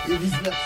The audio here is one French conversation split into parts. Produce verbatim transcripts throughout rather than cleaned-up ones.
et vice versa.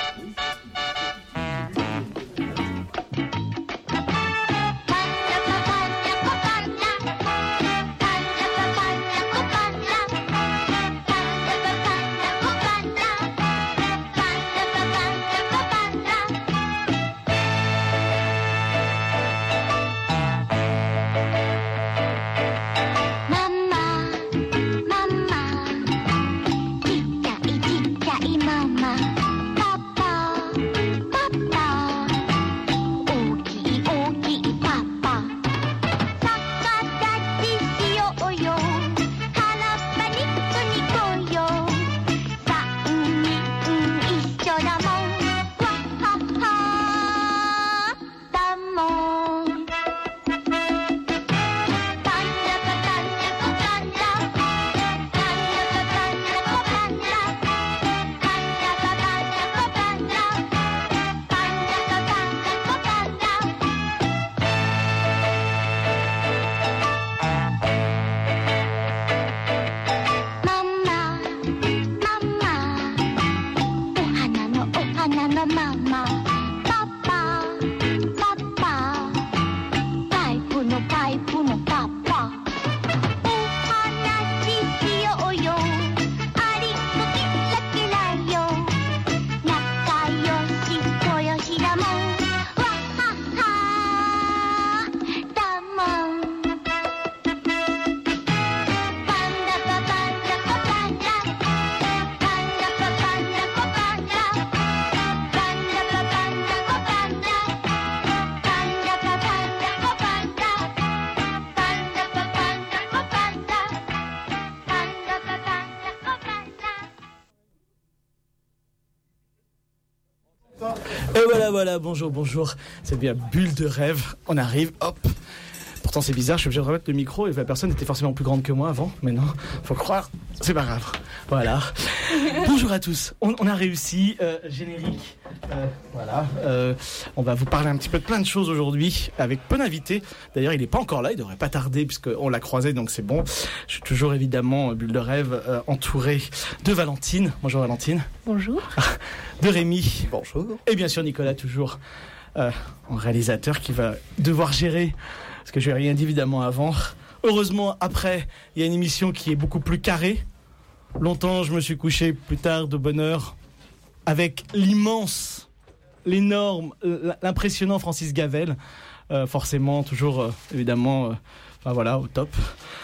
Et voilà, voilà, bonjour, bonjour. C'est bien Bulle de rêve. On arrive, hop. Pourtant, c'est bizarre, je suis obligé de remettre le micro et la personne était forcément plus grande que moi avant. Mais non, faut croire, c'est pas grave. Voilà. Bonjour à tous. On, on a réussi. Euh, générique. Euh, voilà. Euh, on va vous parler un petit peu de plein de choses aujourd'hui avec peu d'invités. D'ailleurs, il n'est pas encore là, il devrait pas tarder puisqu'on l'a croisé, donc c'est bon. Je suis toujours évidemment Bulle de rêve, euh, entouré de Valentine. Bonjour Valentine. Bonjour. De Rémi. Bonjour. Et bien sûr Nicolas, toujours euh, en réalisateur qui va devoir gérer, parce que je n'ai rien dit évidemment avant. Heureusement, après, il y a une émission qui est beaucoup plus carrée. Longtemps, je me suis couché plus tard de bonne heure avec l'immense, l'énorme, l'impressionnant Francis Gavel. Euh, forcément, toujours, euh, évidemment, euh, enfin voilà, au top.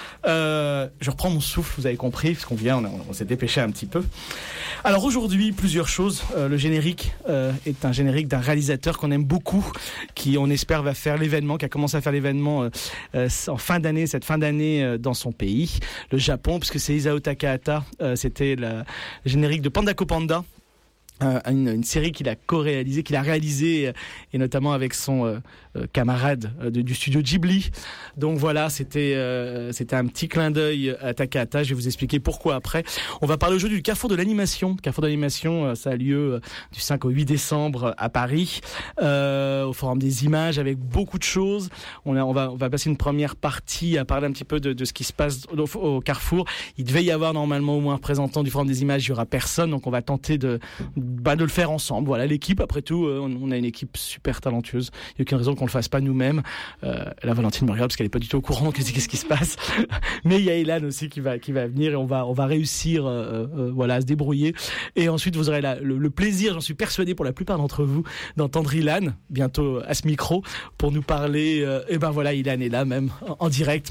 Euh, je reprends mon souffle, vous avez compris, parce qu'on vient, on, a, on s'est dépêché un petit peu. Alors aujourd'hui, plusieurs choses. Euh, le générique euh, est un générique d'un réalisateur qu'on aime beaucoup, qui on espère va faire l'événement, qui a commencé à faire l'événement euh, euh, en fin d'année, cette fin d'année euh, dans son pays, le Japon, puisque c'est Isao Takahata. Euh, c'était la, le générique de Panda ko Panda. Euh, une, une série qu'il a co-réalisée, qu'il a réalisée, euh, et notamment avec son euh, euh, camarade euh, de, du studio Ghibli. Donc voilà, c'était euh, c'était un petit clin d'œil à Takahata. Je vais vous expliquer pourquoi après. On va parler aujourd'hui du Carrefour de l'animation. Carrefour de l'animation, euh, ça a lieu euh, du cinq au huit décembre à Paris, euh, au Forum des Images, avec beaucoup de choses. On, a, on, va, on va passer une première partie à parler un petit peu de, de ce qui se passe au, au Carrefour. Il devait y avoir normalement au moins un représentant du Forum des Images. Il n'y aura personne, donc on va tenter de Bah de le faire ensemble. Voilà, l'équipe, après tout, euh, on a une équipe super talentueuse. Il n'y a aucune raison qu'on le fasse pas nous-mêmes. Euh, la Valentine me regarde parce qu'elle est pas du tout au courant de qu'est-ce qui se passe. Mais il y a Ilan aussi qui va, qui va venir et on va, on va réussir, euh, euh, voilà, à se débrouiller. Et ensuite, vous aurez la, le, le plaisir, j'en suis persuadé pour la plupart d'entre vous, d'entendre Ilan, bientôt à ce micro, pour nous parler, euh, et ben voilà, Ilan est là même, en, en direct.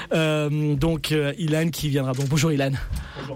Euh, donc, euh, Ilan qui viendra, donc bonjour Ilan. Bonjour.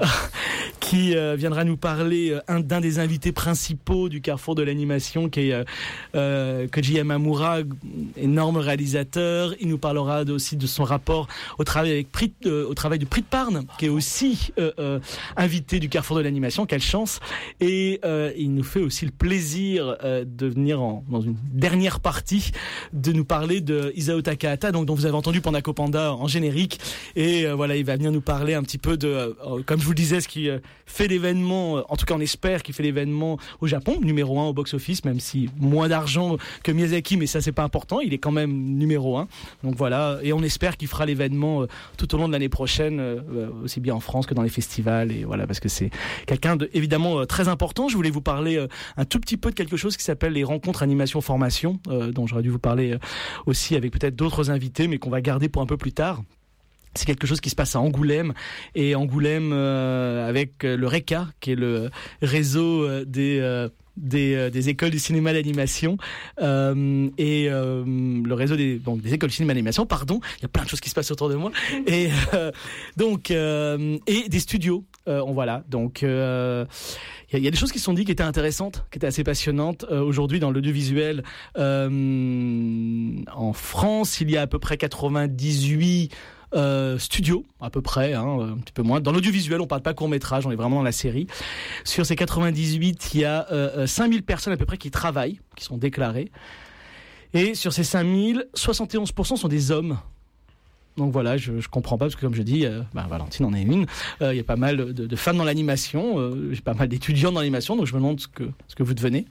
qui euh, viendra nous parler euh, un, d'un des invités principaux du Carrefour de l'animation, qui est euh, euh, Koji Yamamura, énorme réalisateur. Il nous parlera aussi de son rapport au travail avec Prix, euh, au travail de Prix de Parne, qui est aussi euh, euh, invité du Carrefour de l'animation. Quelle chance! Et euh, il nous fait aussi le plaisir euh, de venir en, dans une dernière partie de nous parler de Isao Takahata, donc dont vous avez entendu Panda ko Panda en générique. Et euh, voilà, il va venir nous parler un petit peu de, euh, comme je vous le disais, ce qui euh, fait l'événement, en tout cas on espère qu'il fait l'événement au Japon, numéro un au box-office, même si moins d'argent que Miyazaki, mais ça c'est pas important, il est quand même numéro un. Donc voilà, et on espère qu'il fera l'événement euh, tout au long de l'année prochaine, euh, aussi bien en France que dans les festivals, et voilà, parce que c'est quelqu'un de évidemment euh, très important. Je voulais vous parler euh, un tout petit peu de quelque chose qui s'appelle les rencontres animation formation, euh, dont j'aurais dû vous parler euh, aussi avec peut-être d'autres invités, mais qu'on va garder pour un peu plus tard. C'est quelque chose qui se passe à Angoulême, et Angoulême euh, avec le RECA, qui est le réseau euh, des euh, Des, euh, des écoles du cinéma d'animation euh, et euh, le réseau des, donc, des écoles du cinéma d'animation, pardon, il y a plein de choses qui se passent autour de moi, et euh, donc euh, et des studios, euh, on voilà, donc il euh, y, y a des choses qui se sont dites qui étaient intéressantes, qui étaient assez passionnantes. Euh, aujourd'hui dans l'audiovisuel euh, en France, il y a à peu près quatre-vingt-dix-huit Euh, studio à peu près, hein, un petit peu moins. Dans l'audiovisuel, on parle pas court-métrage, on est vraiment dans la série. Sur ces quatre-vingt-dix-huit, il y a euh, cinq mille personnes à peu près qui travaillent, qui sont déclarées. Et sur ces cinq mille, soixante et onze pour cent sont des hommes. Donc voilà, je, je comprends pas, parce que comme je dis, euh, ben Valentine en est une. Il euh, y a pas mal de, de femmes dans l'animation, euh, j'ai pas mal d'étudiants dans l'animation, donc je me demande ce que, ce que vous devenez.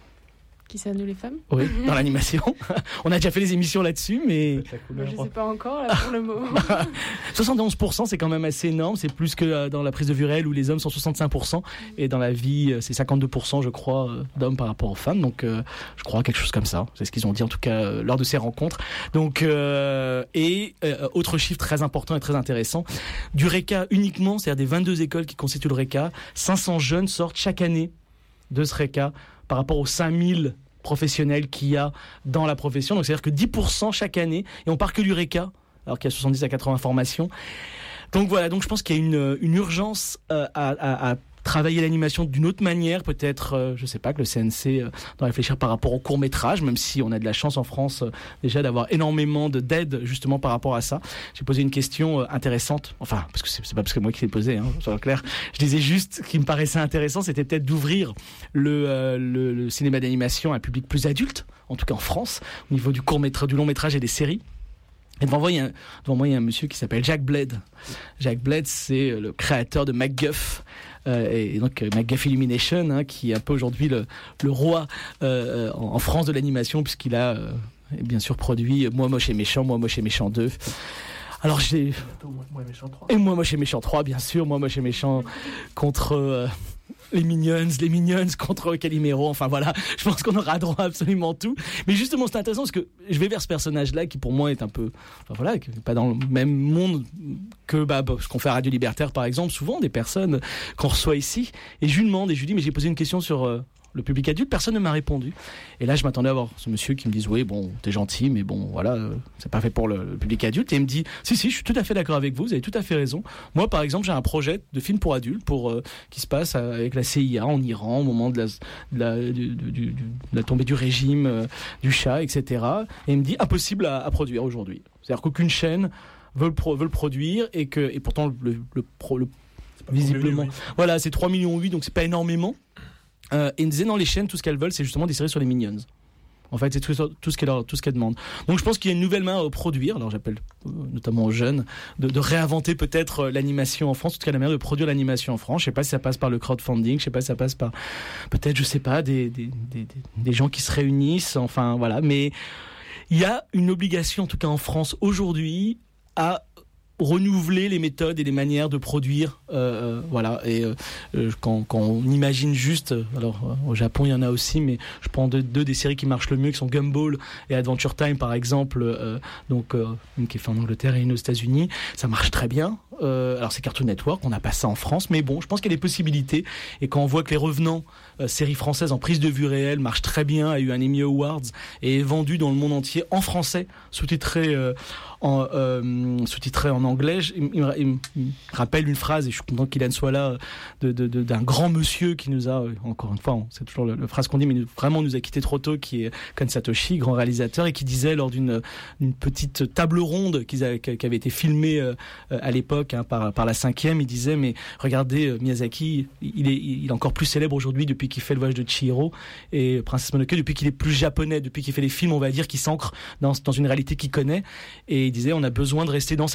Qui ça, nous les femmes ? Oui, dans l'animation. On a déjà fait des émissions là-dessus, mais... Moi, je sais pas encore, là, pour le mot. soixante et onze pour cent, c'est quand même assez énorme. C'est plus que dans la prise de vue réelle où les hommes sont soixante-cinq pour cent. Et dans la vie, c'est cinquante-deux pour cent, je crois, d'hommes par rapport aux femmes. Donc, euh, je crois quelque chose comme ça. C'est ce qu'ils ont dit, en tout cas, euh, lors de ces rencontres. Donc, euh, et euh, autre chiffre très important et très intéressant. Du RECA uniquement, c'est-à-dire des vingt-deux écoles qui constituent le RECA, cinq cents jeunes sortent chaque année de ce RECA par rapport aux cinq mille professionnels qu'il y a dans la profession. Donc c'est-à-dire que dix pour cent chaque année, et on part que du RECA, alors qu'il y a soixante-dix à quatre-vingts formations. Donc voilà, donc je pense qu'il y a une, une urgence euh, à, à, à travailler l'animation d'une autre manière, peut-être, euh, je sais pas, que le C N C euh, doit réfléchir par rapport au court-métrage, même si on a de la chance en France euh, déjà d'avoir énormément de d'aide justement par rapport à ça. J'ai posé une question euh, intéressante, enfin, parce que c'est, c'est pas parce que moi qui l'ai posée, hein, soyons clairs. Je disais juste, ce qui me paraissait intéressant, c'était peut-être d'ouvrir le, euh, le, le cinéma d'animation à un public plus adulte, en tout cas en France, au niveau du court-métrage, du long-métrage et des séries. Et devant moi, il y a un, devant moi, il y a un monsieur qui s'appelle Jack Blade. Jack Blade, c'est le créateur de MacGuff, euh, et donc MacGuff Illumination, hein, qui est un peu aujourd'hui le, le roi euh, en, en France de l'animation, puisqu'il a euh, bien sûr produit Moi Moche et Méchant, Moi Moche et Méchant deux. Alors j'ai... Moi Méchant trois. Et Moi Moche et Méchant trois, bien sûr, Moi Moche et Méchant contre... Euh, les Minions, les Minions contre Calimero, enfin voilà, je pense qu'on aura droit à absolument tout. Mais justement, c'est intéressant parce que je vais vers ce personnage-là qui pour moi est un peu, enfin voilà, qui n'est pas dans le même monde que bah, ce qu'on fait à Radio Libertaire par exemple, souvent des personnes qu'on reçoit ici. Et je lui demande, et je lui dis, mais j'ai posé une question sur euh, le public adulte, personne ne m'a répondu. Et là, je m'attendais à voir ce monsieur qui me dise, oui, bon, t'es gentil, mais bon, voilà, euh, c'est pas fait pour le, le public adulte. Et il me dit, si, si, je suis tout à fait d'accord avec vous, vous avez tout à fait raison. Moi, par exemple, j'ai un projet de film pour adultes pour, euh, qui se passe avec la C I A en Iran au moment de la, de la, du, du, du, de la tombée du régime euh, du Shah, et cetera. Et il me dit, impossible à, à produire aujourd'hui. C'est-à-dire qu'aucune chaîne veut le, pro, veut le produire et que, et pourtant, le, le, le, le, le visiblement, voilà, c'est trois virgule huit millions, donc c'est pas énormément. Euh, et il me disait, non, les chaînes, tout ce qu'elles veulent, c'est justement des séries sur les Minions. En fait, c'est tout, tout ce qu'elles tout ce qu'elles demandent. Donc, je pense qu'il y a une nouvelle main à produire. Alors, j'appelle euh, notamment aux jeunes de, de réinventer peut-être euh, l'animation en France, en tout cas la manière de produire l'animation en France. Je sais pas si ça passe par le crowdfunding, je sais pas si ça passe par peut-être, je sais pas, des des des, des gens qui se réunissent. Enfin, voilà. Mais il y a une obligation, en tout cas en France aujourd'hui, à renouveler les méthodes et les manières de produire, euh, voilà. Et euh, quand, quand on imagine juste, alors euh, au Japon il y en a aussi, mais je prends deux, deux des séries qui marchent le mieux, qui sont Gumball et Adventure Time par exemple, euh, donc euh, une qui est faite en Angleterre et une aux États-Unis, ça marche très bien. Euh, alors c'est Cartoon Network, on n'a pas ça en France, mais bon, je pense qu'il y a des possibilités. Et quand on voit que Les Revenants, euh, série française en prise de vue réelle, marche très bien, a eu un Emmy Awards et est vendu dans le monde entier en français, sous-titré euh, en euh, sous-titré en anglais. Il, il, il, il me rappelle une phrase, et je suis content qu'Ilan soit là, de, de, de, d'un grand monsieur qui nous a, encore une fois, c'est toujours la, la phrase qu'on dit, mais vraiment nous a quitté trop tôt, qui est Kon Satoshi, grand réalisateur, et qui disait lors d'une une petite table ronde qui avait été filmée euh, à l'époque hein, par, par la cinquième, il disait, mais regardez, euh, Miyazaki, il est, il est encore plus célèbre aujourd'hui depuis qu'il fait le voyage de Chihiro, et Princesse Mononoke, depuis qu'il est plus japonais, depuis qu'il fait les films, on va dire, qui s'ancrent dans, dans une réalité qu'il connaît, et il disait, on a besoin de rester dans cette réalité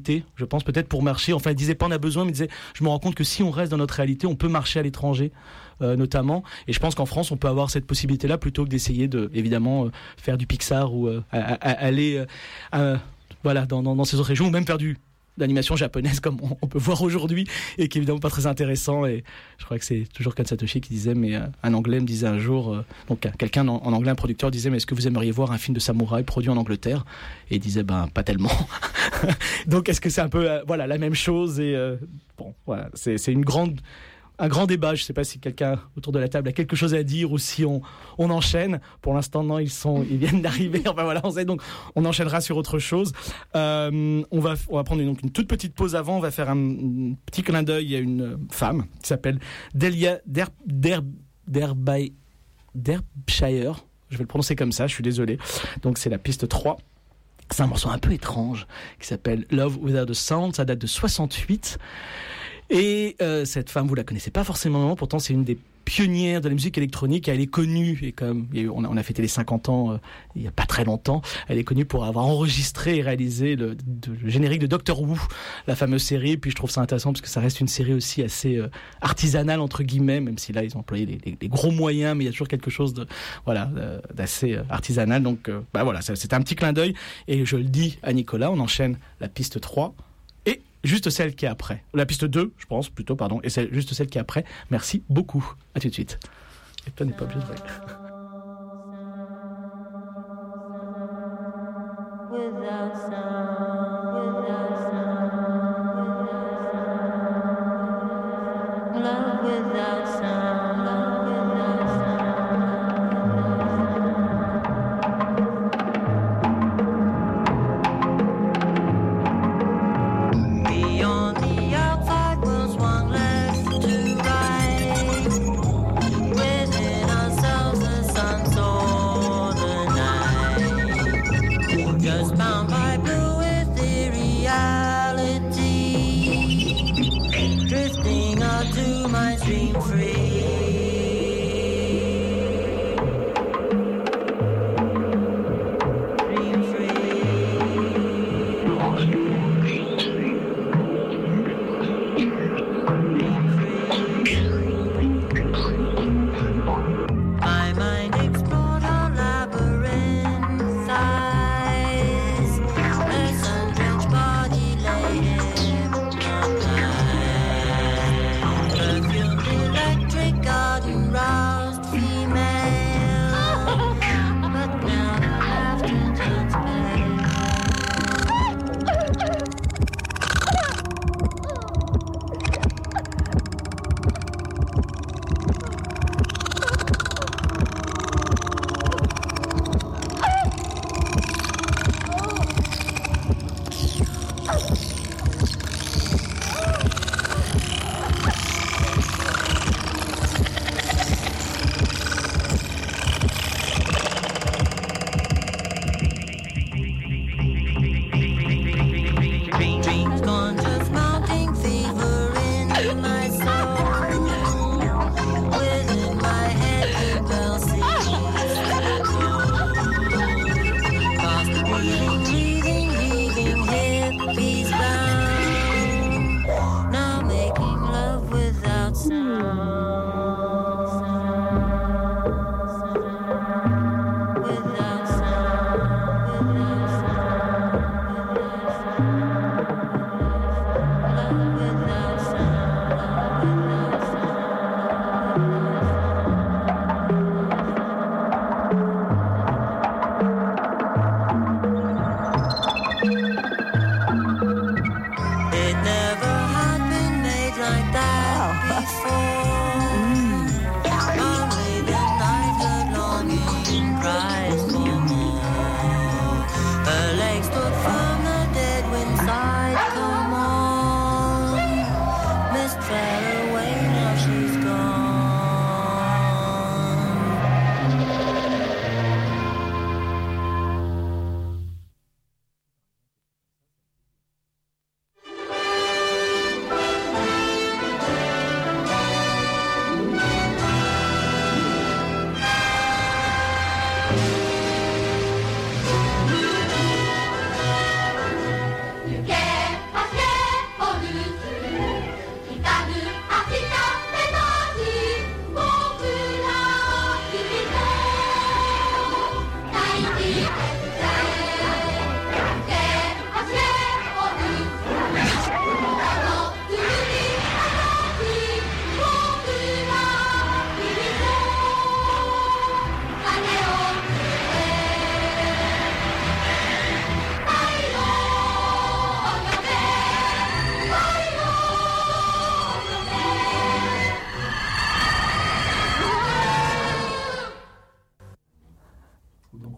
réalité, je pense, peut-être pour marcher. Enfin, il disait pas on a besoin, mais il disait je me rends compte que si on reste dans notre réalité, on peut marcher à l'étranger, euh, notamment. Et je pense qu'en France, on peut avoir cette possibilité-là plutôt que d'essayer de, évidemment, euh, faire du Pixar ou euh, à, à, à aller, euh, à, voilà, dans, dans, dans ces autres régions, ou même faire du d'animation japonaise comme on, on peut voir aujourd'hui et qui est évidemment pas très intéressant. Et je crois que c'est toujours Kan Satoshi qui disait, mais euh, un anglais me disait un jour, euh, donc quelqu'un en, en anglais, un producteur disait, mais est-ce que vous aimeriez voir un film de samouraï produit en Angleterre? Et il disait, ben pas tellement. Donc est-ce que c'est un peu euh, voilà la même chose? Et euh, bon voilà, c'est, c'est une grande un grand débat. Je ne sais pas si quelqu'un autour de la table a quelque chose à dire ou si on, on enchaîne. Pour l'instant, non, ils, sont, ils viennent d'arriver. Enfin voilà, on sait, donc on enchaînera sur autre chose. Euh, on, va, on va prendre une, donc, une toute petite pause avant. On va faire un, un petit clin d'œil à une femme qui s'appelle Delia Der, Der, Derby, Derbyshire. Je vais le prononcer comme ça, je suis désolé. Donc c'est la piste trois. C'est un morceau un peu étrange qui s'appelle Love Without a Sound. Ça date de soixante-huit. Et euh, cette femme, vous la connaissez pas forcément, pourtant c'est une des pionnières de la musique électronique. Elle est connue, et comme il y a eu, on, a, on a fêté les cinquante ans euh, il y a pas très longtemps, elle est connue pour avoir enregistré et réalisé le, de, le générique de Doctor Who, la fameuse série. Puis je trouve ça intéressant parce que ça reste une série aussi assez euh, artisanale entre guillemets, même si là ils ont employé les, les, les gros moyens, mais il y a toujours quelque chose de voilà euh, d'assez euh, artisanal. Donc euh, bah voilà, c'est, c'est un petit clin d'œil. Et je le dis à Nicolas, on enchaîne la piste trois. Et juste celle qui est après. La piste deux, je pense, plutôt, pardon. Et c'est juste celle qui est après. Merci beaucoup. À tout de suite. Et toi, n'est pas obligé de vrai. Without sound, without sound, love without sound, love without sound. Within ourselves.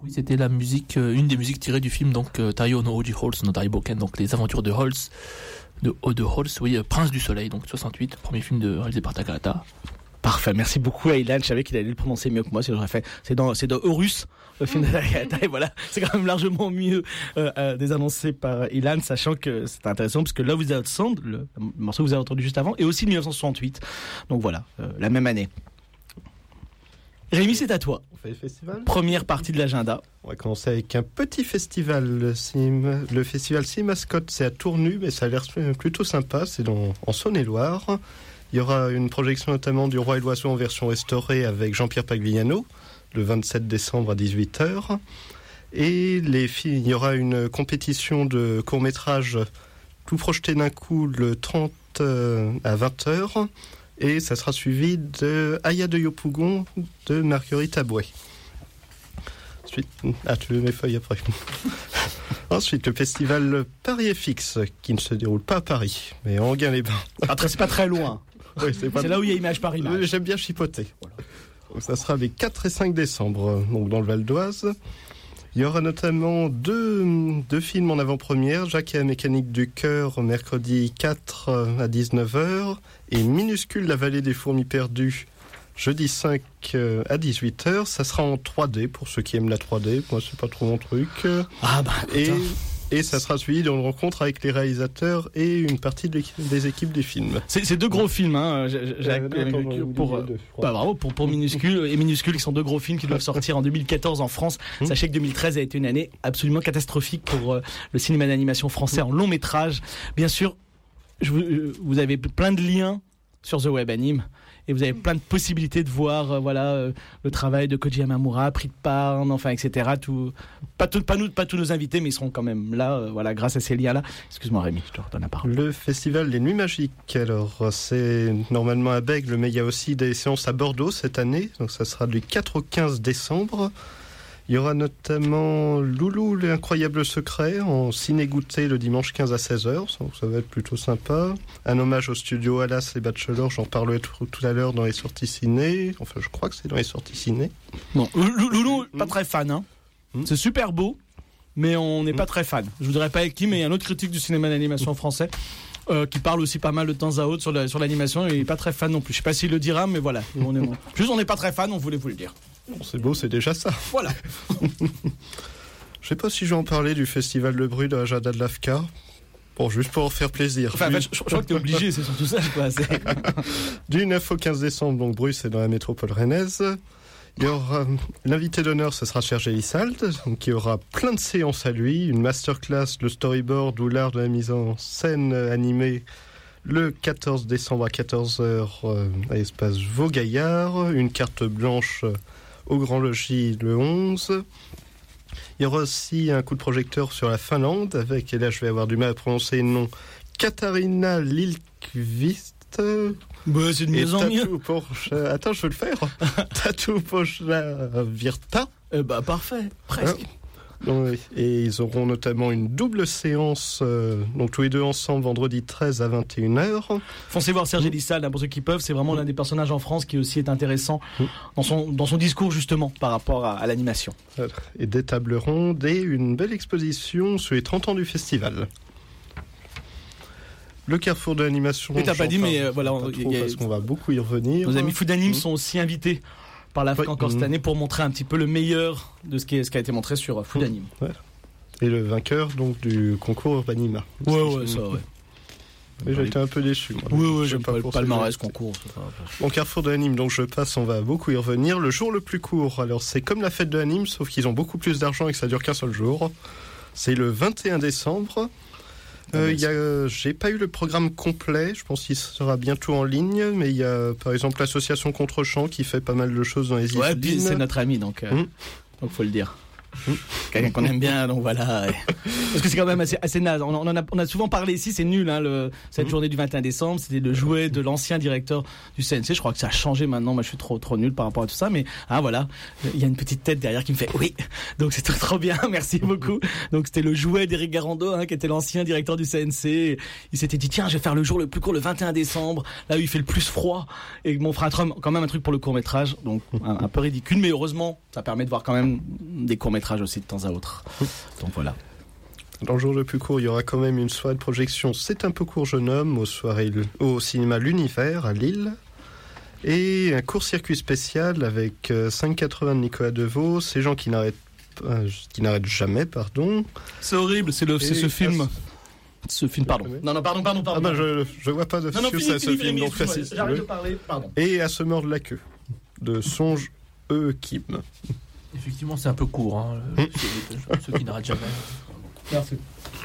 Oui, c'était la musique, euh, une des musiques tirées du film donc euh, Taiyo no Oji Halls no Daiboken, donc les aventures de Halls, de, de Halls, oui, euh, Prince du Soleil, donc soixante-huit, premier film de réalisé par Takahata. Parfait, merci beaucoup Aylan, je savais qu'il allait le prononcer mieux que moi, c'est j'aurais fait. C'est dans, c'est dans Horus, le film de Takahata, et voilà, c'est quand même largement mieux euh, euh, désannoncé par Aylan, sachant que c'est intéressant, parce que Love Without Sound, le, le morceau que vous avez entendu juste avant, est aussi de dix-neuf cent soixante-huit, donc voilà, euh, la même année. Rémi, c'est à toi. On fait le festival. Première partie de l'agenda. On va commencer avec un petit festival. Le, Sim, le festival Cimascotte, c'est à Tournu, mais ça a l'air plutôt sympa. C'est dans, en Saône-et-Loire. Il y aura une projection notamment du Roi et l'Oiseau en version restaurée avec Jean-Pierre Pagliano, le vingt-sept décembre à dix-huit heures. Et les filles, il y aura une compétition de court-métrage tout projeté d'un coup le trente à vingt heures. Et ça sera suivi de Aya de Yopougon de Marguerite Aboué. Ensuite, ah, tu veux mes feuilles après. Ensuite, le festival Paris F X, qui ne se déroule pas à Paris, mais en Enghien-les-Bains. Ah, c'est pas très loin. Oui, c'est pas c'est là où il y a Image par Image. J'aime bien chipoter. Voilà. Donc, ça sera les quatre et cinq décembre, donc dans le Val d'Oise. Il y aura notamment deux, deux films en avant-première, Jacques et la mécanique du cœur, mercredi quatre à dix-neuf heures, et Minuscule, la vallée des fourmis perdues, jeudi cinq à dix-huit heures. Ça sera en trois D, pour ceux qui aiment la trois D, moi c'est pas trop mon truc. Ah bah et, et ça sera suivi d'une rencontre avec les réalisateurs et une partie de des équipes des films. C'est, c'est deux gros films, hein, Jacques, euh, pour, deux, bah, bravo, pour, pour Minuscule et Minuscule, qui sont deux gros films qui doivent sortir en deux mille quatorze en France. Mmh. Sachez que deux mille treize a été une année absolument catastrophique pour euh, le cinéma d'animation français en long métrage. Bien sûr, je vous, euh, vous avez plein de liens sur The Web Anime. Et vous avez plein de possibilités de voir euh, voilà, euh, le travail de Koji Yamamura, Prix de Parne, enfin, et cetera. Tout, pas, tout, pas, nous, pas tous nos invités, mais ils seront quand même là, euh, voilà, grâce à ces liens-là. Excuse-moi Rémi, je te redonne la parole. Le festival Les Nuits Magiques, alors c'est normalement à Bègles, mais il y a aussi des séances à Bordeaux cette année, donc ça sera du quatre au quinze décembre. Il y aura notamment Loulou, l'incroyable secret, en ciné-goûté le dimanche quinze à seize heures, donc ça va être plutôt sympa. Un hommage au studio Alas et Bachelor, j'en parlerai tout, tout à l'heure dans les sorties ciné. Enfin, je crois que c'est dans les sorties ciné. Bon, Loulou, mmh. pas très fan, hein. Mmh. C'est super beau, mais on n'est mmh. pas très fan. Je voudrais pas être qui, mais il y a un autre critique du cinéma d'animation français euh, qui parle aussi pas mal de temps à autre sur, la, sur l'animation, et il n'est pas très fan non plus. Je sais pas s'il le dira, mais voilà. On est, juste, on n'est pas très fan, on voulait vous le dire. Bon, c'est beau, c'est déjà ça. Voilà. Je sais pas si je vais en parler du festival de bruit de la Jada de l'A F K. Bon, juste pour faire plaisir. Enfin, oui. en fait, je, je crois que t'es obligé, c'est surtout ça. Quoi. C'est... Du neuf au quinze décembre, donc Bruy, c'est dans la métropole rennaise. Il y aura euh, l'invité d'honneur, ce sera Serge Elissalde, donc il y aura plein de séances à lui, une masterclass, le storyboard ou l'art de la mise en scène animée le quatorze décembre à quatorze heures euh, à l'espace Vaugaillard, une carte blanche euh, au Grand Logis le onze. Il y aura aussi un coup de projecteur sur la Finlande avec, et là je vais avoir du mal à prononcer le nom, Katarina Lilkvist. Bah, c'est de mieux en mieux. Porsche... Attends, je veux le faire. Tatou Porsche Virta. Eh bah, parfait, presque. Hein oui. Et ils auront notamment une double séance, euh, donc tous les deux ensemble, vendredi treize à vingt et une heures. Foncez voir Serge Elissalde, hein, pour ceux qui peuvent, c'est vraiment l'un des personnages en France qui aussi est intéressant dans son, dans son discours justement par rapport à, à l'animation. Et des tables rondes et une belle exposition sur les trente ans du festival. Le carrefour de l'animation. Mais t'as pas dit, mais euh, voilà, on, trop, a... parce qu'on va beaucoup y revenir. Nos amis Food Anime mmh. sont aussi invités par l'A F K ouais, encore mmh. cette année pour montrer un petit peu le meilleur de ce qui, est, ce qui a été montré sur Food Anime. Ouais. Et le vainqueur donc du concours Urbanima. Ouais, ouais, ça, ouais. Mais j'ai été un peu déçu. Moi. Oui, oui, j'aime pas le palmarès concours. Bon, carrefour de l'anime, donc je passe, on va beaucoup y revenir. Le jour le plus court, alors c'est comme la fête de l'anime, sauf qu'ils ont beaucoup plus d'argent et que ça dure qu'un seul jour. C'est le vingt et un décembre. Euh, y a, euh, j'ai pas eu le programme complet, je pense qu'il sera bientôt en ligne, mais il y a par exemple l'association Contre-Champ qui fait pas mal de choses dans les Yvelines. Ouais, puis c'est notre ami, donc, euh, mmh. donc faut le dire. Mmh. Quelqu'un qu'on aime bien, donc voilà. Parce que c'est quand même assez, assez naze. On, on, en a, on a souvent parlé ici, c'est nul, hein, le, cette mmh. journée du vingt et un décembre, c'était le jouet de l'ancien directeur du C N C. Je crois que ça a changé maintenant, moi je suis trop, trop nul par rapport à tout ça, mais hein, voilà, il y a une petite tête derrière qui me fait oui, donc c'est trop, trop bien, merci beaucoup. Donc c'était le jouet d'Éric Garando, hein, qui était l'ancien directeur du C N C. Il s'était dit, tiens, je vais faire le jour le plus court le vingt et un décembre, là où il fait le plus froid, et on fera quand même un truc pour le court-métrage, donc un, un peu ridicule, mais heureusement, ça permet de voir quand même des courts-métrages métrages aussi de temps à autre. Donc voilà. Dans le jour le plus court, il y aura quand même une soirée de projection C'est un peu court jeune homme au, soirée, au cinéma L'Univers à Lille. Et un court-circuit spécial avec euh, cinq quatre-vingts de Nicolas Devaux, Ces gens qui n'arrêtent, euh, qui n'arrêtent jamais, pardon. C'est horrible, c'est, le, c'est ce film. À... Ce film, pardon. Non, non, pardon, pardon, pardon. Ah ben, je, je vois pas de non, non, sur fini, ça, fini, ce fini, film, donc fini, précise. j'arrête de parler, pardon. Et À se mordre la queue, de Songe E. Kim. Effectivement, c'est un peu court, hein, le, Hum. ceux, ceux qui n'arrêtent jamais. Merci.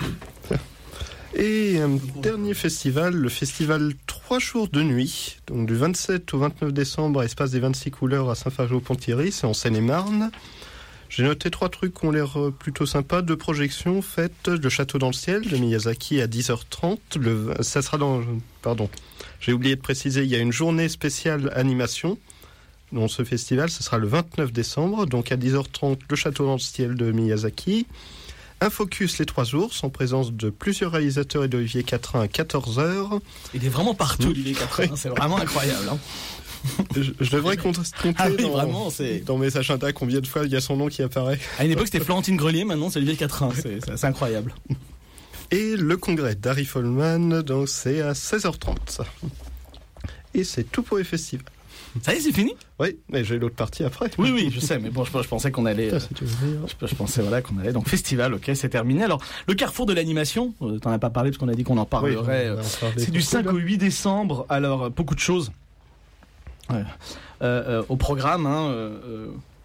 Et un dernier festival, le festival Trois jours de nuit, donc du vingt-sept au vingt-neuf décembre à Espace des vingt-six couleurs à Saint-Fargeau-Pont-Thierry, c'est en Seine-et-Marne. J'ai noté trois trucs qui ont l'air plutôt sympas. Deux projections faites, Le Château dans le ciel de Miyazaki à dix heures trente. Le, ça sera dans... Pardon, j'ai oublié de préciser, il y a une journée spéciale animation dans ce festival, ce sera le vingt-neuf décembre, donc à dix heures trente, Le Château dans le ciel de Miyazaki. Un focus Les Trois Ours en présence de plusieurs réalisateurs et d'Olivier Quatrain à quatorze heures. Il est vraiment partout, Olivier Quatrain, c'est vraiment incroyable. Hein. Je, je devrais compter ah oui, dans, vraiment, c'est... dans mes agendas combien de fois il y a son nom qui apparaît. À une époque, c'était Florentine Grelier, maintenant c'est Olivier Quatrain, c'est, c'est, c'est incroyable. Et le congrès d'Harry Folman, donc c'est à seize heures trente. Et c'est tout pour les festivals. Ça y est, c'est fini ? Oui, mais j'ai l'autre partie après. Oui, oui, je sais, mais bon, je, je pensais qu'on allait... Euh, je, je pensais voilà, qu'on allait... Donc, festival, ok, c'est terminé. Alors, le carrefour de l'animation, euh, t'en as pas parlé parce qu'on a dit qu'on en parlerait. Oui, euh, c'est du cinq au huit décembre, alors, beaucoup de choses ouais. euh, euh, au programme, hein, euh, euh,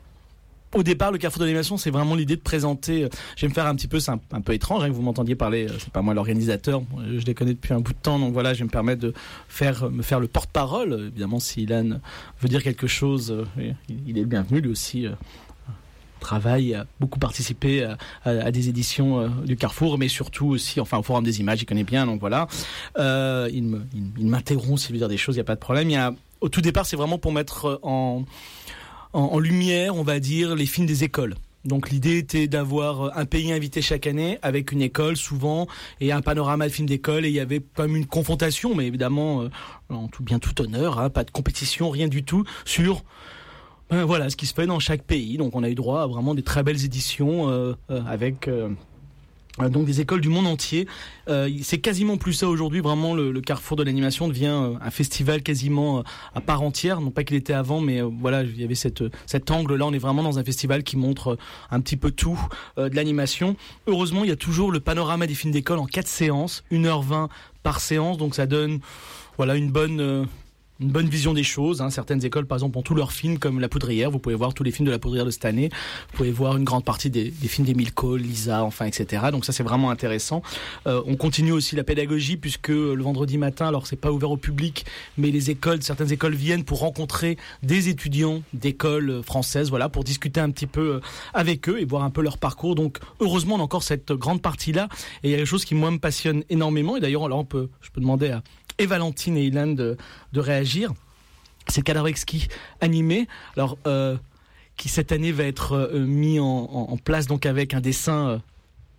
au départ, le Carrefour de l'animation, c'est vraiment l'idée de présenter. Euh, je vais me faire un petit peu, c'est un, un peu étrange, hein, que vous m'entendiez parler. Euh, c'est pas moi l'organisateur, je les connais depuis un bout de temps, donc voilà, je vais me permettre de faire, me faire le porte-parole. Euh, évidemment, si Ilan veut dire quelque chose, euh, il, il est le bienvenu, lui aussi. Euh, travaille, a beaucoup participé à, à, à des éditions euh, du Carrefour, mais surtout aussi, enfin, au Forum des Images, il connaît bien, donc voilà. Euh, il, me, il, il m'interrompt s'il veut dire des choses, il n'y a pas de problème. Il y a, au tout départ, c'est vraiment pour mettre en En, en lumière, on va dire, les films des écoles. Donc l'idée était d'avoir un pays invité chaque année avec une école souvent et un panorama de films d'école, et il y avait comme une confrontation, mais évidemment euh, en tout bien tout honneur, hein, pas de compétition, rien du tout, sur ben, voilà ce qui se fait dans chaque pays. Donc on a eu droit à vraiment des très belles éditions euh, euh, avec euh, donc des écoles du monde entier. Euh, c'est quasiment plus ça aujourd'hui. Vraiment, le, le Carrefour de l'animation devient euh, un festival quasiment euh, à part entière. Non pas qu'il était avant, mais euh, voilà, il y avait cette, cet angle-là. On est vraiment dans un festival qui montre euh, un petit peu tout euh, de l'animation. Heureusement, il y a toujours le panorama des films d'école en quatre séances, une heure vingt par séance. Donc ça donne voilà une bonne... Euh, une bonne vision des choses, hein. Certaines écoles, par exemple, ont tous leurs films, comme La Poudrière. Vous pouvez voir tous les films de La Poudrière de cette année. Vous pouvez voir une grande partie des, des films d'Émile Cole, Lisa, enfin, et cetera. Donc ça, c'est vraiment intéressant. Euh, on continue aussi la pédagogie, puisque le vendredi matin, alors c'est pas ouvert au public, mais les écoles, certaines écoles viennent pour rencontrer des étudiants d'écoles françaises, voilà, pour discuter un petit peu avec eux et voir un peu leur parcours. Donc, heureusement, on a encore cette grande partie-là. Et il y a des choses qui, moi, me passionnent énormément. Et d'ailleurs, là, on peut, je peux demander à et Valentine et Ilan de, de réagir. C'est Cadavreski animé, alors euh, qui cette année va être euh, mis en, en, en place donc avec un dessin euh,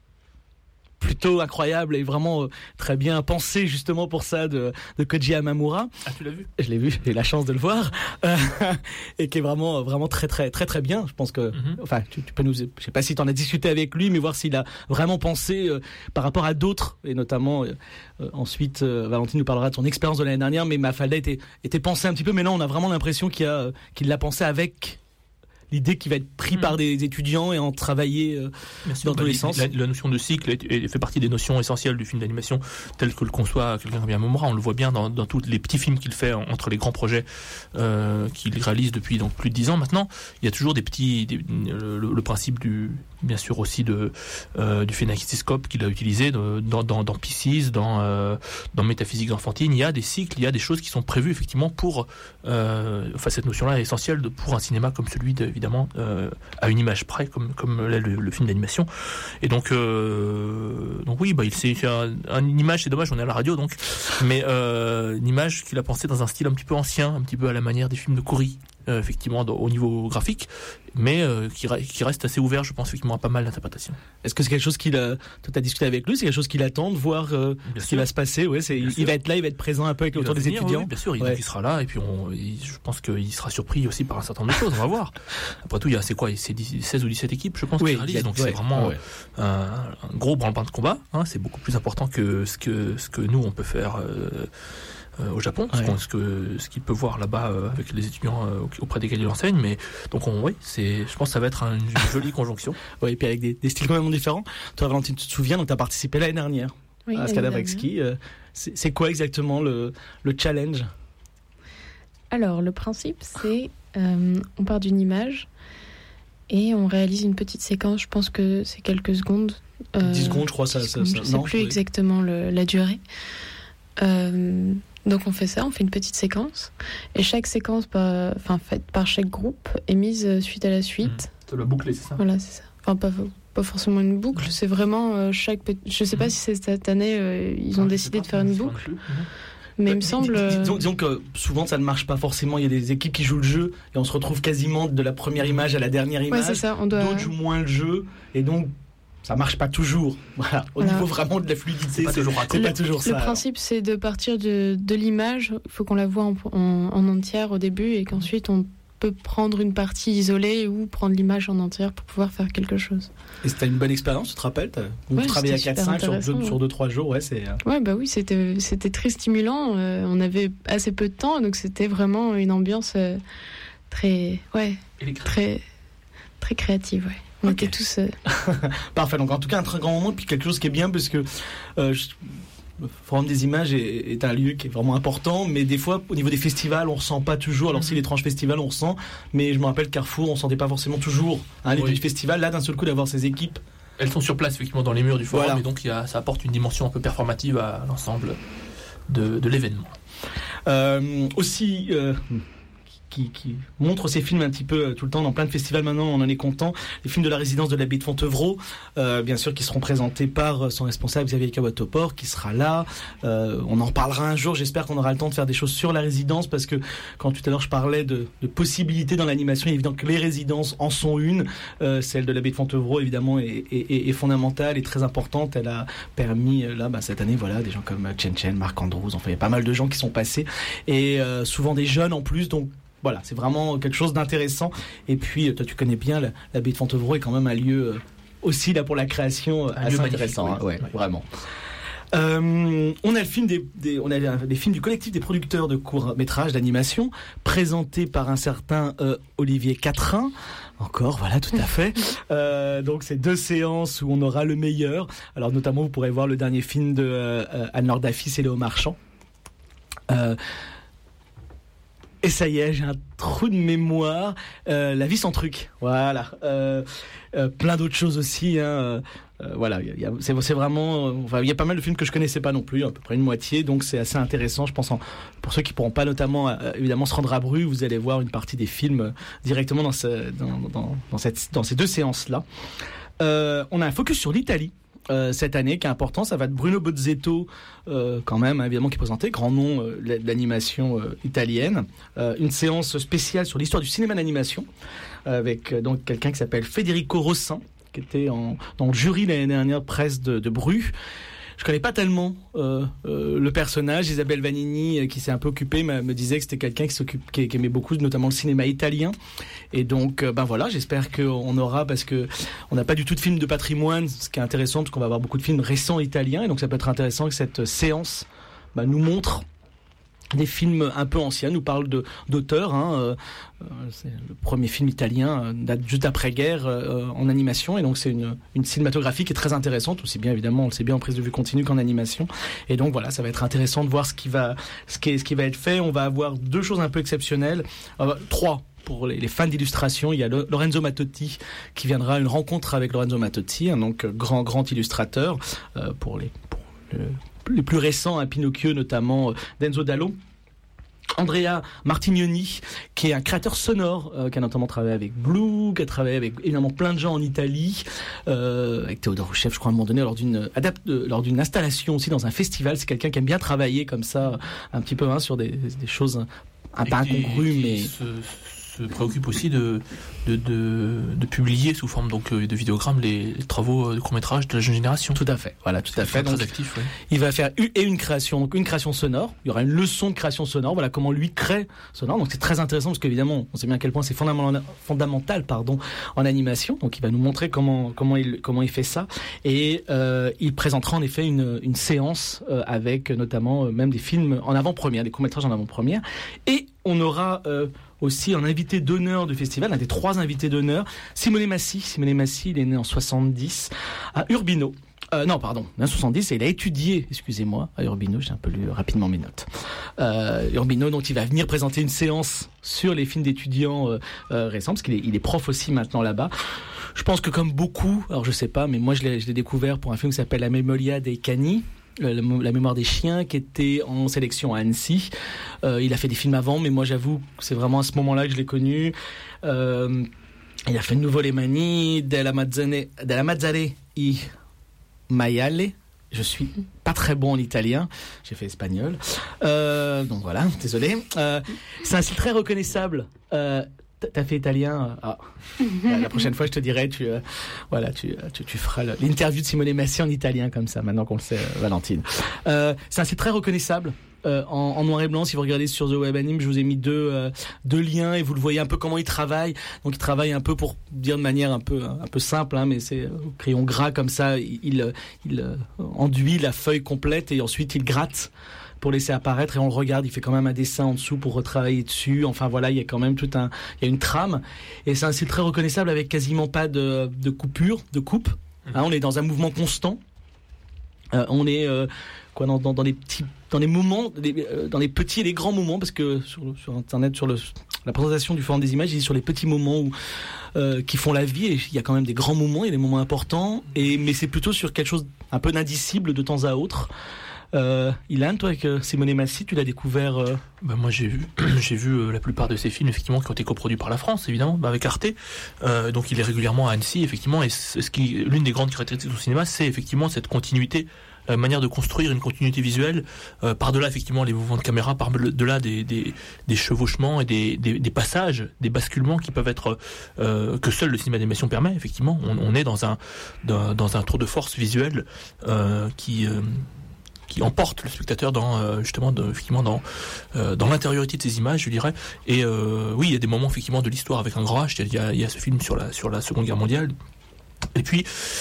plutôt incroyable et vraiment euh, très bien pensé justement pour ça de, de Koji Yamamura. Ah, tu l'as vu ? Je l'ai vu, j'ai eu la chance de le voir euh, et qui est vraiment vraiment très très très très bien. Je pense que, mm-hmm. enfin, tu, tu peux nous, je sais pas si tu en as discuté avec lui, mais voir s'il a vraiment pensé euh, par rapport à d'autres et notamment euh, euh, ensuite euh, Valentine nous parlera de son expérience de l'année dernière, mais Mafalda était était pensé un petit peu, mais là on a vraiment l'impression qu'il a qu'il l'a pensé avec l'idée qui va être pris mmh. par des étudiants et en travailler euh, sûr, dans tous bah, les sens. La, la notion de cycle est, est, fait partie des notions essentielles du film d'animation tel que le conçoit quelqu'un comme Yamamura. On le voit bien dans, dans tous les petits films qu'il fait entre les grands projets euh, qu'il réalise depuis donc, plus de dix ans maintenant. Il y a toujours des petits... Des, le, le principe du... bien sûr aussi de, euh, du phénakistéscope qu'il a utilisé de, dans, dans, dans Piscis, dans, euh, dans Métaphysique enfantine. Il y a des cycles, il y a des choses qui sont prévues effectivement pour... Euh, enfin, cette notion-là est essentielle de, pour un cinéma comme celui de, évidemment euh, à une image près comme comme là, le, le film d'animation. Et donc euh, donc oui bah il c'est un, une image, c'est dommage on est à la radio donc, mais euh, une image qu'il a pensée dans un style un petit peu ancien, un petit peu à la manière des films de Corrie. euh, effectivement dans, au niveau graphique, mais euh, qui, qui reste assez ouvert, je pense, effectivement à pas mal d'interprétations. Est-ce que c'est quelque chose qu'il a, toi t'as discuté avec lui, c'est quelque chose qu'il attend de voir euh, ce sûr. qui va se passer, ouais, c'est, il, il va être là, il va être présent un peu avec autour des venir, étudiants. Oui, bien sûr, il, ouais. il sera là et puis on, il, je pense qu'il sera surpris aussi par un certain nombre de choses, on va voir. Après tout, il y a c'est quoi, c'est seize ou dix-sept équipes, je pense, oui, qui réalisent, donc ouais, c'est vraiment ouais. un, un gros branle-bas de combat. Hein, c'est beaucoup plus important que ce que ce que nous on peut faire. Euh, Euh, au Japon, ouais. ce, que, ce qu'il peut voir là-bas euh, avec les étudiants euh, auprès desquels il enseigne, mais donc on, oui, c'est, je pense que ça va être un, une jolie conjonction. Oui, et puis avec des, des styles complètement différents. Toi, Valentine, tu te souviens, donc tu as participé l'année dernière oui, à Skada Break-Ski. Euh, c'est, c'est quoi exactement le, le challenge ? Alors, le principe, c'est euh, on part d'une image et on réalise une petite séquence, je pense que c'est quelques secondes. Euh, dix secondes, je crois, ça. ça, ça je ne sais non, plus oui. exactement le, la durée. Euh, Donc on fait ça, on fait une petite séquence, et chaque séquence, par, enfin faite par chaque groupe, est mise suite à la suite. Mmh. Ça doit boucler, c'est ça ? Voilà, c'est ça. Enfin pas, pas forcément une boucle, mmh. c'est vraiment euh, chaque. Je sais pas mmh. si c'est cette année euh, ils ont ah, décidé de faire une boucle. Mmh. Mais bah, il me semble. Dis, disons, disons que souvent ça ne marche pas forcément. Il y a des équipes qui jouent le jeu et on se retrouve quasiment de la première image à la dernière image. Ouais, c'est ça. On doit... D'autres jouent moins le jeu et donc. Ça marche pas toujours. Voilà. Au voilà. niveau vraiment de la fluidité, c'est pas c'est, toujours, c'est le, pas toujours ça. Le principe, c'est de partir de, de l'image. Il faut qu'on la voit en, en, en entière au début et qu'ensuite on peut prendre une partie isolée ou prendre l'image en entière pour pouvoir faire quelque chose. Et c'était une bonne expérience, tu te rappelles ? Vous ouais, travaillez à quatre cinq sur deux, ouais. sur deux trois jours, ouais, c'est. Ouais, bah oui, c'était c'était très stimulant. Euh, on avait assez peu de temps, donc c'était vraiment une ambiance euh, très, ouais, très, très créative, ouais. On okay. était tous. Euh... Parfait. Donc en tout cas un très grand moment, puis quelque chose qui est bien parce que euh, je... le Forum des images est, est un lieu qui est vraiment important, mais des fois au niveau des festivals on ressent pas toujours. Alors mm-hmm. si l'étrange festival on ressent, mais je me rappelle Carrefour on sentait pas forcément toujours un hein, oui. du festival. Là d'un seul coup d'avoir ces équipes. Elles sont sur place effectivement dans les murs du forum, voilà. Et donc il y a, ça apporte une dimension un peu performative à l'ensemble de, de l'événement. Euh, aussi. Euh... Qui, qui montre ces films un petit peu tout le temps dans plein de festivals maintenant, on en est content. Les films de la résidence de l'abbaye de Fontevraud, euh, bien sûr, qui seront présentés par son responsable Xavier Kawatopor, qui sera là. Euh, on en reparlera un jour. J'espère qu'on aura le temps de faire des choses sur la résidence, parce que quand tout à l'heure je parlais de, de possibilités dans l'animation, il est évident que les résidences en sont une. Euh, celle de l'abbaye de Fontevraud, évidemment, est, est, est fondamentale et très importante. Elle a permis, là, bah, cette année, voilà, des gens comme Chen Chen, Marc Andrews, enfin, il y a pas mal de gens qui sont passés, et euh, souvent des jeunes en plus, donc voilà, c'est vraiment quelque chose d'intéressant. Et puis, toi, tu connais bien, l'abbaye de Fontevraud est quand même un lieu euh, aussi là pour la création, un assez intéressant. Hein, ouais, ouais. Vraiment. Euh, on a le film des, des on a les films du collectif des producteurs de courts-métrages d'animation, présentés par un certain euh, Olivier Quatrin. Encore, voilà, tout à fait. Euh, donc, c'est deux séances où on aura le meilleur. Alors, notamment, vous pourrez voir le dernier film de euh, Anne-Laure Dafis et Léo Marchand. Euh, Et ça y est, j'ai un trou de mémoire. Euh, La vie sans truc, voilà. Euh, euh, plein d'autres choses aussi. Hein. Euh, voilà, y a, c'est, c'est vraiment. Enfin, il y a pas mal de films que je connaissais pas non plus, à peu près une moitié. Donc c'est assez intéressant, je pense. En, pour ceux qui pourront pas notamment, euh, évidemment, se rendre à Bru, vous allez voir une partie des films euh, directement dans, ce, dans, dans, dans, cette, dans ces deux séances-là. Euh, on a un focus sur l'Italie. Euh, cette année, qui est important, ça va être Bruno Bozzetto, euh, quand même, hein, évidemment, qui est présenté, grand nom euh, de l'animation euh, italienne. Euh, une séance spéciale sur l'histoire du cinéma d'animation, euh, avec euh, donc quelqu'un qui s'appelle Federico Rossin, qui était en, dans le jury l'année dernière, presse de, de Bru. Je connais pas tellement euh, euh, le personnage. Isabelle Vanini, euh, qui s'est un peu occupée, me, me disait que c'était quelqu'un qui s'occupe, qui, qui aimait beaucoup, notamment le cinéma italien. Et donc, euh, ben voilà, j'espère qu'on aura, parce que on n'a pas du tout de films de patrimoine, ce qui est intéressant, parce qu'on va avoir beaucoup de films récents italiens, et donc ça peut être intéressant que cette séance ben, nous montre des films un peu anciens, nous parle de, d'auteurs. Hein, euh, c'est le premier film italien, euh, date juste après-guerre euh, en animation, et donc c'est une, une cinématographie qui est très intéressante, aussi bien évidemment, on le sait bien en prise de vue continue qu'en animation. Et donc voilà, ça va être intéressant de voir ce qui va, ce qui, est, ce qui va être fait. On va avoir deux choses un peu exceptionnelles, euh, trois. Pour les, les fans d'illustration, il y a Lorenzo Mattotti qui viendra à une rencontre avec Lorenzo Mattotti, hein, donc grand grand illustrateur euh, pour les pour le, les plus récents, hein, Pinocchio notamment, euh, d'Enzo Dallo. Andrea Martignoni, qui est un créateur sonore, euh, qui a notamment travaillé avec Blue, qui a travaillé avec évidemment plein de gens en Italie, euh, avec Théodore Rousseff, je crois à un moment donné, lors d'une adapte, lors d'une installation aussi dans un festival. C'est quelqu'un qui aime bien travailler comme ça, un petit peu hein, sur des, des choses un peu incongrues, mais se, se préoccupe aussi de, de, de, de publier sous forme donc, de vidéogrammes les, les travaux de court-métrage de la jeune génération. Tout à fait, voilà, tout à fait. Très donc, actif, ouais. Il va faire une, et une création, donc une création sonore. Il y aura une leçon de création sonore. Voilà comment lui crée sonore. Donc c'est très intéressant parce qu'évidemment, on sait bien à quel point c'est fondamental, fondamental pardon, en animation. Donc il va nous montrer comment comment il comment il fait ça. Et euh, il présentera en effet une, une séance euh, avec notamment euh, même des films en avant-première, des courts-métrages en avant-première. Et on aura euh, aussi un invité d'honneur du festival, un des trois invités d'honneur, Simone Massi. Simone Massi, il est né en soixante-dix à Urbino. Euh, non, pardon, en soixante-dix, et il a étudié, excusez-moi, à Urbino, j'ai un peu lu rapidement mes notes. Euh, Urbino, donc il va venir présenter une séance sur les films d'étudiants euh, euh, récents, parce qu'il est, il est prof aussi maintenant là-bas. Je pense que comme beaucoup, alors je sais pas, mais moi je l'ai, je l'ai découvert pour un film qui s'appelle La Memoria dei Cani, la, la mémoire des chiens, qui était en sélection à Annecy. Euh, il a fait des films avant, mais moi j'avoue que c'est vraiment à ce moment-là que je l'ai connu. Euh, il a fait Nouveau Le Mani, Della Mazzane, Della Mazzare i Maiale. Je suis pas très bon en italien, j'ai fait espagnol. Euh, donc voilà, désolé. Euh, c'est un style très reconnaissable. Euh, T'as fait italien, ah. La prochaine fois je te dirai, tu, euh, voilà, tu, tu, tu feras l'interview de Simone Massi en italien comme ça, maintenant qu'on le sait, euh, Valentine. Euh, c'est un site très reconnaissable. Euh, en, en noir et blanc, si vous regardez sur The Web Anime, je vous ai mis deux, euh, deux liens et vous le voyez un peu comment il travaille. Donc il travaille un peu, pour dire de manière un peu, un peu simple, hein, mais c'est au crayon gras comme ça, il, il, il euh, enduit la feuille complète et ensuite il gratte pour laisser apparaître et on le regarde, il fait quand même un dessin en dessous pour retravailler dessus. Enfin voilà, il y a quand même tout un, il y a une trame et c'est un style très reconnaissable avec quasiment pas de, de coupure, de coupe. Hein, on est dans un mouvement constant. Euh, on est euh, quoi dans, dans, dans les petits, dans les moments, les, euh, dans les petits et les grands moments, parce que sur, sur internet, sur le, la présentation du forum des images, il dit sur les petits moments où, euh, qui font la vie. Et il y a quand même des grands moments, il y a des moments importants. Et mais c'est plutôt sur quelque chose un peu d'indicible de temps à autre. Euh, Ilan, toi avec euh, Simone Massi, tu l'as découvert euh... bah moi j'ai vu, j'ai vu euh, la plupart de ces films effectivement qui ont été coproduits par la France évidemment, bah, avec Arte. Euh, donc il est régulièrement à Annecy effectivement et ce qui, l'une des grandes caractéristiques du cinéma, c'est effectivement cette continuité, la manière de construire une continuité visuelle euh, par-delà effectivement les mouvements de caméra, par-delà des, des, des chevauchements et des, des, des passages, des basculements qui peuvent être euh, que seul le cinéma d'animation permet. Effectivement, on, on est dans un dans, dans un tour de force visuel euh, qui euh, qui emporte le spectateur dans euh, justement de, effectivement dans euh, dans l'intériorité de ces images, je dirais. Et euh, oui, il y a des moments effectivement de l'histoire avec un grand H. Il y a, il y a ce film sur la sur la Seconde Guerre mondiale. Et puis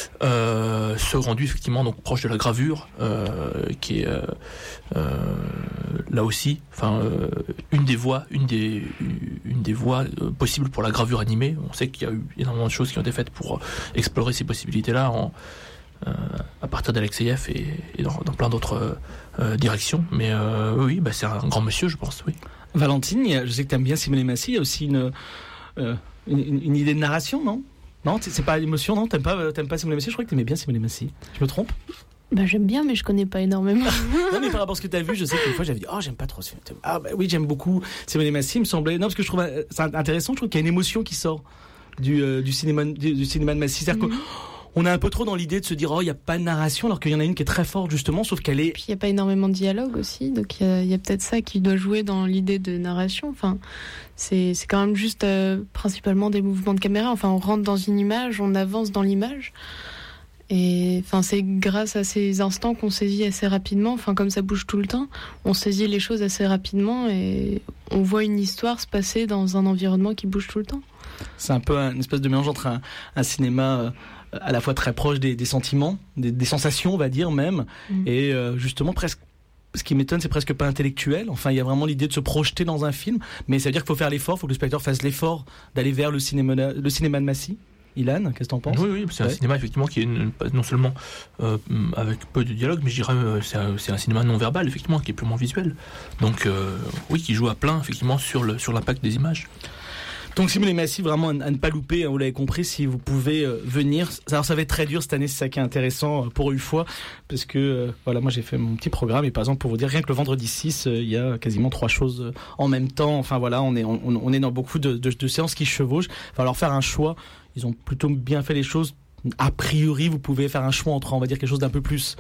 euh, ce rendu effectivement donc proche de la gravure, euh, qui est euh, euh, là aussi, enfin euh, une des voies, une des une des voies euh, possibles pour la gravure animée. On sait qu'il y a eu énormément de choses qui ont été faites pour explorer ces possibilités-là en Euh, à partir d'Alexeïev et, et dans, dans plein d'autres euh, directions. Mais euh, oui, bah, c'est un grand monsieur, je pense, oui. Valentine, je sais que tu aimes bien Simone Massi, il y a aussi une, euh, une, une idée de narration, non? Non, c'est pas l'émotion, non? T'aimes pas, t'aimes pas Simone Massi? Je crois que t'aimais bien Simone Massi. Je me trompe? Bah, j'aime bien, mais je connais pas énormément. Non, mais par rapport à ce que tu as vu, je sais qu'une fois j'avais dit, oh, j'aime pas trop ce film. Ah, bah oui, j'aime beaucoup Simone Massi, il me semblait. Non, parce que je trouve c'est intéressant, je trouve qu'il y a une émotion qui sort du, euh, du, cinéma, du, du cinéma de Massi. C'est-à-dire mm-hmm. que on est un peu trop dans l'idée de se dire, oh, il n'y a pas de narration, alors qu'il y en a une qui est très forte, justement, sauf qu'elle est... Puis il n'y a pas énormément de dialogue aussi, donc il y a, a peut-être ça qui doit jouer dans l'idée de narration. Enfin, c'est, c'est quand même juste euh, principalement des mouvements de caméra. Enfin, on rentre dans une image, on avance dans l'image. Et enfin, c'est grâce à ces instants qu'on saisit assez rapidement. Enfin, comme ça bouge tout le temps, on saisit les choses assez rapidement et on voit une histoire se passer dans un environnement qui bouge tout le temps. C'est un peu une espèce de mélange entre un, un cinéma... Euh, à la fois très proche des, des sentiments, des, des sensations, on va dire même, mmh. et euh, justement presque. Ce qui m'étonne, c'est presque pas intellectuel. Enfin, il y a vraiment l'idée de se projeter dans un film, mais ça veut dire qu'il faut faire l'effort, il faut que le spectateur fasse l'effort d'aller vers le cinéma, le cinéma de Massi. Ilan, qu'est-ce que t'en penses? Oui, oui, c'est ouais. un cinéma effectivement qui est non seulement euh, avec peu de dialogue, mais je dirais euh, c'est, un, c'est un cinéma non verbal effectivement qui est purement visuel. Donc euh, oui, qui joue à plein effectivement sur le sur l'impact des images. Donc Simone Massi, vraiment à ne pas louper, hein, vous l'avez compris, si vous pouvez euh, venir. Alors ça va être très dur cette année, c'est ça qui est intéressant euh, pour une fois, parce que euh, voilà, moi j'ai fait mon petit programme et par exemple pour vous dire, rien que le vendredi six, euh, il y a quasiment trois choses euh, en même temps. Enfin voilà, on est on, on est dans beaucoup de, de, de séances qui chevauchent. Il va falloir faire un choix. Ils ont plutôt bien fait les choses. A priori, vous pouvez faire un choix entre, on va dire, quelque chose d'un peu plus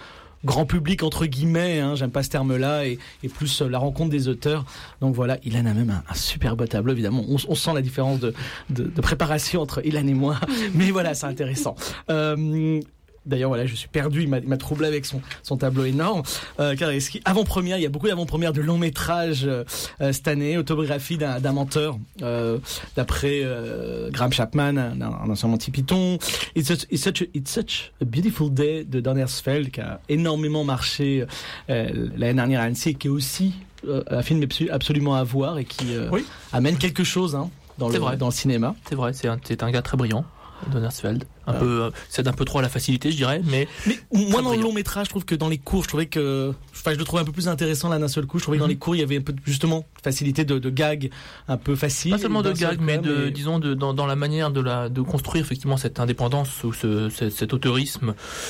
grand public entre guillemets, hein, j'aime pas ce terme-là, et, et plus euh, la rencontre des auteurs. Donc voilà, Ilan a même un, un super beau tableau, évidemment. On, on sent la différence de, de, de préparation entre Ilan et moi, mais voilà, c'est intéressant. Euh, D'ailleurs, voilà, je suis perdu. Il m'a, il m'a troublé avec son, son tableau énorme. Euh, car avant-première, il y a beaucoup d'avant-premières de longs métrages euh, cette année. Autobiographie d'un, d'un menteur, euh, d'après euh, Graham Chapman, un, un ancien Monty Python. It's such, it's, such a, it's such a Beautiful Day de Dan Herzfeld, qui a énormément marché euh, l'année dernière à Annecy, et qui est aussi euh, un film absolument à voir et qui euh, oui. amène quelque chose hein, dans, le, dans le cinéma. C'est vrai, c'est un, c'est un gars très brillant. Dan Herzfeld, un ah. peu, c'est un peu trop à la facilité, je dirais, mais. Mais moi, dans le long métrage, je trouve que dans les cours, je trouvais que, enfin, je le trouvais un peu plus intéressant là d'un seul coup. Je trouvais mm-hmm. que dans les cours, il y avait un peu justement facilité de, de gag, un peu facile. Pas seulement de gag, mais de, et... disons, de, dans, dans la manière de la, de construire effectivement cette indépendance ou ce, cet, cet auteurisme.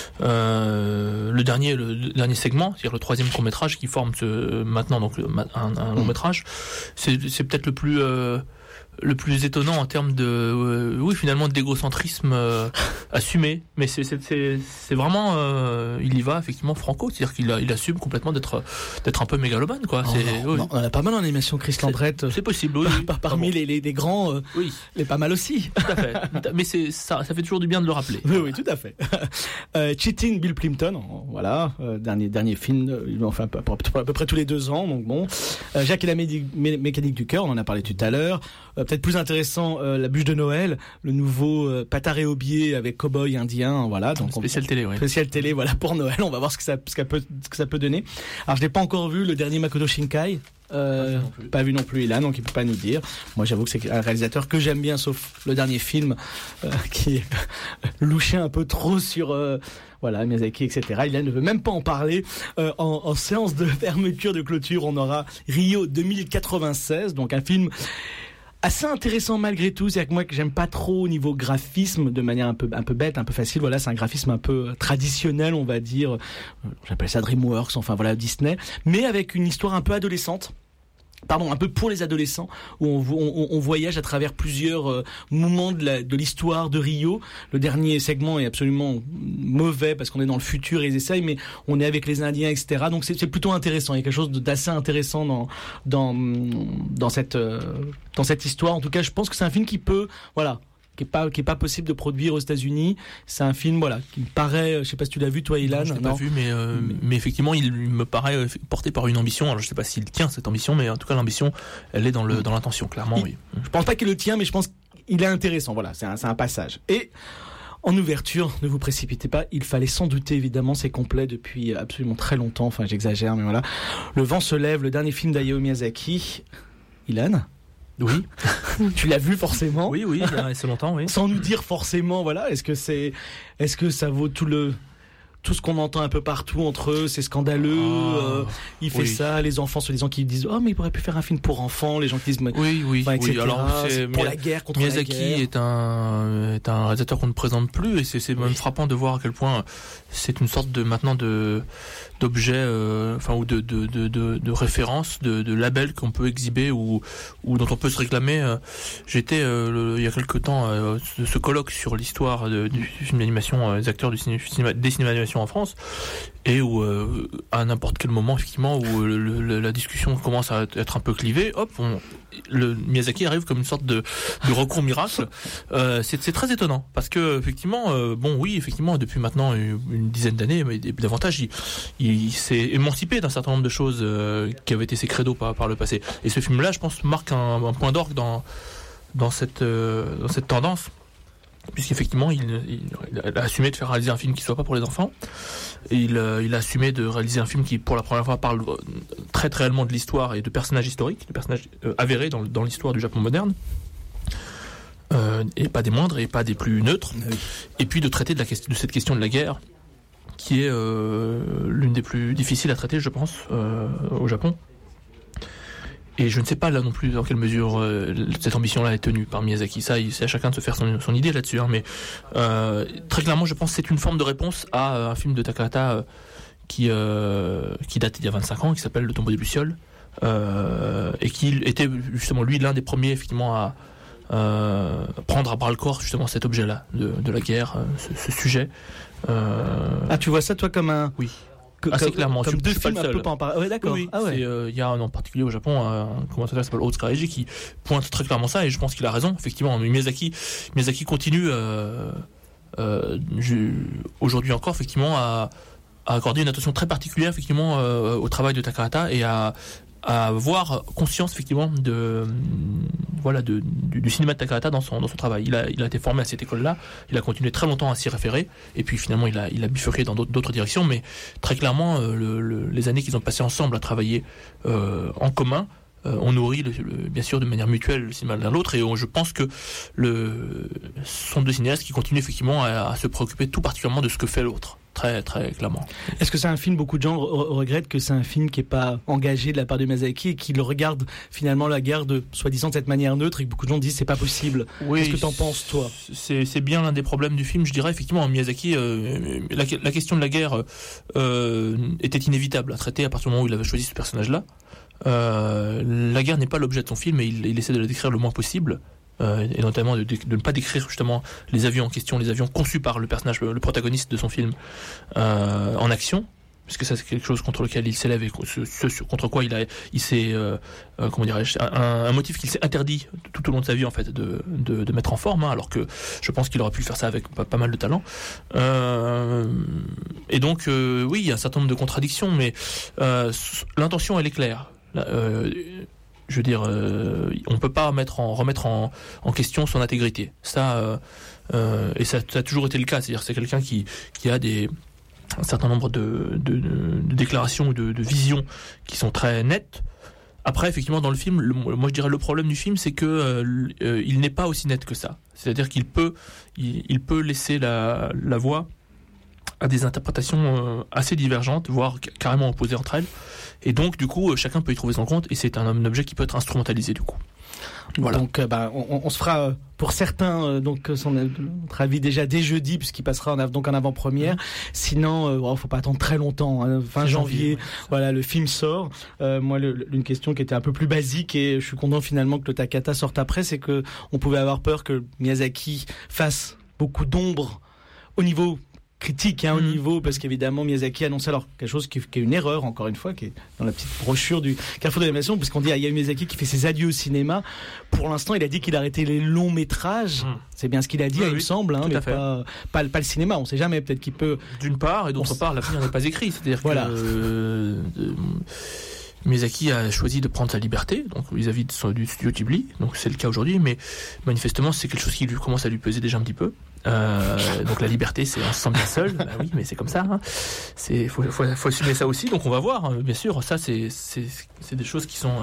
Euh, le dernier, le, le dernier segment, c'est-à-dire le troisième court métrage qui forme ce, maintenant donc un, un long métrage, c'est, c'est peut-être le plus. Euh, le plus étonnant en termes de euh, oui finalement d'égocentrisme euh, assumé, mais c'est c'est c'est, c'est vraiment euh, il y va effectivement franco, c'est-à-dire qu'il a, il assume complètement d'être d'être un peu mégalomane quoi. Oh, c'est non, oui. non, on en a pas mal en animation, Chris Landrette. C'est, c'est possible, oui. Par, parmi les, les les grands, euh, oui, les pas mal aussi. Tout à fait. Mais c'est ça, ça fait toujours du bien de le rappeler. Oui, oui, tout à fait. euh, Cheating, Bill Plimpton, voilà, euh, dernier dernier film, euh, il en fait à peu, à peu près tous les deux ans, donc bon. Euh, Jacques et la mé- mé- mécanique du cœur, on en a parlé tout à l'heure. Euh, peut-être plus intéressant. Euh, la bûche de Noël, le nouveau euh, Patard et Aubier avec Cowboy indien, voilà. Donc spécial on, télé, oui. Spécial télé, voilà pour Noël. On va voir ce que ça, ce que ça peut, ce que ça peut donner. Alors je n'ai pas encore vu le dernier Makoto Shinkai. Euh, pas, vu pas vu non plus Ilan, donc il peut pas nous dire. Moi j'avoue que c'est un réalisateur que j'aime bien, sauf le dernier film euh, qui louchait un peu trop sur euh, voilà Miyazaki, et cetera. Ilan ne veut même pas en parler. Euh, en, en séance de fermeture de clôture, on aura Rio deux mille quatre-vingt-seize, donc un film assez intéressant malgré tout, c'est-à-dire que moi que j'aime pas trop au niveau graphisme, de manière un peu un peu bête, un peu facile, voilà, c'est un graphisme un peu traditionnel, on va dire, j'appelle ça DreamWorks, enfin voilà, Disney, mais avec une histoire un peu adolescente. Pardon, un peu pour les adolescents, où on, on, on voyage à travers plusieurs euh, moments de, la, de l'histoire de Rio. Le dernier segment est absolument mauvais parce qu'on est dans le futur et ils essayent, mais on est avec les Indiens, et cetera. Donc c'est, c'est plutôt intéressant. Il y a quelque chose d'assez intéressant dans dans dans cette euh, dans cette histoire. En tout cas, je pense que c'est un film qui peut, voilà, qui est pas qui est pas possible de produire aux États-Unis. C'est un film, voilà, qui me paraît, je sais pas si tu l'as vu toi, Ilan. Non, je l'ai pas vu, mais, euh, mais mais effectivement il me paraît porté par une ambition. Alors je sais pas s'il tient cette ambition, mais en tout cas l'ambition elle est dans le dans l'intention, clairement. Il, oui. Je pense pas qu'il le tient, mais je pense qu'il est intéressant. Voilà, c'est un c'est un passage. Et en ouverture, ne vous précipitez pas, il fallait s'en douter évidemment, c'est complet depuis absolument très longtemps. Enfin j'exagère, mais voilà. Le vent se lève, le dernier film d'Hayao Miyazaki. Ilan. Oui. Tu l'as vu forcément. Oui, oui, il y a assez longtemps, oui. Sans nous dire forcément, voilà, est-ce que c'est, est-ce que ça vaut tout le, tout ce qu'on entend un peu partout entre eux, c'est scandaleux, oh, euh, il fait oui. ça, les enfants, c'est les gens qui disent, oh, mais il pourrait plus faire un film pour enfants, les gens qui disent, mais, oui, oui, bah, et cetera, oui, alors, c'est, c'est pour Miyazaki, la guerre, contre Miyazaki la guerre. est un, est un réalisateur qu'on ne présente plus, et c'est, c'est même oui. frappant de voir à quel point c'est une sorte de, maintenant de, d'objet, euh, enfin, ou de, de, de, de, de référence, de, de label qu'on peut exhiber ou, ou dont on peut se réclamer. Euh, j'étais, euh, le, il y a quelque temps, euh, ce, ce colloque sur l'histoire de, du film d'animation, euh, des acteurs du cinéma, des cinémas d'animation en France, et où, euh, à n'importe quel moment, effectivement, où le, le, la discussion commence à être un peu clivée, hop, on, le Miyazaki arrive comme une sorte de, de recours miracle. Euh, c'est, c'est très étonnant, parce que, effectivement, euh, bon, oui, effectivement, depuis maintenant une, une dizaine d'années, mais davantage, il, il s'est émancipé d'un certain nombre de choses euh, qui avaient été ses credos par, par le passé. Et ce film-là, je pense, marque un, un point d'orgue dans, dans, cette, euh, dans cette tendance, puisqu'effectivement, il, il, il a assumé de faire réaliser un film qui ne soit pas pour les enfants. Et il, euh, il a assumé de réaliser un film qui, pour la première fois, parle très, très réellement de l'histoire et de personnages historiques, de personnages euh, avérés dans, dans l'histoire du Japon moderne. Euh, et pas des moindres, et pas des plus neutres. Oui. Et puis de traiter de, la question, de cette question de la guerre, qui est euh, l'une des plus difficiles à traiter, je pense, euh, au Japon. Et je ne sais pas là non plus dans quelle mesure euh, cette ambition-là est tenue par Miyazaki. Ça, c'est à chacun de se faire son, son idée là-dessus. Hein, mais euh, très clairement, je pense que c'est une forme de réponse à euh, un film de Takahata euh, qui euh, qui date d'il y a vingt-cinq ans, qui s'appelle Le Tombeau des Lucioles, euh, et qui était justement lui l'un des premiers effectivement à euh, prendre à bras le corps justement cet objet-là de, de la guerre, ce, ce sujet. Euh... Ah, tu vois ça toi comme un oui. assez comme, clairement. Comme Je, deux je suis pas films le un seul. peu pas en parallèle. Ouais, d'accord. Oui, ah ouais. il euh, y a en particulier au Japon un commentateur qui s'appelle Otsukareji qui pointe très clairement ça, et je pense qu'il a raison. Effectivement, Miyazaki, Miyazaki continue euh, euh, je, aujourd'hui encore effectivement à, à accorder une attention très particulière effectivement euh, au travail de Takahata et à à avoir conscience effectivement de voilà de, du, du cinéma de Takahata dans son dans son travail. Il a il a été formé à cette école-là, il a continué très longtemps à s'y référer, et puis finalement il a il a bifurqué dans d'autres, d'autres directions, mais très clairement euh, le, le, les années qu'ils ont passées ensemble à travailler euh, en commun, euh, on nourrit le, le, bien sûr de manière mutuelle le cinéma l'un l'autre, et on, je pense que le sont deux cinéastes qui continuent effectivement à, à se préoccuper tout particulièrement de ce que fait l'autre. Très, très clairement. Est-ce que c'est un film, beaucoup de gens re- regrettent que c'est un film qui n'est pas engagé de la part de Miyazaki et qui le regarde finalement la guerre de soi-disant de cette manière neutre, et que beaucoup de gens disent c'est pas possible. Oui, Qu'est-ce que t'en penses, toi ? c'est, c'est bien l'un des problèmes du film, je dirais. Effectivement, Miyazaki, euh, la, la question de la guerre euh, était inévitable à traiter à partir du moment où il avait choisi ce personnage-là. Euh, la guerre n'est pas l'objet de son film, et il, il essaie de la décrire le moins possible. Euh, et notamment de, de, de ne pas décrire justement les avions en question, les avions conçus par le personnage, le, le protagoniste de son film, euh, en action, puisque ça c'est quelque chose contre lequel il s'élève et ce, ce contre quoi il a, il s'est, euh, euh, comment dirais-je, un, un motif qu'il s'est interdit tout au long de sa vie en fait de, de, de mettre en forme, hein, alors que je pense qu'il aurait pu faire ça avec pas, pas mal de talent. Euh, et donc euh, oui, il y a un certain nombre de contradictions, mais euh, l'intention elle est claire. Euh, Je veux dire, euh, on peut pas mettre en, remettre en, en question son intégrité. Ça, euh, euh, et ça, ça a toujours été le cas. C'est-à-dire, c'est quelqu'un qui, qui a des, un certain nombre de, de, de déclarations ou de, de visions qui sont très nettes. Après, effectivement, dans le film, le, moi je dirais le problème du film, c'est que euh, il n'est pas aussi net que ça. C'est-à-dire qu'il peut, il, il peut laisser la, la voix à des interprétations euh, assez divergentes, voire c- carrément opposées entre elles. Et donc, du coup, euh, chacun peut y trouver son compte, et c'est un, un objet qui peut être instrumentalisé, du coup. Voilà. Donc, euh, bah, on, on se fera euh, pour certains euh, donc son notre avis déjà dès jeudi, puisqu'il passera en, av- donc en avant-première. Mmh. Sinon, euh, oh, faut pas attendre très longtemps. Hein, fin janvier, janvier, voilà, le film sort. Euh, moi, le, le, une question qui était un peu plus basique, et je suis content finalement que le Takahata sorte après, c'est que on pouvait avoir peur que Miyazaki fasse beaucoup d'ombre au niveau critique, hein, mmh. au niveau, parce qu'évidemment Miyazaki annonce alors quelque chose qui, qui est une erreur, encore une fois, qui est dans la petite brochure du Carrefour de l'animation, puisqu'on dit, ah, il y a Miyazaki qui fait ses adieux au cinéma. Pour l'instant, il a dit qu'il arrêtait les longs métrages. Mmh. C'est bien ce qu'il a dit, oui, il oui, me semble, hein, mais pas, pas, pas le cinéma. On sait jamais, peut-être qu'il peut. D'une part, et d'autre part, l'avenir n'est pas écrit. C'est-à-dire voilà. que euh, euh, Miyazaki a choisi de prendre sa liberté, donc vis-à-vis de son, du studio Ghibli. Donc c'est le cas aujourd'hui, mais manifestement, c'est quelque chose qui lui commence à lui peser déjà un petit peu. Euh, donc la liberté, c'est on se sent bien seul, bah oui, mais c'est comme ça. Hein. C'est faut, faut, faut assumer ça aussi. Donc on va voir. Hein. Bien sûr, ça c'est c'est c'est des choses qui sont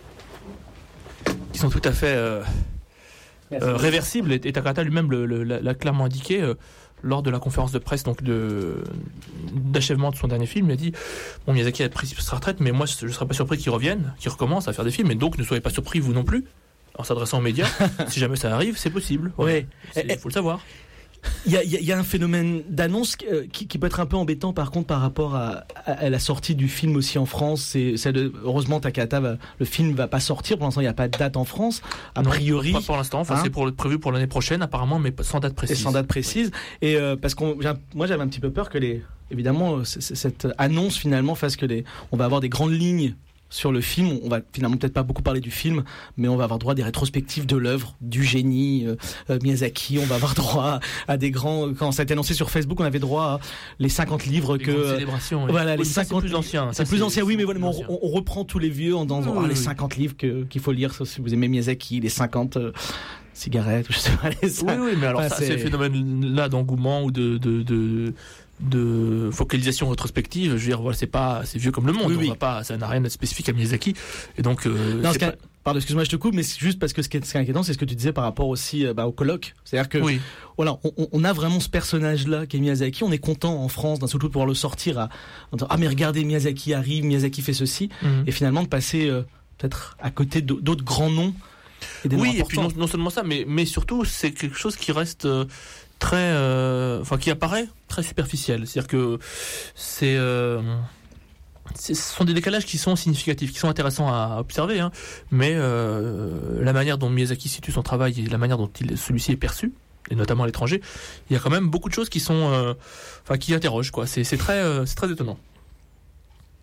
euh, qui sont tout à fait euh, euh, réversibles. Et, et Takahata lui-même le, le, l'a, l'a clairement indiqué euh, lors de la conférence de presse donc de d'achèvement de son dernier film. Il a dit bon, Miyazaki a pris sa retraite, mais moi je ne serais pas surpris qu'il revienne, qu'il recommence à faire des films. Et donc ne soyez pas surpris vous non plus. En s'adressant aux médias, si jamais ça arrive, c'est possible. Ouais, il faut le savoir. Il y a, y a un phénomène d'annonce qui, qui peut être un peu embêtant par contre par rapport à, à, à la sortie du film aussi en France. C'est, c'est de, heureusement Takahata, va, le film va pas sortir. Pour l'instant, il n'y a pas de date en France. A non, priori, pas pour l'instant. Enfin, hein, c'est pour, prévu pour l'année prochaine apparemment, mais sans date précise. Et sans date précise. Oui. Et euh, parce qu'on, moi, j'avais un petit peu peur que les, évidemment, c- c- cette annonce finalement fasse que les, on va avoir des grandes lignes sur le film. On va finalement peut-être pas beaucoup parler du film, mais on va avoir droit à des rétrospectives de l'œuvre du génie euh, euh, Miyazaki. On va avoir droit à, à des grands. Quand ça a été annoncé sur Facebook, on avait droit à les cinquante livres les que. Euh, célébrations. Oui. Voilà, oui, les cinquante. C'est plus ancien. C'est ça, plus c'est, ancien, c'est, oui, mais voilà, on, on, on reprend tous les vieux en disant oui, oh, oui, les cinquante oui. livres que, qu'il faut lire si vous aimez Miyazaki, les cinquante euh, cigarettes, je sais pas. Les oui, oui, mais alors enfin, ça, c'est... c'est le phénomène-là d'engouement ou de, de, de de focalisation rétrospective, je veux dire, voilà, c'est pas, c'est vieux comme le monde, oui, on oui. va pas, ça n'a rien de spécifique à Miyazaki, et donc. Euh, non, c'est pas... Pardon, excuse-moi, je te coupe, mais c'est juste parce que ce qui est, ce qui est inquiétant, c'est ce que tu disais par rapport aussi bah, au colloque, c'est-à-dire que, oui. voilà, on, on a vraiment ce personnage-là qui est Miyazaki, on est content en France d'un seul coup de pouvoir le sortir à, en disant, ah mais regardez, Miyazaki arrive, Miyazaki fait ceci, mm-hmm. et finalement de passer euh, peut-être à côté d'autres grands noms. Et des oui, noms et puis non, non seulement ça, mais mais surtout c'est quelque chose qui reste. Euh, très euh, enfin qui apparaît très superficiel, c'est-à-dire que c'est, euh, c'est ce sont des décalages qui sont significatifs, qui sont intéressants à observer, hein, mais euh, la manière dont Miyazaki situe son travail et la manière dont il, celui-ci est perçu, et notamment à l'étranger, il y a quand même beaucoup de choses qui sont euh, enfin qui interrogent quoi, c'est c'est très euh, c'est très étonnant.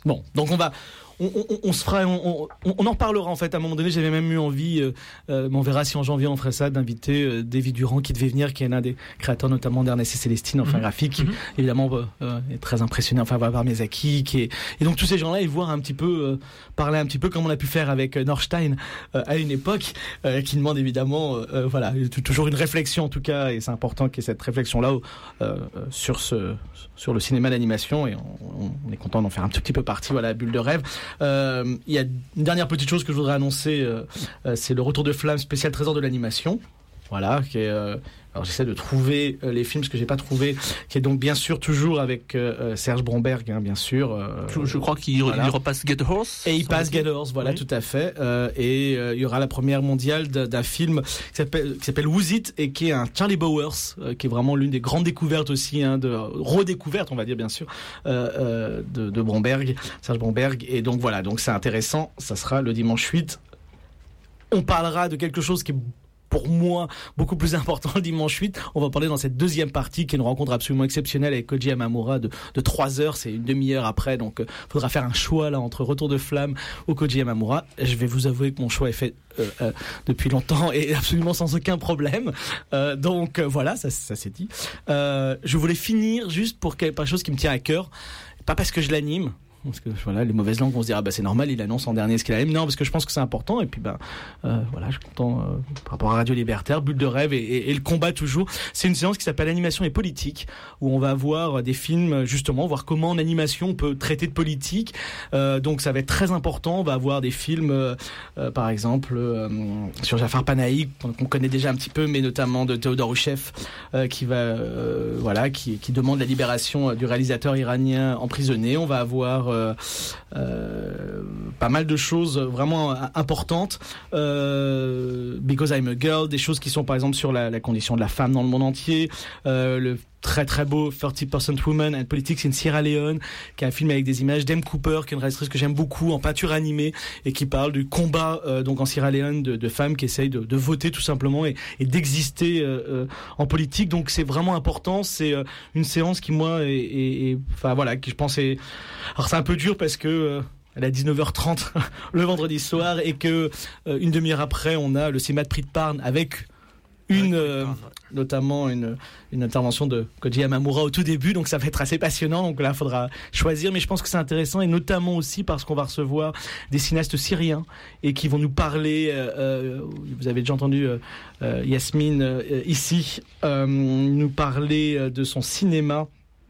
Bon, donc on va... On, on, on se fera, on, on, on en parlera en fait à un moment donné. J'avais même eu envie, euh, euh, mais on verra si en janvier on ferait ça, d'inviter euh, David Durand qui devait venir, qui est l'un des créateurs notamment d'Ernest et Célestine, enfin mmh. graphique, qui mmh. évidemment euh, est très impressionné, enfin va voir Miyazaki, qui est... et donc tous ces gens-là, ils voient un petit peu, euh, parler un petit peu comme on a pu faire avec euh, Norstein euh, à une époque, euh, qui demande évidemment, euh, voilà, toujours une réflexion en tout cas, et c'est important qu'il y ait cette réflexion-là euh, sur ce, sur le cinéma d'animation, et on, on est content d'en faire un tout petit peu partie. Voilà, Bulle de rêve. Il euh, y a une dernière petite chose que je voudrais annoncer, euh, euh, c'est le retour de Flamme spécial Trésor de l'animation. Voilà, qui est, euh, alors j'essaie de trouver euh, les films, ce que j'ai pas trouvé, qui est donc bien sûr toujours avec euh, Serge Bromberg, hein, bien sûr. Euh, je, je crois qu'il voilà. il repasse Get a Horse. Et il passe Get a Horse, voilà, oui. tout à fait. Euh, et euh, il y aura la première mondiale d'un, d'un film qui s'appelle, qui s'appelle Who's It, et qui est un Charlie Bowers, euh, qui est vraiment l'une des grandes découvertes aussi, hein, de redécouverte, on va dire bien sûr, euh, euh, de, de Bromberg, Serge Bromberg. Et donc voilà, donc c'est intéressant. Ça sera le dimanche huit. On parlera de quelque chose qui est pour moi beaucoup plus important le dimanche huit. On va parler dans cette deuxième partie qui est une rencontre absolument exceptionnelle avec Koji Yamamura de, de trois heures, c'est une demi-heure après, donc il euh, faudra faire un choix là entre Retour de Flamme ou Koji Yamamura. Je vais vous avouer que mon choix est fait euh, euh, depuis longtemps et absolument sans aucun problème, euh, donc euh, voilà, ça, ça c'est dit. Euh, je voulais finir juste pour quelque chose qui me tient à cœur, pas parce que je l'anime, parce que voilà, les mauvaises langues vont se dire ah bah c'est normal, il annonce en dernier ce qu'il aime. Non, parce que je pense que c'est important. Et puis ben euh, voilà, je suis content euh, par rapport à Radio Libertaire, Bulle de rêve et, et, et le combat toujours. C'est une séance qui s'appelle Animation et politique, où on va voir des films justement, voir comment en animation on peut traiter de politique. Euh, donc ça va être très important. On va avoir des films, euh, euh, par exemple euh, sur Jafar Panahi, qu'on connaît déjà un petit peu, mais notamment de Théodore Uchef, euh, qui va euh, voilà, qui, qui demande la libération du réalisateur iranien emprisonné. On va avoir Euh, euh, pas mal de choses vraiment importantes, euh, Because I'm a Girl, des choses qui sont par exemple sur la, la condition de la femme dans le monde entier, euh, le très très beau thirty percent Women and Politics in Sierra Leone, qui est un film avec des images d'Em Cooper, qui est une réalisatrice que j'aime beaucoup en peinture animée et qui parle du combat euh, donc en Sierra Leone de, de femmes qui essayent de, de voter tout simplement et, et d'exister euh, euh, en politique. Donc c'est vraiment important, c'est euh, une séance qui moi est, est, est enfin voilà, qui je pense est, alors c'est un peu dur parce que euh, elle est à dix-neuf heures trente le vendredi soir et que euh, une demi-heure après on a le cinéma de Prix de Parne avec une euh, notamment une une intervention de Koji Yamamura au tout début, donc ça va être assez passionnant. Donc là, il faudra choisir, mais je pense que c'est intéressant et notamment aussi parce qu'on va recevoir des cinéastes syriens et qui vont nous parler. Euh, vous avez déjà entendu euh, euh, Yasmine euh, ici euh, nous parler de son cinéma.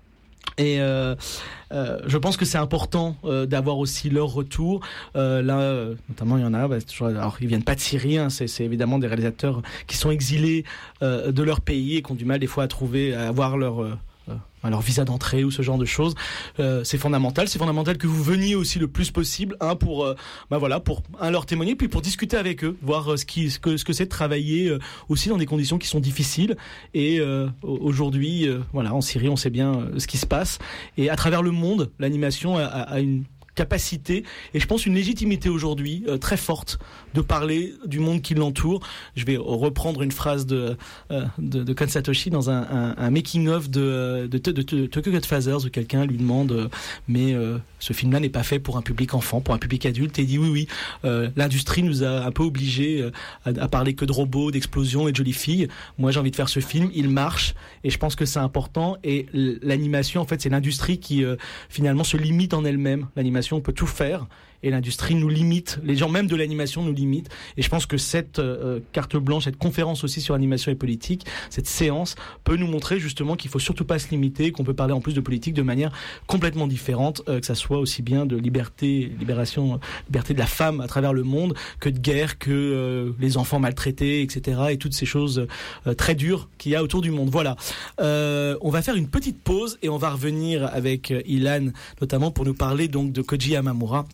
Et euh, euh, je pense que c'est important euh, d'avoir aussi leur retour. Euh, là, euh, notamment, il y en a. Bah, toujours, alors, ils viennent pas de Syrie. Hein, c'est, c'est évidemment des réalisateurs qui sont exilés euh, de leur pays et qui ont du mal des fois à trouver, à avoir leur euh, leur visa d'entrée ou ce genre de choses. Euh, c'est fondamental. C'est fondamental que vous veniez aussi le plus possible, un pour, euh, bah voilà, pour un leur témoigner, puis pour discuter avec eux, voir euh, ce qui, ce que, ce que c'est de travailler euh, aussi dans des conditions qui sont difficiles. Et euh, aujourd'hui, euh, voilà, en Syrie, on sait bien euh, ce qui se passe. Et à travers le monde, l'animation a, a une capacité et je pense une légitimité aujourd'hui euh, très forte de parler du monde qui l'entoure. Je vais reprendre une phrase de euh, de, de Kon Satoshi dans un, un, un making of de de, de, de, de Tokyo Godfathers où quelqu'un lui demande euh, mais euh, ce film-là n'est pas fait pour un public enfant, pour un public adulte, et il dit oui oui euh, l'industrie nous a un peu obligés euh, à, à parler que de robots, d'explosions et de jolies filles. Moi j'ai envie de faire ce film, il marche et je pense que c'est important. Et l'animation en fait c'est l'industrie qui euh, finalement se limite en elle-même. L'animation on peut tout faire et l'industrie nous limite, les gens même de l'animation nous limitent, et je pense que cette euh, carte blanche, cette conférence aussi sur animation et politique, cette séance peut nous montrer justement qu'il faut surtout pas se limiter, qu'on peut parler en plus de politique de manière complètement différente, euh, que ça soit aussi bien de liberté, libération, liberté de la femme à travers le monde, que de guerre, que euh, les enfants maltraités, et cetera, et toutes ces choses euh, très dures qu'il y a autour du monde. Voilà. Euh, on va faire une petite pause et on va revenir avec euh, Ilan, notamment pour nous parler donc de Koji Yamamura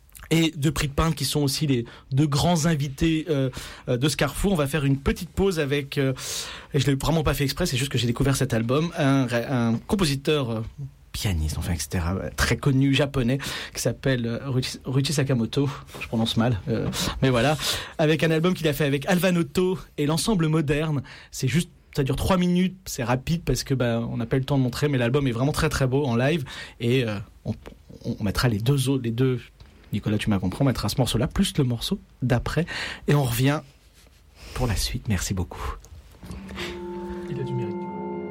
et de Prix de Parne, qui sont aussi les deux grands invités euh, de ce Carrefour. On va faire une petite pause avec, euh, et je l'ai vraiment pas fait exprès, c'est juste que j'ai découvert cet album, un, un compositeur euh, pianiste, enfin, et cetera, très connu japonais, qui s'appelle Ruichi Sakamoto, je prononce mal, euh, mais voilà, avec un album qu'il a fait avec Alvanotto et l'ensemble moderne. C'est juste, ça dure trois minutes, c'est rapide parce que bah on n'a pas eu le temps de montrer, mais l'album est vraiment très très beau en live et euh, on on, on mettra les deux autres, les deux. Nicolas, tu m'as compris, on mettra ce morceau-là plus le morceau d'après et on revient pour la suite. Merci beaucoup. Il a du mérite.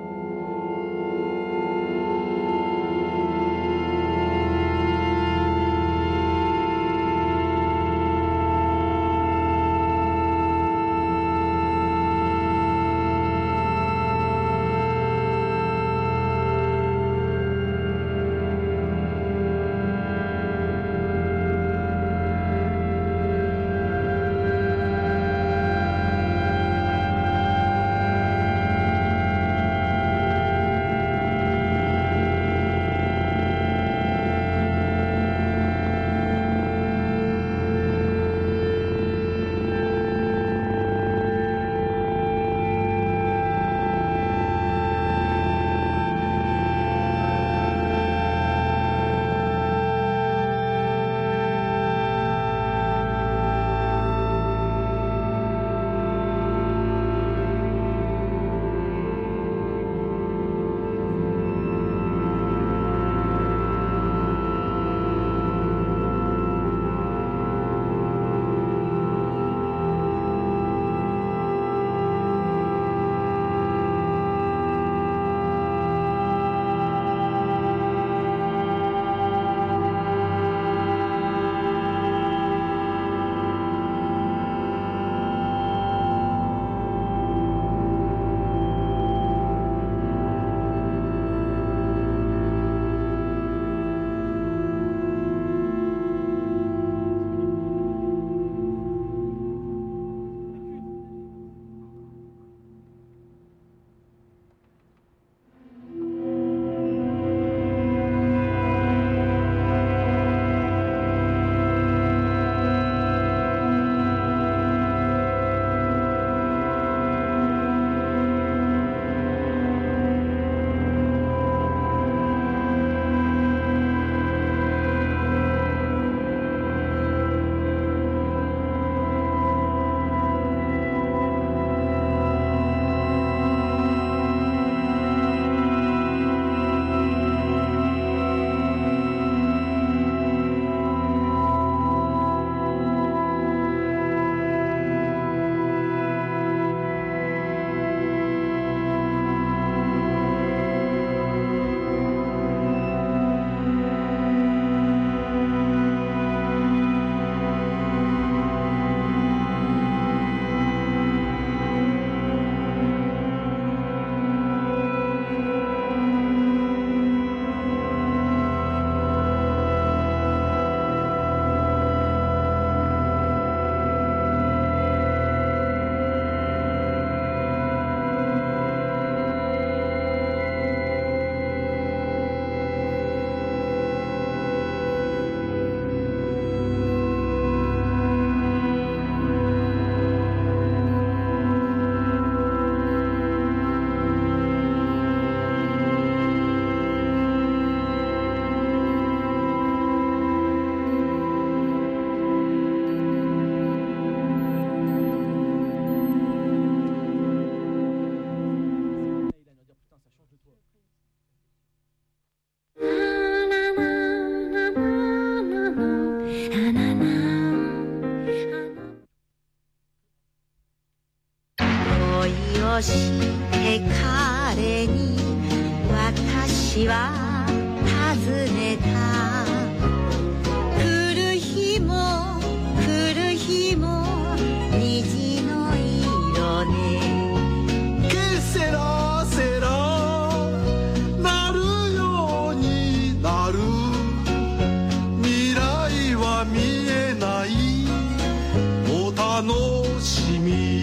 して彼に私は尋ねた。来る日も来る日も虹の色ね。 ケセラセラなるようになる。未来は見えないお楽しみ。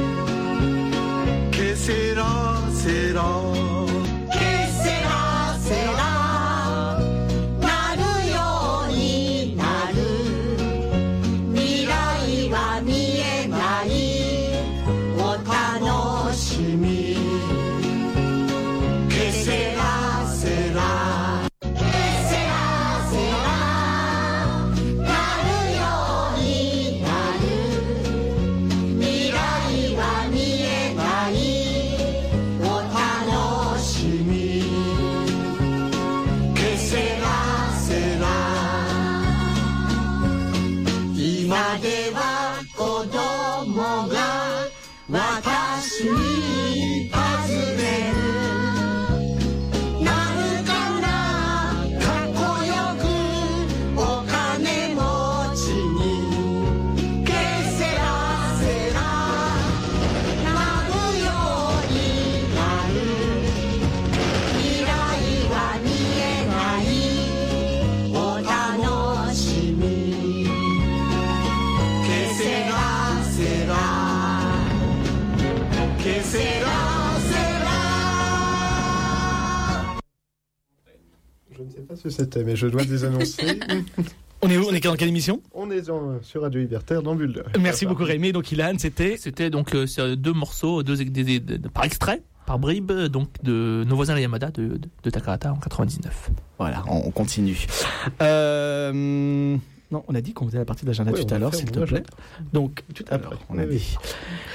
ケセラセラケセラセラなるようになる。未来は見えないお楽しみ。ケセラセラケセラセラなるようになる。未来は見えないお楽 ne sais pas ce que c'était, mais je dois désannoncer. On est où? On est dans quelle émission? On est en, sur Radio Libertaire dans Bulle. Merci beaucoup Rémi. Donc Ilan, c'était C'était donc euh, c'est deux morceaux, deux, des- des- des- par extrait, par bribes, donc de Nos voisins la Yamada de, de, de Takahata en quatre-vingt-dix-neuf. Voilà, on, on continue. Euh, non, on a dit qu'on faisait la partie d'agenda Oui, tout on à va l'heure, faire s'il mon te plaît. agenda. Donc, Tout à alors, l'heure. on a Oui, dit.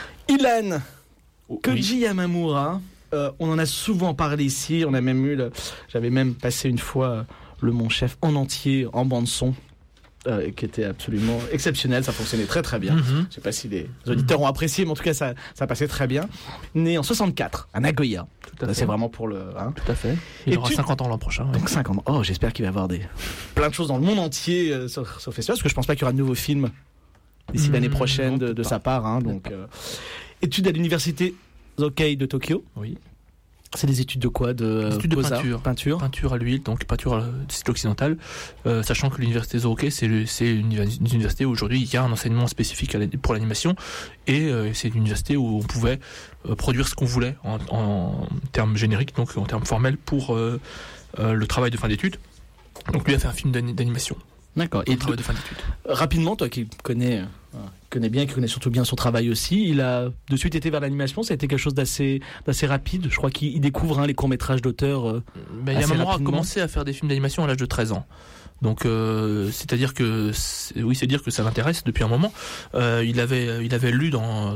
Ilan, Oui. Koji Yamamura, euh, on en a souvent parlé ici. On a même eu, le- j'avais même passé une fois euh, le Mon Chef en entier en bande son, euh, qui était absolument exceptionnel. Ça fonctionnait très très bien. Mhm. Je sais pas si les auditeurs ont apprécié, mais en tout cas ça, ça passait très bien. Né en soixante-quatre à Nagoya. Tout à Ça, fait. c'est vraiment pour le. Hein. Tout à fait. Il Et aura tu- cinquante ans l'an prochain. ouais. Donc cinquante. Oh, j'espère qu'il va y avoir des plein de choses dans le monde entier euh, sur, sur le festival, parce que je pense pas qu'il y aura de nouveaux films d'ici Mmh, l'année prochaine non, de, peut-être de pas. sa part. Hein, Peut-être donc, pas. euh, études à l'université Zokei de Tokyo. Oui. C'est des études de quoi? De euh, Des études de beaux-arts, peinture. Peinture. Peinture à l'huile, donc peinture euh, de style occidental, euh, sachant que l'université Zoroke, c'est, le- c'est une, univers- une université où aujourd'hui il y a un enseignement spécifique à la- pour l'animation, et euh, c'est une université où on pouvait euh, produire ce qu'on voulait en, en termes génériques, donc en termes formels pour euh, euh, le travail de fin d'études. Donc lui a fait un film d'ani- d'animation, D'accord. et Et le travail de fin d'études. rapidement, toi qui connais, euh, connais bien, qui connais surtout bien son travail aussi, il a de suite été vers l'animation. Ça a été quelque chose d'assez, d'assez rapide. Je crois qu'il il découvre hein, les courts métrages d'auteurs. euh, Ben, Assez Yamamura a rapidement. commencé à faire des films d'animation à l'âge de treize ans. Donc, euh, c'est-à-dire que, c'est- oui, c'est dire que ça l'intéresse depuis un moment. Euh, il avait, il avait lu dans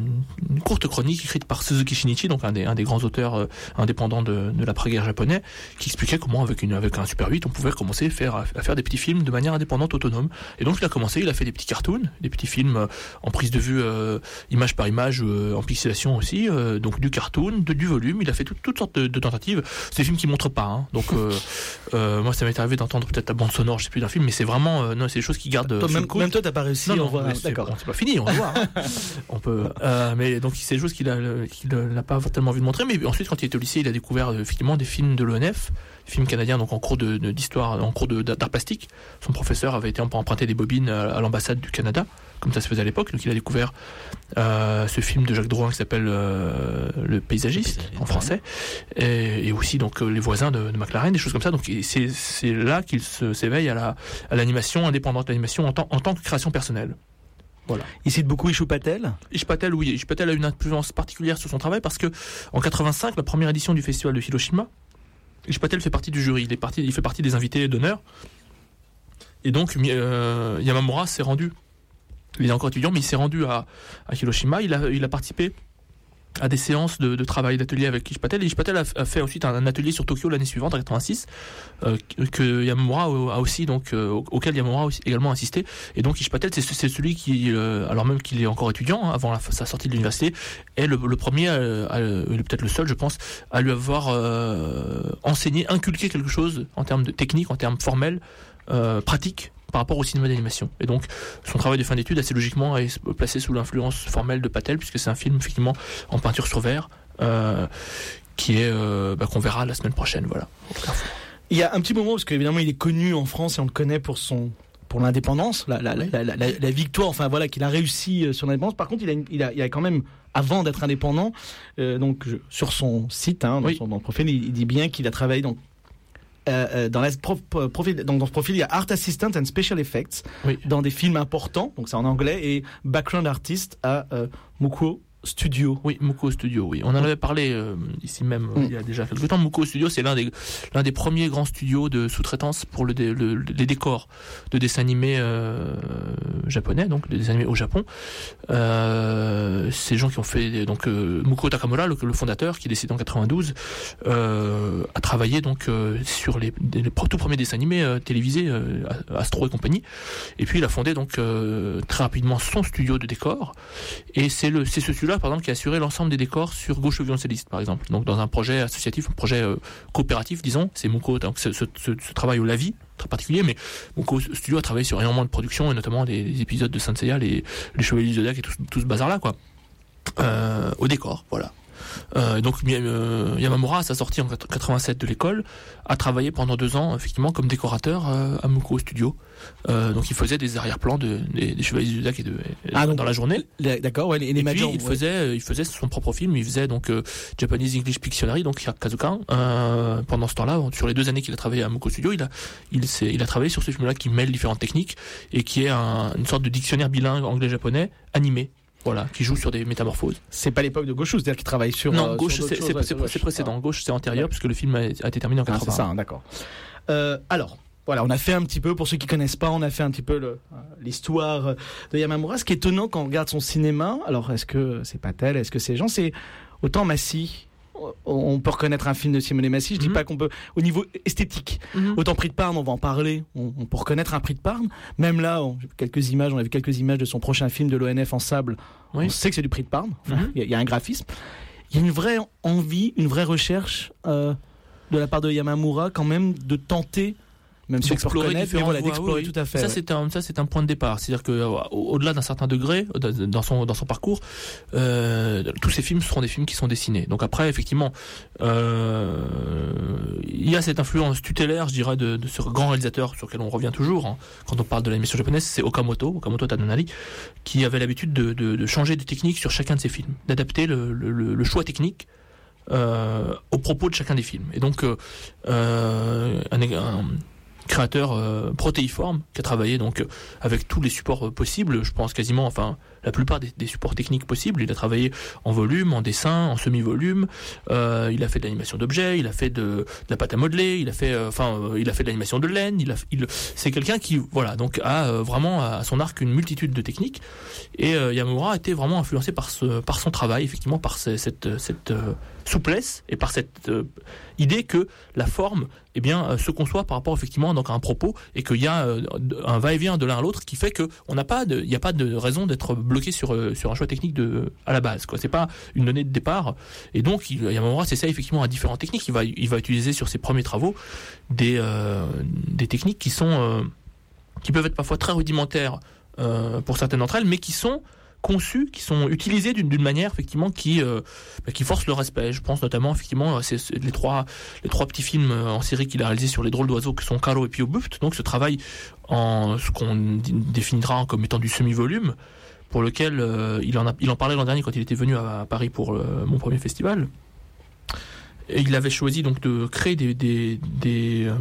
une courte chronique écrite par Suzuki Shinichi, donc un des, un des grands auteurs euh, indépendants de, de l'après-guerre japonais, qui expliquait comment, avec une, avec un Super huit, on pouvait commencer à faire, à faire des petits films de manière indépendante, autonome. Et donc, il a commencé, il a fait des petits cartoons, des petits films euh, en prise de vue, euh, image par image, euh, en pixelation aussi, euh, donc du cartoon, de, du volume. Il a fait tout- toutes sortes de, de tentatives. C'est des films qui montrent pas, hein. Donc, euh, euh, moi, ça m'est arrivé d'entendre peut-être la bande sonore, je sais plus d'un film, mais c'est vraiment, euh, non, c'est des choses qui gardent. toi, sur même, le coup. même toi, t'as pas réussi. Non, à non, en voir un. mais c'est, D'accord. bon, c'est pas fini, on va voir. hein. On peut, euh, mais donc c'est des choses qu'il a, qu'il n'a pas tellement envie de montrer. Mais ensuite, quand il était au lycée, il a découvert euh, effectivement des films de l'O N F, des films canadiens, donc en cours de, de- d'histoire, en cours de, d'art plastique. Son professeur avait été emprunté des bobines à, à l'ambassade du Canada, comme ça se faisait à l'époque. Donc il a découvert euh, ce film de Jacques Drouin qui s'appelle euh, Le Paysagiste en français, et, et aussi donc euh, Les Voisins de, de McLaren, des choses comme ça. Donc et c'est, c'est là qu'il se, s'éveille à la, à l'animation indépendante, l'animation en tant, en tant que création personnelle. Il cite beaucoup Ishu Patel. Ish Patel, oui, Ish Patel a une influence particulière sur son travail parce que en quatre-vingt-cinq, la première édition du festival de Hiroshima, Ish Patel fait partie du jury, il, est parti, il fait partie des invités d'honneur. Et donc euh, Yamamura s'est rendu, il est encore étudiant, mais il s'est rendu à, à Hiroshima, il a, il a participé à des séances de, de travail, d'atelier avec Ish Patel. Et Ish Patel a, a fait ensuite un, un atelier sur Tokyo l'année suivante, en quatre-vingt-six, euh, que, que Yamamura a aussi, donc, euh, auquel Yamamura a aussi également assisté. Et donc Ish Patel, c'est, c'est celui qui, euh, alors même qu'il est encore étudiant, hein, avant la, sa sortie de l'université, est le, le premier, euh, à, euh, peut-être le seul, je pense, à lui avoir euh, enseigné, inculqué quelque chose en termes de technique, en termes formels, euh, pratiques, par rapport au cinéma d'animation. Et donc, son travail de fin d'études, assez logiquement, est placé sous l'influence formelle de Patel, puisque c'est un film, effectivement, en peinture sur verre, euh, qui est, euh, bah, qu'on verra la semaine prochaine, voilà. Il y a un petit moment, parce qu'évidemment, il est connu en France et on le connaît pour son pour l'indépendance, la, la, Oui. la, la, la, la victoire, enfin voilà, qu'il a réussi euh, sur l'indépendance. Par contre, il a, une- il a, il a quand même, avant d'être indépendant, euh, donc je- sur son site, hein, dans, Oui. son, dans le profil, il, il dit bien qu'il a travaillé donc euh, euh, dans, la, prof, profil, donc dans ce profil, il y a Art Assistant and Special Effects Oui. dans des films importants, donc c'est en anglais, et Background Artist à euh, Muko Studio. Oui, Muko Studio, oui. On en avait parlé euh, ici même euh, Mm. il y a déjà quelques temps. Muko Studio, c'est l'un des, l'un des premiers grands studios de sous-traitance pour le, dé- le- les décors de dessins animés euh, japonais, donc des dessins animés au Japon. Euh, ces gens qui ont fait, donc euh, Muko Takamura, le, le fondateur, qui est décédé en quatre-vingt-douze, euh, a travaillé donc euh, sur les, les, les tout premiers dessins animés euh, télévisés, euh, Astro et compagnie. Et puis il a fondé donc euh, très rapidement son studio de décors. Et c'est le, c'est ce studio-là, par exemple, qui a assuré l'ensemble des décors sur Gauche Violoncelliste, par exemple. Donc, dans un projet associatif, un projet euh, coopératif, disons, c'est Muko, donc ce, ce, ce, ce travail au Lavi, très particulier, mais Muko Studio a travaillé sur énormément de productions, et notamment des, des épisodes de Saint Seiya, les, les Chevaliers du Zodiac et tout, tout ce bazar-là, quoi. Euh, au décor, voilà. Euh, donc euh, Yamamura, à sa sortie en quatre-vingt-sept de l'école, a travaillé pendant deux ans effectivement comme décorateur euh, à Muko Studio. Euh, donc il faisait des arrière-plans de, des, des Chevaliers du Zodiac et de, Ah, dans donc, la journée. les- D'accord, ouais, les, les Et puis Majors, il ouais. faisait, il faisait son propre film. Il faisait donc euh, Japanese English Pictionary, donc Kazukan. Euh, pendant ce temps-là, sur les deux années qu'il a travaillé à Muko Studio, il a, il, s'est, il a travaillé sur ce film-là qui mêle différentes techniques et qui est un, une sorte de dictionnaire bilingue anglais-japonais animé. Voilà, qui joue sur des métamorphoses. C'est pas l'époque de Gauchou, c'est-à-dire qu'il travaille sur. Non, euh, gauche, sur d'autres c'est, choses, c'est, ouais, c'est, sur- c'est précédent. Ah. Gauche, c'est antérieur, puisque le film a, a été terminé en Ah, quatre-vingts. c'est ça, hein, d'accord. Euh, alors, voilà, on a fait un petit peu, pour ceux qui connaissent pas, on a fait un petit peu le, euh, l'histoire de Yamamura. Ce qui est étonnant quand on regarde son cinéma, alors est-ce que c'est pas tel, est-ce que c'est Jean, c'est autant Massy. On peut reconnaître un film de Simone Massy, je dis Mhm. pas qu'on peut, au niveau esthétique. Mhm. Autant Prix de Parme, on va en parler, on, on peut reconnaître un Prix de Parme. Même là, on, j'ai vu quelques images, on a vu quelques images de son prochain film de l'O N F en sable. Oui. On sait que c'est du Prix de Parme. Enfin, Mhm. il y, a- il y a un graphisme. Il y a une vraie envie, une vraie recherche euh, de la part de Yamamura quand même de tenter, même si on peut D'explorer reconnaître, mais différentes voilà, voies, d'explorer oui, oui. tout à fait. Ça, ouais. c'est un, ça, c'est un point de départ. C'est-à-dire que, euh, au- au-delà d'un certain degré, euh, dans son, dans son parcours, euh, tous ces films seront des films qui sont dessinés. Donc après, effectivement, euh, il y a cette influence tutélaire, je dirais, de, de ce grand réalisateur sur lequel on revient toujours, hein, quand on parle de l'animation japonaise, c'est Okamoto, Okamoto Tadanari, qui avait l'habitude de, de, de changer de technique sur chacun de ses films, d'adapter le, le, le choix technique euh, au propos de chacun des films. Et donc, euh, euh, un, un créateur euh, protéiforme qui a travaillé donc euh, avec tous les supports euh, possibles, je pense quasiment, enfin la plupart des, des supports techniques possibles. Il a travaillé en volume, en dessin, en semi-volume. Euh, il a fait de l'animation d'objets, il a fait de, de la pâte à modeler, il a fait, euh, enfin, euh, il a fait de l'animation de laine. Il a, il, c'est quelqu'un qui, voilà, donc a euh, vraiment à son arc une multitude de techniques. Et euh, Yamamura a été vraiment influencé par ce, par son travail, effectivement, par ce, cette, cette euh, souplesse et par cette euh, idée que la forme, eh bien, euh, se conçoit par rapport effectivement donc à un propos et qu'il y a euh, un va-et-vient de l'un à l'autre qui fait que on n'a pas de, il n'y a pas de raison d'être bloqué sur euh, sur un choix technique de à la base, quoi. C'est pas une donnée de départ. Et donc, il, Yamamura s'essaie effectivement à différentes techniques. Il va il va utiliser sur ses premiers travaux des euh, des techniques qui sont euh, qui peuvent être parfois très rudimentaires euh, pour certaines d'entre elles, mais qui sont conçus, qui sont utilisés d'une, d'une manière effectivement qui euh, bah, qui force le respect. Je pense notamment effectivement à ces, les trois les trois petits films en série qu'il a réalisés sur les drôles d'oiseaux que sont Karo et Pio Buft. Donc ce travail en ce qu'on d- définira comme étant du semi-volume, pour lequel euh, il en a il en parlait l'an dernier quand il était venu à, à Paris pour euh, mon premier festival. Et il avait choisi donc de créer des des des, euh,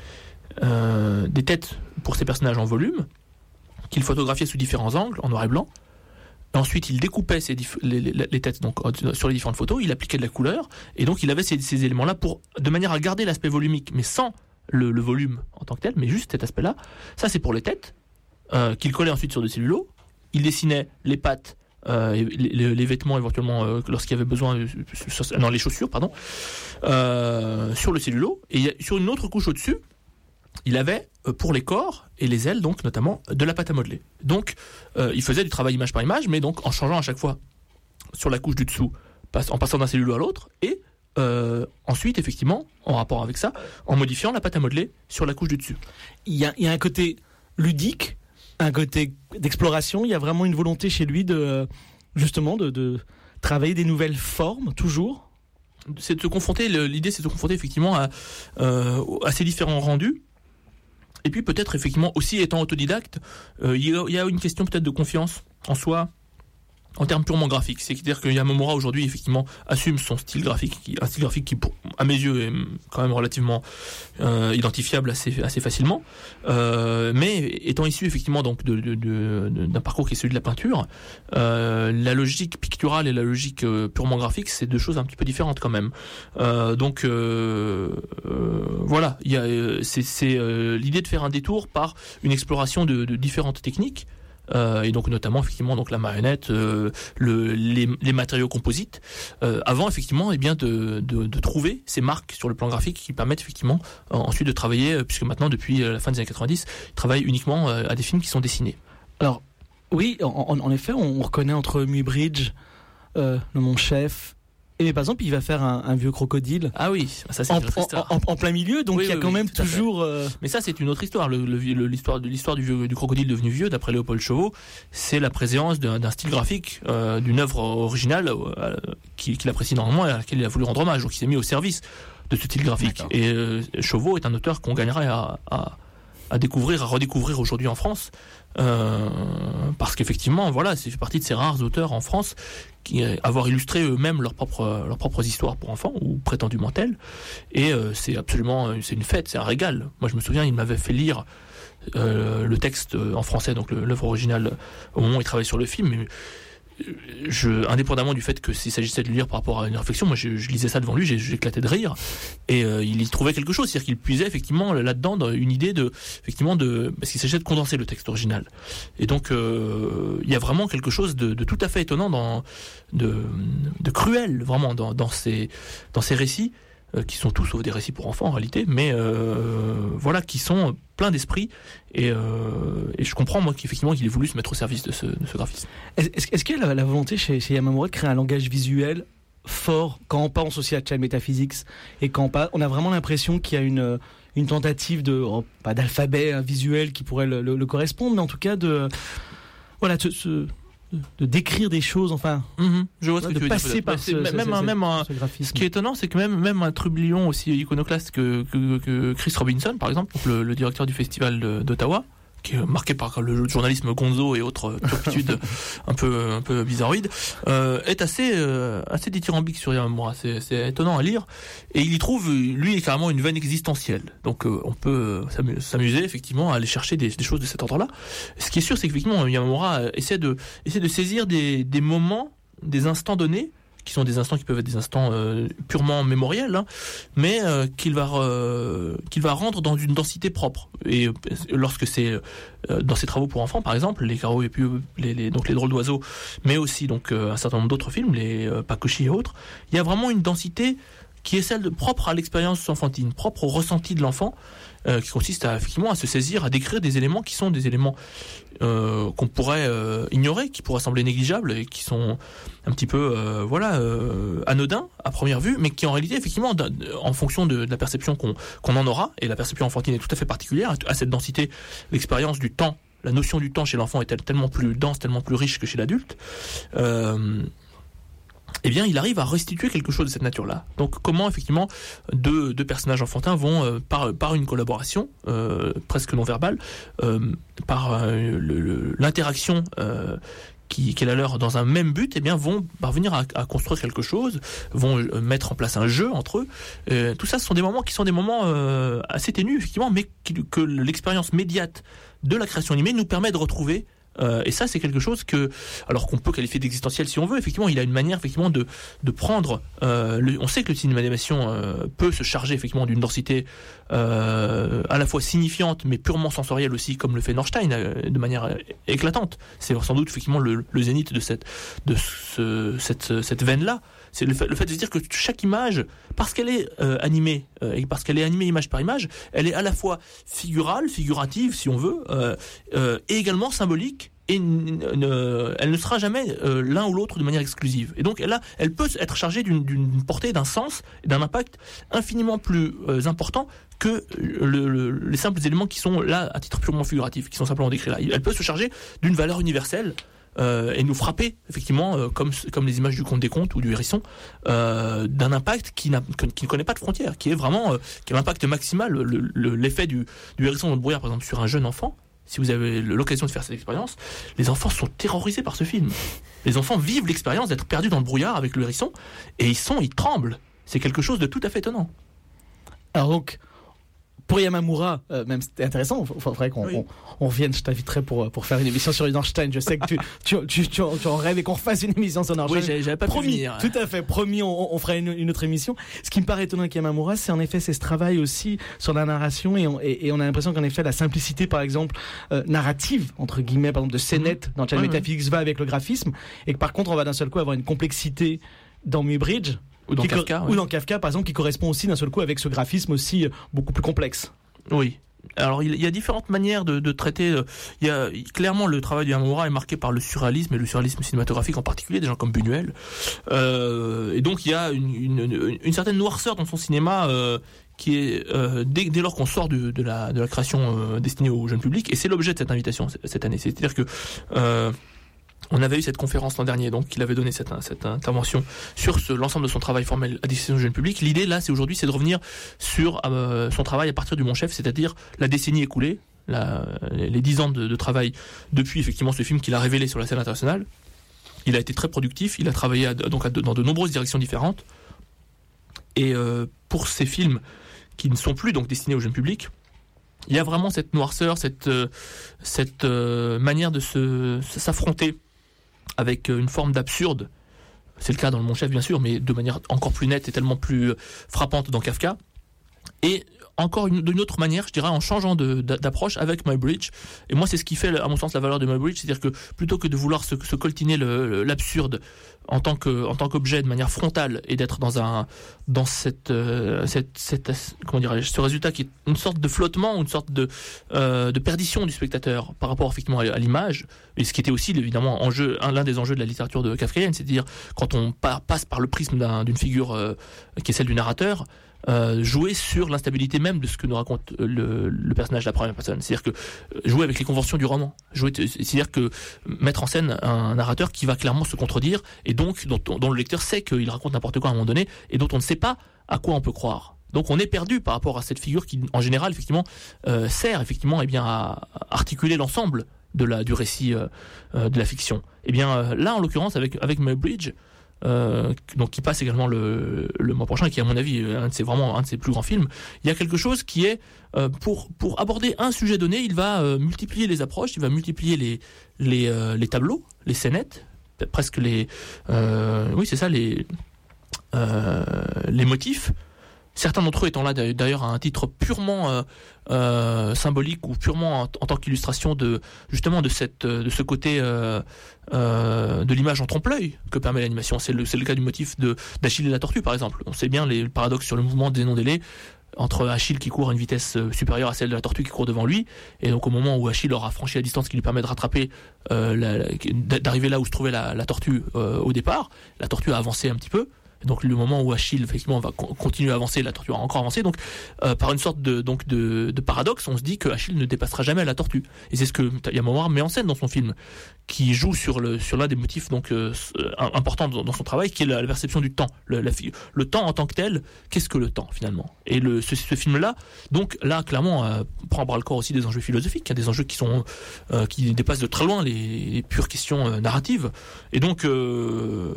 euh, des têtes pour ces personnages en volume qu'il photographiait sous différents angles en noir et blanc. Ensuite, il découpait ces dif- les, les, les têtes donc sur les différentes photos, il appliquait de la couleur, et donc il avait ces, ces éléments-là pour, de manière à garder l'aspect volumique, mais sans le, le volume en tant que tel, mais juste cet aspect-là. Ça, c'est pour les têtes, euh, qu'il collait ensuite sur des cellulos. Il dessinait les pattes, euh, et les, les, les vêtements éventuellement euh, lorsqu'il y avait besoin, euh, sur, non, les chaussures, pardon, euh, sur le cellulo, et sur une autre couche au-dessus, il avait euh, pour les corps et les ailes donc notamment de la pâte à modeler. Donc euh, il faisait du travail image par image, mais donc en changeant à chaque fois sur la couche du dessous, passe, en passant d'un cellulo à l'autre, et euh, ensuite effectivement en rapport avec ça, en modifiant la pâte à modeler sur la couche du dessus. Il y a, il y a un côté ludique, un côté d'exploration. Il y a vraiment une volonté chez lui de justement de, de travailler des nouvelles formes toujours. C'est de se confronter. Le, l'idée, c'est de se confronter effectivement à, euh, à ces différents rendus. Et puis peut-être effectivement aussi étant autodidacte, euh, il, y a, il y a une question peut-être de confiance en soi en termes purement graphiques. C'est-à-dire que Yamamura aujourd'hui effectivement assume son style graphique, qui, un style graphique qui pour, à mes yeux est quand même relativement euh, identifiable assez, assez facilement, euh, mais étant issu effectivement donc de, de, de, de, d'un parcours qui est celui de la peinture, euh, la logique picturale et la logique euh, purement graphique, c'est deux choses un petit peu différentes quand même. Euh, donc euh, euh, voilà, il y a, c'est, c'est euh, l'idée de faire un détour par une exploration de, de différentes techniques. Euh, et donc notamment effectivement donc la marionnette, euh, le, les, les matériaux composites, euh, avant effectivement eh bien de, de, de trouver ces marques sur le plan graphique qui permettent effectivement euh, ensuite de travailler, euh, puisque maintenant depuis la fin des années quatre-vingt-dix, il travaille uniquement euh, à des films qui sont dessinés. Alors oui, en, en effet, on, on reconnaît entre Muybridge, euh, Le Mon Chef Et mais par exemple, il va faire un, un vieux crocodile. Ah oui, ça c'est en, une autre histoire. En, en, en plein milieu, donc oui, il y a oui, quand oui, même toujours. Euh... Mais ça, c'est une autre histoire. Le, le, le, l'histoire de l'histoire du, vieux, du crocodile devenu vieux, d'après Léopold Chauveau, c'est la présence d'un, d'un style graphique, euh, d'une œuvre originale euh, qu'il, qu'il apprécie énormément et à laquelle il a voulu rendre hommage. Donc, il s'est mis au service de ce style graphique. D'accord. Et euh, Chauveau est un auteur qu'on gagnerait à, à, à découvrir, à redécouvrir aujourd'hui en France. Euh, parce qu'effectivement, voilà, c'est fait partie de ces rares auteurs en France qui euh, avoir illustré eux-mêmes leurs propres leurs propres histoires pour enfants ou prétendument telles. Et euh, c'est absolument, c'est une fête, c'est un régal. Moi, je me souviens, il m'avait fait lire euh, le texte en français, donc le, l'œuvre originale au moment où il travaillait sur le film. Mais je, indépendamment du fait que s'il s'agissait de le lire par rapport à une réflexion, moi je, je lisais ça devant lui, j'ai, j'éclatais de rire, et euh, il y trouvait quelque chose, c'est-à-dire qu'il puisait effectivement là-dedans une idée de, effectivement de, parce qu'il s'agissait de condenser le texte original, et donc euh, il y a vraiment quelque chose de, de tout à fait étonnant, dans, de, de cruel vraiment dans, dans ces, dans ces récits euh, qui sont tous sauf des récits pour enfants en réalité, mais euh, voilà, qui sont plein d'esprit, et, euh, et je comprends moi qu'effectivement qu'il ait voulu se mettre au service de ce, de ce graphisme. Est-ce, est-ce qu'il y a la, la volonté chez, chez Yamamura de créer un langage visuel fort quand on pense aussi à Child Metaphysics, et quand on, pas, on a vraiment l'impression qu'il y a une, une tentative de, oh, pas d'alphabet hein, visuel qui pourrait le, le, le correspondre, mais en tout cas de, voilà, de, de, de décrire des choses, enfin, mmh, je vois ce que de tu veux passer dire, par ce, même, ce, même, ce, même un, ce graphisme. Ce qui est étonnant, c'est que même, même un trublion aussi iconoclaste que, que, que Chris Robinson, par exemple, donc le, le directeur du festival de, d'Ottawa, qui est marqué par le journalisme gonzo et autres turpitudes un peu un peu bizarroïdes, euh, est assez euh, assez dithyrambique sur Yamamura. C'est, c'est étonnant à lire, et il y trouve lui carrément une veine existentielle. Donc euh, on peut s'amuser effectivement à aller chercher des, des choses de cet ordre-là. Ce qui est sûr, c'est qu'effectivement Yamamura essaie de essaie de saisir des des moments, des instants donnés, qui sont des instants qui peuvent être des instants euh, purement mémoriels, hein, mais euh, qu'il va euh, qu'il va rendre dans une densité propre. Et euh, lorsque c'est euh, dans ses travaux pour enfants, par exemple, les carreaux et puis les, les donc les drôles d'oiseaux, mais aussi donc euh, un certain nombre d'autres films, les euh, Pakoshi et autres, il y a vraiment une densité qui est celle de propre à l'expérience enfantine, propre au ressenti de l'enfant, euh, qui consiste à effectivement à se saisir, à décrire des éléments qui sont des éléments euh, qu'on pourrait euh, ignorer, qui pourraient sembler négligeables et qui sont un petit peu euh, voilà euh, anodins à première vue, mais qui en réalité effectivement en fonction de, de la perception qu'on, qu'on en aura, et la perception enfantine est tout à fait particulière à cette densité, l'expérience du temps, la notion du temps chez l'enfant est tellement plus dense, tellement plus riche que chez l'adulte. Euh, eh bien, il arrive à restituer quelque chose de cette nature-là. Donc, comment, effectivement, deux, deux personnages enfantins vont, euh, par, par une collaboration, euh, presque non-verbale, euh, par euh, le, le, l'interaction euh, qui, qui est la leur dans un même but, eh bien, vont parvenir à, à construire quelque chose, vont euh, mettre en place un jeu entre eux. Euh, tout ça, ce sont des moments qui sont des moments euh, assez ténus, effectivement, mais qui, que l'expérience médiate de la création animée nous permet de retrouver. Euh, et ça, c'est quelque chose que, alors qu'on peut qualifier d'existentiel si on veut, effectivement, il a une manière effectivement de de prendre. Euh, le, on sait que le cinéma d'animation euh, peut se charger effectivement d'une densité euh, à la fois signifiante, mais purement sensorielle aussi, comme le fait Norstein, euh, de manière éclatante. C'est sans doute effectivement le, le zénith de cette de ce, cette cette veine-là. C'est le fait, le fait de se dire que chaque image, parce qu'elle est euh, animée, euh, et parce qu'elle est animée image par image, elle est à la fois figurale, figurative si on veut, euh, euh, et également symbolique, et n- n- elle ne sera jamais euh, l'un ou l'autre de manière exclusive. Et donc elle, a, elle peut être chargée d'une, d'une portée, d'un sens, d'un impact infiniment plus euh, important que le, le, les simples éléments qui sont là à titre purement figuratif, qui sont simplement décrits là. Elle peut se charger d'une valeur universelle, Euh, et nous frapper effectivement euh, comme comme les images du Conte des Contes ou du Hérisson, euh, d'un impact qui n'a qui ne connaît pas de frontières, qui est vraiment euh, qui a l'impact maximal. Le, le, l'effet du du Hérisson dans le brouillard, par exemple, sur un jeune enfant. Si vous avez l'occasion de faire cette expérience, les enfants sont terrorisés par ce film. Les enfants vivent l'expérience d'être perdus dans le brouillard avec le Hérisson, et ils sont ils tremblent. C'est quelque chose de tout à fait étonnant. Alors donc, pour Yamamura, euh, même c'était intéressant, il faudrait qu'on oui. on, on revienne, je t'inviterai pour, pour faire une émission sur Norstein. Je sais que tu, tu, tu, tu, en, tu en rêves et qu'on fasse une émission sur Norstein. Oui, j'avais, j'avais pas promis, pu venir. Tout à fait, promis, on, on fera une, une autre émission. Ce qui me paraît étonnant avec Yamamura, c'est en effet c'est ce travail aussi sur la narration, et on, et, et on a l'impression qu'en effet la simplicité, par exemple, euh, narrative, entre guillemets, par exemple, de scénette dans Child ouais, Metaphysics ouais. va avec le graphisme, et que par contre on va d'un seul coup avoir une complexité dans Muybridge, ou dans qui Kafka, co- ouais. ou dans Kafka, par exemple, qui correspond aussi d'un seul coup avec ce graphisme aussi euh, beaucoup plus complexe. Oui. Alors il y a différentes manières de, de traiter. Il y a clairement le travail de Yamamura est marqué par le surréalisme et le surréalisme cinématographique en particulier, des gens comme Buñuel. Euh, et donc il y a une, une, une certaine noirceur dans son cinéma euh, qui est euh, dès, dès lors qu'on sort de, de, la, de la création euh, destinée au jeune public. Et c'est l'objet de cette invitation cette année. C'est-à-dire que euh, on avait eu cette conférence l'an dernier, donc il avait donné cette, cette intervention sur ce, l'ensemble de son travail formel à destination du jeune public. L'idée là, c'est aujourd'hui, c'est de revenir sur euh, son travail à partir du Mon Chef, c'est-à-dire la décennie écoulée, la, les dix ans de, de travail depuis effectivement ce film qu'il a révélé sur la scène internationale. Il a été très productif, il a travaillé à, donc à, dans de nombreuses directions différentes. Et euh, pour ces films qui ne sont plus donc destinés au jeune public, il y a vraiment cette noirceur, cette, euh, cette euh, manière de se, s'affronter avec une forme d'absurde. C'est le cas dans le Mon Chef, bien sûr, mais de manière encore plus nette et tellement plus frappante dans Kafka. Et encore une, d'une autre manière, je dirais, en changeant de, d'approche avec Muybridge. Et moi, c'est ce qui fait, à mon sens, la valeur de Muybridge, c'est-à-dire que plutôt que de vouloir se, se coltiner le, l'absurde en tant que, en tant qu'objet de manière frontale et d'être dans un, dans cette, euh, cette, cette, comment dirais-je, ce résultat qui est une sorte de flottement, une sorte de, euh, de perdition du spectateur par rapport effectivement à, à l'image, et ce qui était aussi évidemment enjeu, un, l'un des enjeux de la littérature de kafkaïenne, c'est-à-dire quand on par, passe par le prisme d'un, d'une figure euh, qui est celle du narrateur. Euh, jouer sur l'instabilité même de ce que nous raconte le, le personnage de la première personne. C'est-à-dire que euh, jouer avec les conventions du roman. Jouer, c'est-à-dire que mettre en scène un narrateur qui va clairement se contredire et donc dont, dont le lecteur sait qu'il raconte n'importe quoi à un moment donné et dont on ne sait pas à quoi on peut croire. Donc on est perdu par rapport à cette figure qui, en général, effectivement, euh, sert effectivement, eh bien, à articuler l'ensemble de la, du récit euh, de la fiction. Et bien euh, là, en l'occurrence, avec avec Muybridge, Euh, donc qui passe également le, le mois prochain, et qui est à mon avis un de ses, vraiment un de ses plus grands films. Il y a quelque chose qui est euh, pour pour aborder un sujet donné, il va euh, multiplier les approches, il va multiplier les les euh, les tableaux, les scénettes, presque les euh, oui c'est ça les euh, les motifs. Certains d'entre eux étant là d'ailleurs à un titre purement euh, euh, symbolique ou purement en, en tant qu'illustration de justement de cette de ce côté euh, euh, de l'image en trompe-l'œil que permet l'animation. C'est le c'est le cas du motif de d'Achille et la tortue par exemple. On sait bien les paradoxes sur le mouvement des non-délais entre Achille qui court à une vitesse supérieure à celle de la tortue qui court devant lui, et donc au moment où Achille aura franchi la distance qui lui permet de rattraper euh, la, d'arriver là où se trouvait la, la tortue euh, au départ, la tortue a avancé un petit peu. Donc le moment où Achille effectivement va continuer à avancer, la tortue va encore avancer. Donc euh, par une sorte de donc de, de paradoxe, on se dit que Achille ne dépassera jamais la tortue. Et c'est ce que Yamamura met en scène dans son film, qui joue sur le sur l'un des motifs donc euh, importants dans, dans son travail, qui est la, la perception du temps, le, la, le temps en tant que tel. Qu'est-ce que le temps finalement? Et le ce, ce film-là, donc là clairement euh, prend à bras le corps aussi des enjeux philosophiques, hein, des enjeux qui sont euh, qui dépassent de très loin les, les pures questions euh, narratives. Et donc euh,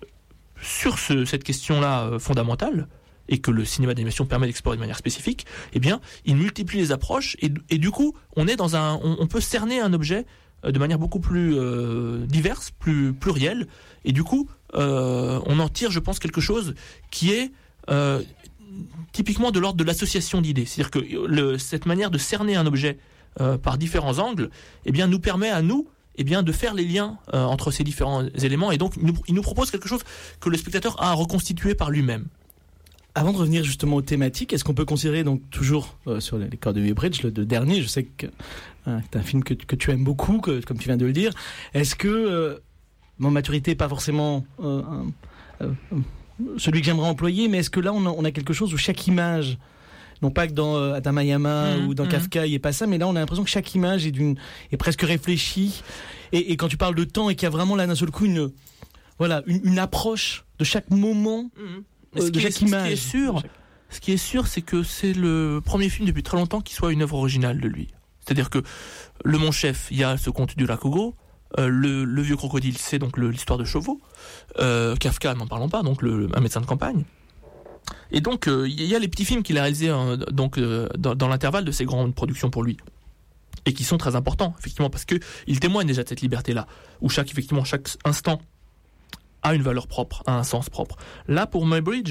sur ce, cette question-là euh, fondamentale, et que le cinéma d'animation permet d'explorer de manière spécifique, eh bien, il multiplie les approches, et, et du coup, on est dans un, on, on peut cerner un objet euh, de manière beaucoup plus euh, diverse, plus plurielle, et du coup, euh, on en tire, je pense, quelque chose qui est euh, typiquement de l'ordre de l'association d'idées. C'est-à-dire que le, cette manière de cerner un objet euh, par différents angles, eh bien, nous permet à nous eh bien, de faire les liens euh, entre ces différents éléments, et donc il nous, il nous propose quelque chose que le spectateur a à reconstituer par lui-même. Avant de revenir justement aux thématiques, est-ce qu'on peut considérer donc toujours euh, sur les corps de Muybridge, le, le dernier, je sais que euh, c'est un film que, que tu aimes beaucoup, que, comme tu viens de le dire, est-ce que euh, mon maturité n'est pas forcément euh, euh, euh, celui que j'aimerais employer, mais est-ce que là on a, on a quelque chose où chaque image, non pas que dans euh, Atamayama mmh, ou dans mmh. Kafka il n'y ait pas ça, mais là on a l'impression que chaque image est, d'une, est presque réfléchie, et, et quand tu parles de temps et qu'il y a vraiment là d'un seul coup une, voilà, une, une approche de chaque moment, mmh. euh, de chaque est, image. Ce qui est sûr, ce qui est sûr, c'est que c'est le premier film depuis très longtemps qui soit une œuvre originale de lui. C'est-à-dire que le Mon Chef, il y a ce conte du lac Ogo, euh, le, le vieux crocodile, c'est donc le, l'histoire de Chauveau, euh, Kafka, n'en parlons pas, donc le, un médecin de campagne. Et donc, il euh, y a les petits films qu'il a réalisés euh, donc, euh, dans, dans l'intervalle de ces grandes productions pour lui, et qui sont très importants, effectivement, parce qu'ils témoignent déjà de cette liberté-là, où chaque, effectivement, chaque instant a une valeur propre, a un sens propre. Là, pour Muybridge,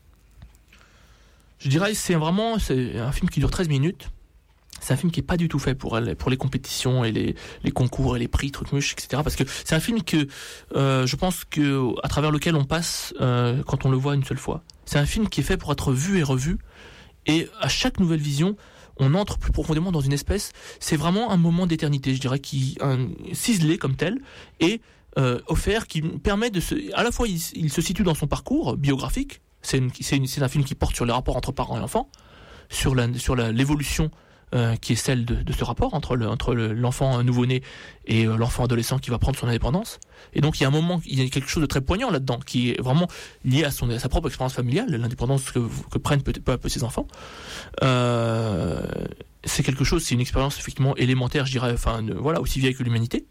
je dirais c'est vraiment c'est un film qui dure treize minutes. C'est un film qui n'est pas du tout fait pour, pour les compétitions et les, les concours et les prix, trucs mûches, et cetera. Parce que c'est un film que euh, je pense que à travers lequel on passe euh, quand on le voit une seule fois. C'est un film qui est fait pour être vu et revu. Et à chaque nouvelle vision, on entre plus profondément dans une espèce, c'est vraiment un moment d'éternité, je dirais, qui un, ciselé comme tel, et euh, offert, qui permet de se... À la fois, il, il se situe dans son parcours biographique, c'est, une, c'est, une, c'est un film qui porte sur les rapports entre parents et enfants, sur, la, sur la, l'évolution euh, qui est celle de, de ce rapport entre, le, entre le, l'enfant nouveau-né et euh, l'enfant adolescent qui va prendre son indépendance. Et donc il y a un moment, il y a quelque chose de très poignant là-dedans, qui est vraiment lié à, son, à sa propre expérience familiale, l'indépendance que, que prennent peu, peu à peu ses enfants. Euh, c'est quelque chose, c'est une expérience effectivement élémentaire, je dirais, enfin voilà, aussi vieille que l'humanité,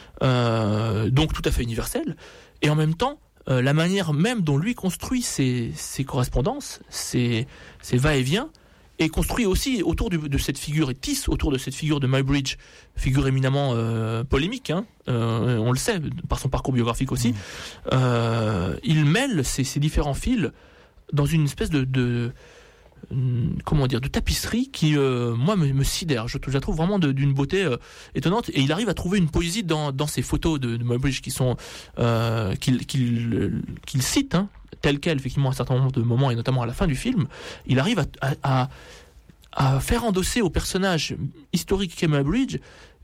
euh, donc tout à fait universelle. Et en même temps, euh, la manière même dont lui construit ses, ses correspondances, ses, ses va-et-vient, est construit aussi autour du, de cette figure, et tisse autour de cette figure de Muybridge, figure éminemment euh, polémique, hein, euh, on le sait, par son parcours biographique aussi. Mmh. Euh, il mêle ces, ces différents fils dans une espèce de, de comment dire, de tapisserie qui, euh, moi, me, me sidère. Je, je la trouve vraiment de, d'une beauté euh, étonnante, et il arrive à trouver une poésie dans, dans ces photos de, de Muybridge qui sont euh, qu'il, qu'il, qu'il cite, hein, tel quel, effectivement, à un certain nombre de moments, et notamment à la fin du film. Il arrive à, à, à faire endosser au personnage historique qu'est Muybridge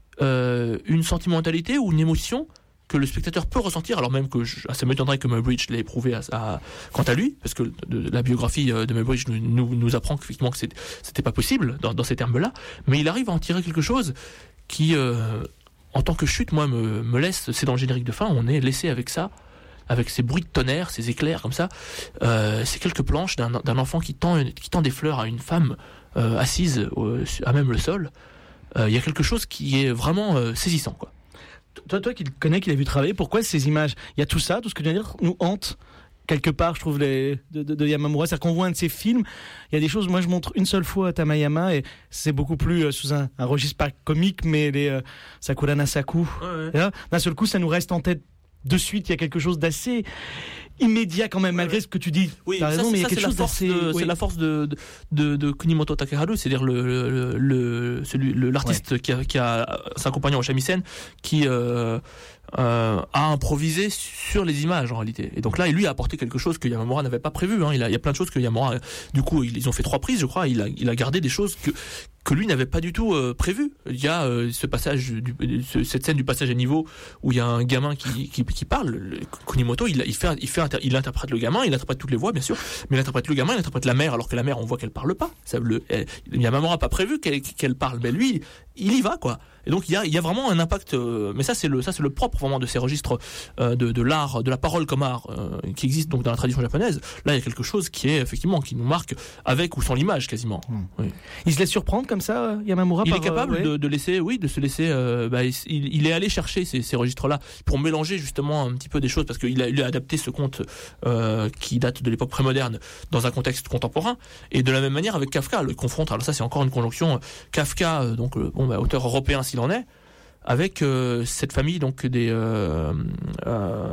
euh, une sentimentalité ou une émotion que le spectateur peut ressentir, alors même que je, ça m'étonnerait que Muybridge l'ait éprouvé à, à, quant à lui, parce que de, de, la biographie de Muybridge nous, nous, nous apprend qu'effectivement que c'était, c'était pas possible dans, dans ces termes-là, mais il arrive à en tirer quelque chose qui, euh, en tant que chute, moi, me, me laisse, c'est dans le générique de fin, on est laissé avec ça, avec ces bruits de tonnerre, ces éclairs comme ça, euh, ces quelques planches d'un, d'un enfant qui tend, qui tend des fleurs à une femme euh, assise euh, à même le sol. Il euh, y a quelque chose qui est vraiment euh, saisissant, quoi. Toi, toi qui le connais, qui l'as vu travailler, pourquoi ces images, il y a tout ça, tout ce que tu viens de dire, nous hante quelque part, je trouve, les, de, de, de Yamamura. C'est-à-dire qu'on voit un de ses films, il y a des choses, moi je montre une seule fois à Tamayama, et c'est beaucoup plus euh, sous un, un registre pas comique, mais les euh, Sakura Nasaku. Ouais, ouais. Là, d'un seul coup, ça nous reste en tête de suite, il y a quelque chose d'assez immédiat quand même, malgré ce que tu dis. Oui, t'as raison, ça, mais il y a ça, quelque chose d'assez... De, oui. C'est la force de, de, de Kunimoto Takeharu, c'est-à-dire le, le, le, celui, le, l'artiste ouais. qui, a, qui a son compagnon au shamisen, qui euh, euh, a improvisé sur les images en réalité. Et donc là, lui a apporté quelque chose que Yamamura n'avait pas prévu. Hein. Il, a, il y a plein de choses que Yamamura... Du coup, ils ont fait trois prises, je crois. Il a, il a gardé des choses que... que lui n'avait pas du tout euh, prévu. Il y a euh, ce passage, du, ce, cette scène du passage à niveau où il y a un gamin qui, qui, qui parle. Le, Kunimoto, il, il, fait, il, fait, il interprète le gamin, il interprète toutes les voix, bien sûr, mais il interprète le gamin, il interprète la mère, alors que la mère, on voit qu'elle parle pas. Ça, le, elle, il y a maman n'a pas prévu qu'elle, qu'elle parle, mais lui, il y va, quoi. Et donc il y a, il y a vraiment un impact. Euh, mais ça, c'est le, ça, c'est le propre vraiment de ces registres euh, de, de l'art, de la parole comme art, euh, qui existe donc dans la tradition japonaise. Là, il y a quelque chose qui est effectivement qui nous marque avec ou sans l'image quasiment. Mmh. Oui. Il se laisse surprendre comme ça, Yamamura. Il par, est capable euh, ouais. de, de laisser, oui, de se laisser. Euh, bah, il, il est allé chercher ces, ces registres-là pour mélanger justement un petit peu des choses, parce qu'il a, il a adapté ce conte euh, qui date de l'époque prémoderne dans un contexte contemporain. Et de la même manière avec Kafka, le confronte. Alors ça, c'est encore une conjonction. Kafka, donc bon, bah, auteur européen s'il en est, avec euh, cette famille donc des euh, euh,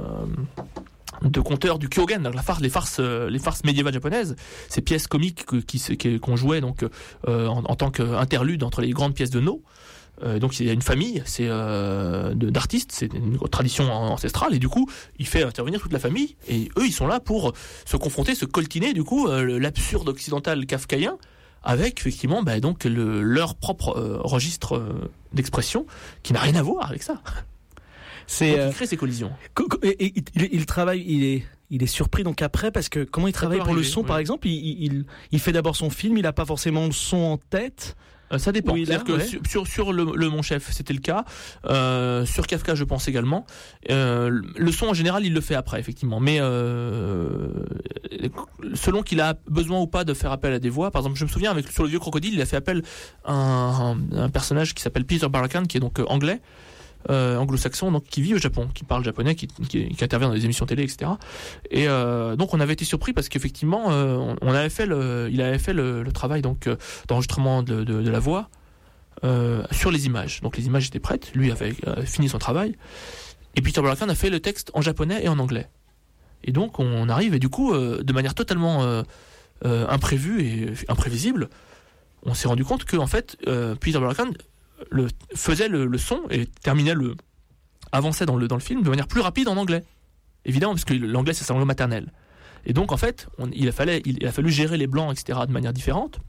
de conteurs du Kyogen, la farce, les farces, les farces médiévales japonaises, ces pièces comiques que, qui, qui, qu'on jouait donc euh, en, en tant qu'interlude entre les grandes pièces de No. Euh, donc il y a une famille, c'est euh, de, d'artistes, c'est une tradition ancestrale, et du coup il fait intervenir toute la famille, et eux ils sont là pour se confronter, se coltiner du coup euh, l'absurde occidental kafkaïen avec effectivement bah, donc le, leur propre euh, registre euh, d'expression qui n'a rien à voir avec ça. C'est donc, il crée ces collisions. Et, et, il, il travaille, il est, il est surpris donc après, parce que comment il travaille pour arriver, le son, oui. Par exemple, il, il, il fait d'abord son film, il n'a pas forcément le son en tête. Euh, ça dépend. Oui, là, C'est-à-dire que ouais. sur, sur le, le Mon Chef, c'était le cas. Euh, sur Kafka, je pense également. Euh, le son, en général, il le fait après, effectivement. Mais euh, selon qu'il a besoin ou pas de faire appel à des voix, par exemple, je me souviens, avec sur Le Vieux Crocodile, il a fait appel à un, un, un personnage qui s'appelle Peter Barakan, qui est donc euh, anglais. Euh, anglo-saxon, donc qui vit au Japon, qui parle japonais, qui, qui, qui intervient dans des émissions télé, et cetera. Et euh, donc on avait été surpris parce qu'effectivement, euh, on avait fait le, il avait fait le, le travail donc euh, d'enregistrement de, de, de la voix euh, sur les images. Donc les images étaient prêtes, lui avait euh, fini son travail, et Peter Barakan a fait le texte en japonais et en anglais. Et donc on arrive et du coup, euh, de manière totalement euh, euh, imprévue et imprévisible, on s'est rendu compte que en fait, euh, Peter Barakan Le, faisait le, le son et terminait le avançait dans le dans le film de manière plus rapide en anglais, évidemment, parce que l'anglais c'est sa langue maternelle, et donc en fait on, il a fallu il, il a fallu gérer les blancs, etc., de manière différente,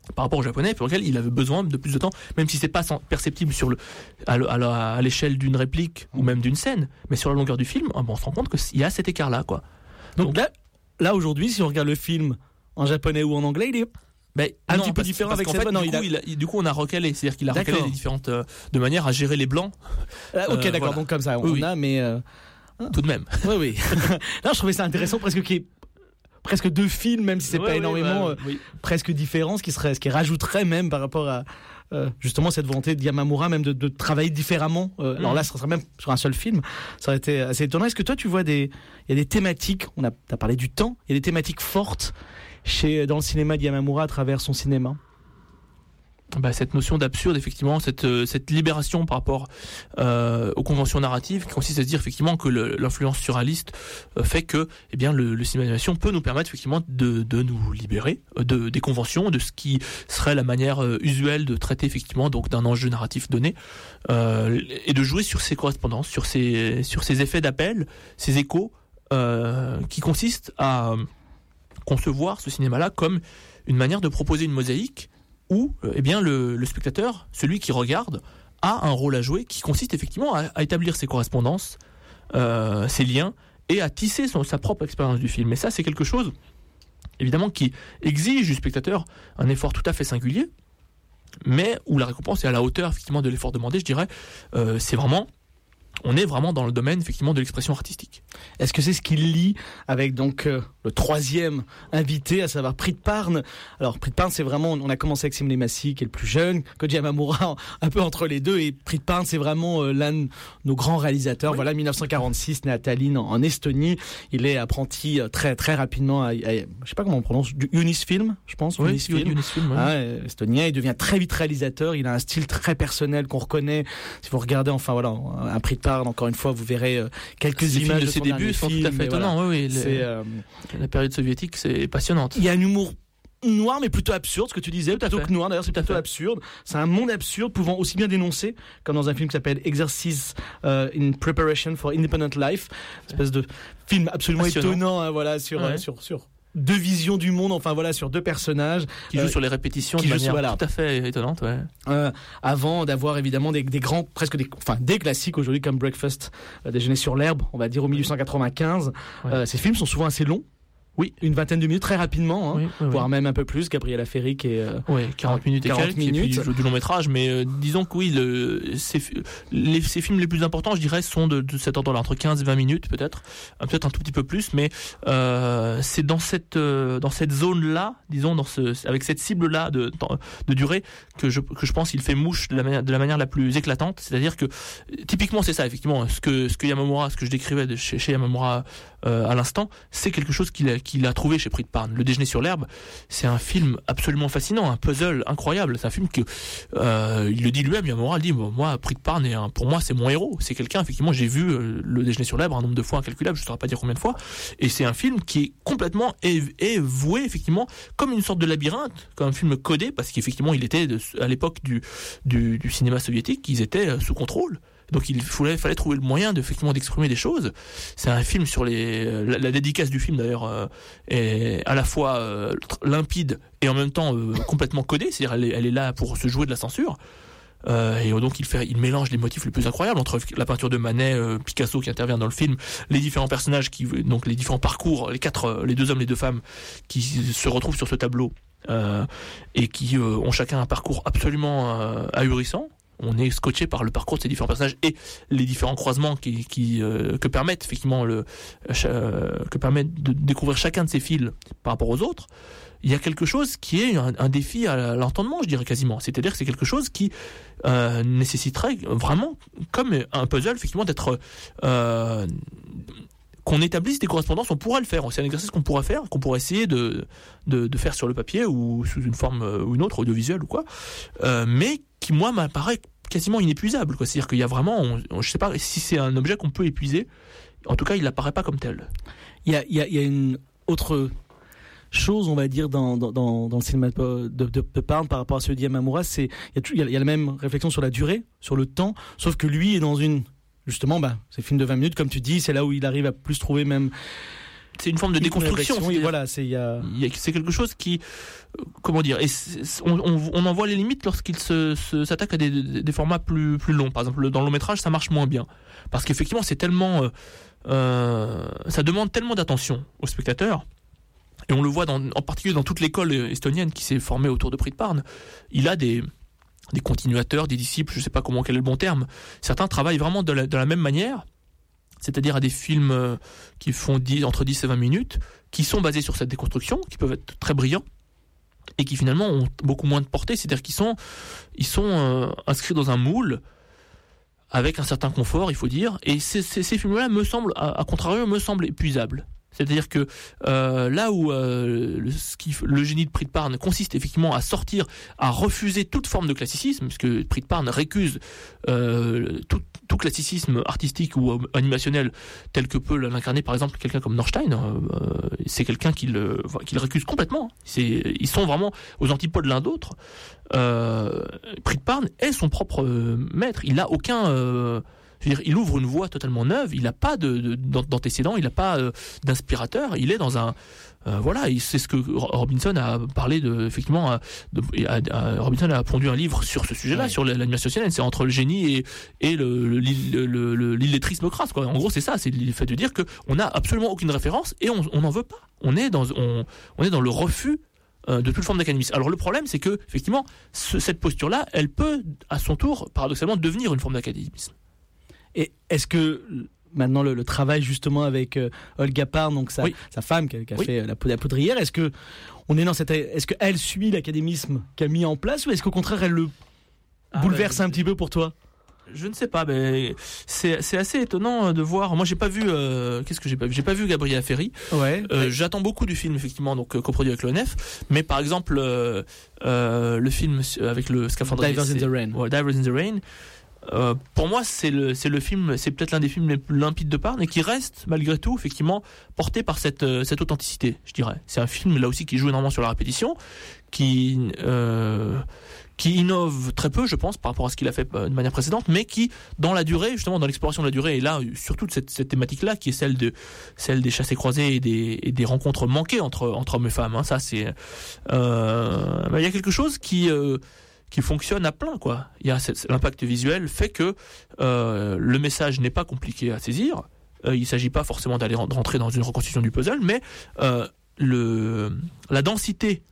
par rapport au japonais, pour lequel il avait besoin de plus de temps, même si c'est pas perceptible sur le, à, le, à l'échelle d'une réplique ou même d'une scène, mais sur la longueur du film, on se rend compte qu'il y a cet écart-là, quoi. Donc, Donc là, là aujourd'hui, si on regarde le film en japonais ou en anglais, il est ben, un non, petit peu parce, différent parce avec qu'en cette fait, voix. du, Non, coup, il a... il a, du coup, on a recalé, c'est-à-dire qu'il a D'accord. recalé les différentes euh, de manière à gérer les blancs. Ah, ok, Euh, d'accord. voilà. Donc comme ça, on Oui, oui. a, mais euh... Tout de même. oui, oui. Là, je trouvais ça intéressant, presque qu'il y ait presque deux films, même si c'est Ouais, pas oui, énormément, bah, euh, oui. presque différent, ce qui serait, ce qui rajouterait même par rapport à euh, justement cette volonté de Yamamura même de, de travailler différemment. Euh, alors là, ce serait même sur un seul film, ça aurait été assez étonnant. Est-ce que toi, tu vois des, il y a des thématiques, on a, t'as parlé du temps, il y a des thématiques fortes chez dans le cinéma de Yamamura à travers son cinéma. Bah, cette notion d'absurde, effectivement, cette, euh, cette libération par rapport euh, aux conventions narratives, qui consiste à se dire effectivement que le, l'influence surréaliste euh, fait que, eh bien, le, le cinéma d'animation peut nous permettre effectivement de, de nous libérer de, des conventions, de ce qui serait la manière euh, usuelle de traiter effectivement donc d'un enjeu narratif donné, euh, et de jouer sur ces correspondances, sur ces, sur ces effets d'appel, ces échos, euh, qui consistent à concevoir ce cinéma-là comme une manière de proposer une mosaïque où eh bien, le, le spectateur, celui qui regarde, a un rôle à jouer qui consiste effectivement à, à établir ses correspondances, euh, ses liens, et à tisser son, sa propre expérience du film. Et ça, c'est quelque chose, évidemment, qui exige du spectateur un effort tout à fait singulier, mais où la récompense est à la hauteur, effectivement, de l'effort demandé, je dirais. Euh, c'est vraiment... On est vraiment dans le domaine effectivement de l'expression artistique. Est-ce que c'est ce qu'il lie avec donc euh, le troisième invité, à savoir Preet Parn? Alors Preet Parn, c'est vraiment, on a commencé avec Simone Massi qui est le plus jeune, Koji Yamamura un peu entre les deux, et Preet Parn c'est vraiment euh, l'un de nos grands réalisateurs. Oui. Voilà, dix-neuf cent quarante-six, né à Tallinn en, en Estonie, il est apprenti euh, très très rapidement à, à, je sais pas comment on prononce, du Unisfilm, je pense. Oui, Unisfilm, Unisfilm, oui. Ah, estonien, il devient très vite réalisateur. Il a un style très personnel qu'on reconnaît. Si vous regardez, enfin voilà, un Preet Parn, encore une fois, vous verrez euh, quelques les images de de ses son débuts sont film, tout à fait étonnants. Voilà. Oui, oui, c'est, euh... la période soviétique, c'est passionnante. Il y a un humour noir, mais plutôt absurde, ce que tu disais, tout plutôt que noir. D'ailleurs, c'est plutôt absurde. C'est un monde absurde, pouvant aussi bien dénoncer, comme dans un film qui s'appelle Exercise uh, in Preparation for Independent Life, une espèce de film absolument passionnant. étonnant, hein, voilà, sur, ouais. euh, sur sur deux visions du monde, enfin voilà, sur deux personnages qui jouent euh, sur les répétitions de manière voilà. tout à fait étonnante, ouais. Euh, avant d'avoir évidemment des, des grands, presque des, enfin des classiques aujourd'hui comme Breakfast, euh, Déjeuner sur l'herbe, on va dire au dix-huit cent quatre-vingt-quinze. Ouais. Euh, ces films sont souvent assez longs. Oui, une vingtaine de minutes, très rapidement, hein, oui, oui, voire oui. même un peu plus. Gabriela Ferry qui est euh, oui, quarante minutes et quelques, minutes. Et puis du long métrage, mais euh, disons que oui, le, ces, les, ces films les plus importants, je dirais, sont de, de cet ordre-là, entre quinze et vingt minutes peut-être, peut-être un tout petit peu plus, mais euh, c'est dans cette euh, dans cette zone-là, disons, dans ce, avec cette cible-là de, de durée que je que je pense qu'il fait mouche de la manière de la manière la plus éclatante, c'est-à-dire que typiquement c'est ça, effectivement, ce que ce que Yamamura, ce que je décrivais de chez, chez Yamamura euh, à l'instant, c'est quelque chose qu'il a qu'il a trouvé chez Preet Parn. Le Déjeuner sur l'herbe, c'est un film absolument fascinant, un puzzle incroyable. C'est un film que euh, il le dit lui-même, Yamamura le dit, bon, moi Preet Parn est un, pour moi c'est mon héros. C'est quelqu'un, effectivement, j'ai vu euh, Le Déjeuner sur l'herbe un nombre de fois incalculable, je ne saurais pas dire combien de fois. Et c'est un film qui est complètement est, est voué effectivement comme une sorte de labyrinthe, comme un film codé, parce qu'effectivement il était de, à l'époque du, du du cinéma soviétique, ils étaient sous contrôle. Donc il fallait, fallait trouver le moyen de, effectivement, d'exprimer des choses. C'est un film sur les... La, la dédicace du film, d'ailleurs, euh, est à la fois euh, limpide et en même temps euh, complètement codée. C'est-à-dire elle est, elle est là pour se jouer de la censure. Euh, et donc il, fait, il mélange les motifs les plus incroyables entre la peinture de Manet, euh, Picasso qui intervient dans le film, les différents personnages, qui, donc les différents parcours, les quatre, les deux hommes, les deux femmes qui se retrouvent sur ce tableau euh, et qui euh, ont chacun un parcours absolument euh, ahurissant. On est scotché par le parcours de ces différents personnages et les différents croisements qui, qui euh, que permettent effectivement le euh, que permettent de découvrir chacun de ces fils par rapport aux autres. Il y a quelque chose qui est un, un défi à l'entendement, je dirais quasiment. C'est-à-dire que c'est quelque chose qui euh, nécessiterait vraiment, comme un puzzle, effectivement, d'être euh, qu'on établisse des correspondances. On pourrait le faire. C'est un exercice qu'on pourrait faire, qu'on pourrait essayer de, de de faire sur le papier ou sous une forme ou une autre, audiovisuelle ou quoi. Euh, mais qui moi m'apparaît quasiment inépuisable, quoi. C'est-à-dire qu'il y a vraiment, on, on, je sais pas si c'est un objet qu'on peut épuiser. En tout cas, il n'apparaît pas comme tel. Il y a, il y a, il y a une autre chose, on va dire, dans dans dans, dans le cinéma de, de, de Parn par rapport à celui de Yamamura, c'est il y a, il y a, il y a la même réflexion sur la durée, sur le temps, sauf que lui est dans une justement, bah, ces films de vingt minutes, comme tu dis, c'est là où il arrive à plus trouver même c'est une forme de déconstruction. Oui, voilà, c'est, y a... y a, c'est quelque chose qui, euh, comment dire, et on, on, on en voit les limites lorsqu'il se, se, s'attaque à des, des, des formats plus, plus longs. Par exemple, dans le long métrage, ça marche moins bien. Parce qu'effectivement, c'est tellement, euh, euh, ça demande tellement d'attention aux spectateurs. Et on le voit dans, en particulier dans toute l'école estonienne qui s'est formée autour de Prith Parn. Il a des, des continuateurs, des disciples, je ne sais pas comment quel est le bon terme. Certains travaillent vraiment de la, de la même manière, c'est-à-dire à des films qui font dix, entre dix et vingt minutes, qui sont basés sur cette déconstruction, qui peuvent être très brillants, et qui finalement ont beaucoup moins de portée, c'est-à-dire qu'ils sont, ils sont euh, inscrits dans un moule, avec un certain confort, il faut dire, et ces, ces, ces films-là, me semblent, à, à contrario, me semblent épuisables. C'est-à-dire que euh, là où euh, le, ce qui, le génie de Prith Parn consiste effectivement à sortir, à refuser toute forme de classicisme, puisque Prith Parn récuse euh, tout, tout classicisme artistique ou animationnel tel que peut l'incarner par exemple quelqu'un comme Norstein, euh, c'est quelqu'un qui le, qui le récuse complètement. C'est, ils sont vraiment aux antipodes l'un d'autre. Euh, Prith Parn est son propre maître. Il n'a aucun... Euh, Je veux dire, il ouvre une voie totalement neuve, il n'a pas de, de, d'antécédent, il n'a pas euh, d'inspirateur, il est dans un... Euh, voilà, c'est ce que Robinson a parlé de... Effectivement, a, de, a, a, Robinson a pondu un livre sur ce sujet-là, ouais. Sur l'animation sociale, c'est entre le génie et, et le, le, le, le, le, l'illettrisme crasse, quoi. En gros, c'est ça, c'est le fait de dire qu'on n'a absolument aucune référence et on n'en veut pas. On est dans, on, on est dans le refus de toute forme d'académisme. Alors le problème, c'est que, effectivement, ce, cette posture-là, elle peut, à son tour, paradoxalement, devenir une forme d'académisme. Et est-ce que maintenant le, le travail justement avec euh, Olga Parn, donc sa, oui. sa femme qui a, qui a oui. fait la, la poudrière, est-ce que on est dans cette, est-ce qu'elle suit l'académisme qu'a mis en place ou est-ce qu'au contraire elle le ah bouleverse bah, un petit peu pour toi? Je ne sais pas, mais c'est, c'est assez étonnant de voir. Moi, j'ai pas vu. Euh, qu'est-ce que j'ai pas vu? J'ai pas vu Gabriela Ferry. Ouais. Euh, j'attends beaucoup du film, effectivement, donc coproduit avec l'O N F. Mais par exemple, euh, euh, le film avec le scaphandrier. Divers in the Rain. Ouais, Divers in the Rain. Euh, pour moi, c'est le, c'est le film, c'est peut-être l'un des films les plus limpides de Parn et qui reste, malgré tout, effectivement, porté par cette, euh, cette authenticité, je dirais. C'est un film, là aussi, qui joue énormément sur la répétition, qui, euh, qui innove très peu, je pense, par rapport à ce qu'il a fait de manière précédente, mais qui, dans la durée, justement, dans l'exploration de la durée, et là, surtout de cette, cette thématique-là, qui est celle de, celle des chassés-croisés et des, et des rencontres manquées entre, entre hommes et femmes, hein, ça, c'est, euh, bah, y a quelque chose qui, euh, qui fonctionne à plein, quoi. Il y a cette, l'impact visuel fait que euh, le message n'est pas compliqué à saisir. Euh, il ne s'agit pas forcément d'aller rentrer dans une reconstitution du puzzle, mais euh, le, la densité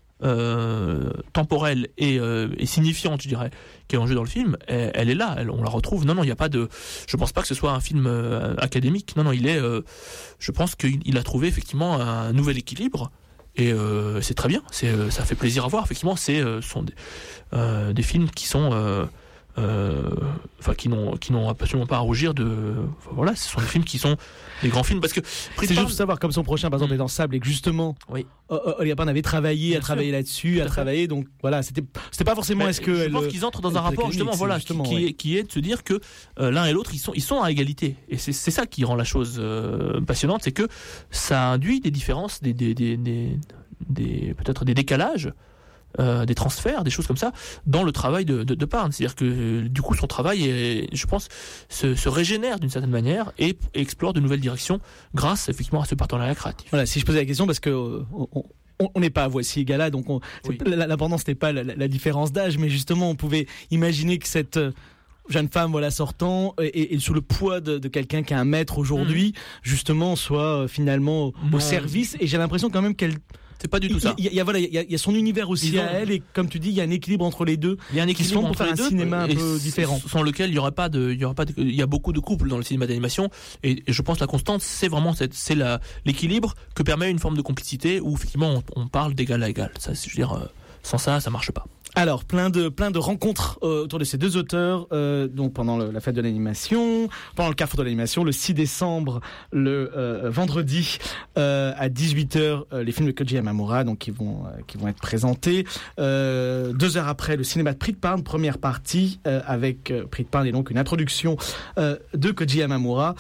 euh, temporelle et, euh, et signifiante, je dirais, qui est en jeu dans le film, elle, elle est là, elle, on la retrouve. Non, non, il n'y a pas de... Je pense pas que ce soit un film euh, académique. Non, non, il est... Euh, je pense qu'il a trouvé effectivement un nouvel équilibre. Et euh, c'est très bien, c'est, euh, ça fait plaisir à voir. Effectivement, c'est euh, sont des, euh, des films qui sont, euh, euh, enfin, qui n'ont, qui n'ont absolument pas à rougir de. Enfin, voilà, ce sont des films qui sont des grands films parce que. C'est juste pour savoir, comme son prochain, par exemple, mmh. est dans Sable et que justement, oui. Olga Parn avait travaillé, a travaillé là-dessus, a travaillé, donc voilà, c'était, c'était pas forcément. Mais est-ce que je elle, pense qu'ils entrent dans un rapport justement, voilà, justement, qui, ouais. est, qui est de se dire que euh, l'un et l'autre, ils sont, ils sont à égalité, et c'est, c'est ça qui rend la chose euh, passionnante, c'est que ça induit des différences, des, des, des, des Des, peut-être des décalages, euh, des transferts, des choses comme ça, dans le travail de, de, de Parn. C'est-à-dire que euh, du coup son travail, est, je pense, se, se régénère d'une certaine manière et, et explore de nouvelles directions grâce effectivement à ce partenariat créatif. Voilà, si je posais la question, parce que euh, on, on n'est pas à Voici Gala, donc on, oui. l'important c'était pas la, la différence d'âge, mais justement on pouvait imaginer que cette euh, jeune femme, voilà, sortant et, et sous le poids de, de quelqu'un qui a un maître aujourd'hui, mmh. justement, soit euh, finalement au, au service. Et j'ai l'impression quand même qu'elle c'est pas du tout ça. Il y a, il y a, voilà, il y a, il y a son univers aussi ont... à elle, et comme tu dis, il y a un équilibre entre les deux. Il y a un équilibre pour faire un deux, cinéma un peu différent, sans lequel il y aura pas de, il y aura pas de, il y a beaucoup de couples dans le cinéma d'animation, et, et je pense que la constante, c'est vraiment cette, c'est la, l'équilibre que permet une forme de complicité où effectivement on, on parle d'égal à égal. Ça, je veux dire, sans ça, ça marche pas. Alors, plein de, plein de rencontres euh, autour de ces deux auteurs, euh, donc pendant le, la fête de l'animation, pendant le Carrefour de l'animation, le six décembre, le euh, vendredi, euh, à dix-huit heures, euh, les films de Koji Yamamura, donc qui vont, euh, qui vont être présentés. Euh, deux heures après, le cinéma de Prith Parn, première partie, euh, avec euh, Prith Parn et donc une introduction euh, de Koji Yamamura.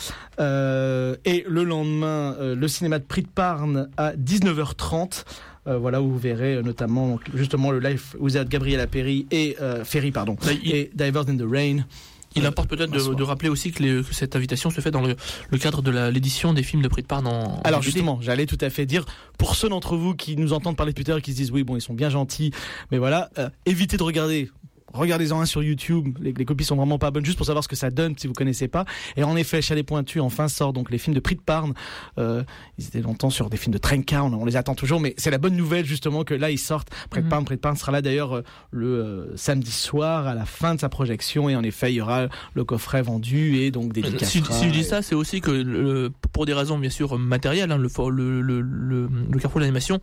Euh, et le lendemain, euh, le cinéma de Prith Parn à dix-neuf heures trente. Euh, voilà, où vous verrez euh, notamment donc, justement le live où vous êtes Gabriela Ferry et euh, Ferry pardon bah, il... et Divers in the Rain. Il importe peut-être de, de rappeler aussi que, les, que cette invitation se fait dans le, le cadre de la, l'édition des films de Prix de Parne en Alors en justement, j'allais tout à fait dire, pour ceux d'entre vous qui nous entendent parler depuis Twitter et qui se disent oui, bon, ils sont bien gentils, mais voilà, euh, évitez de regarder. Regardez-en un sur YouTube, les, les copies sont vraiment pas bonnes, juste pour savoir ce que ça donne si vous connaissez pas. Et en effet, Chalet Pointu enfin sort donc les films de Prix de Parne. Euh, ils étaient longtemps sur des films de Trenca, on, on les attend toujours, mais c'est la bonne nouvelle justement que là ils sortent. Prix de Parne, Prix de Parne sera là d'ailleurs euh, le euh, samedi soir à la fin de sa projection, et en effet il y aura le coffret vendu et donc des Si, si je dis ça, c'est aussi que le, pour des raisons bien sûr matérielles, hein, le, le, le, le, le Carrefour de l'animation.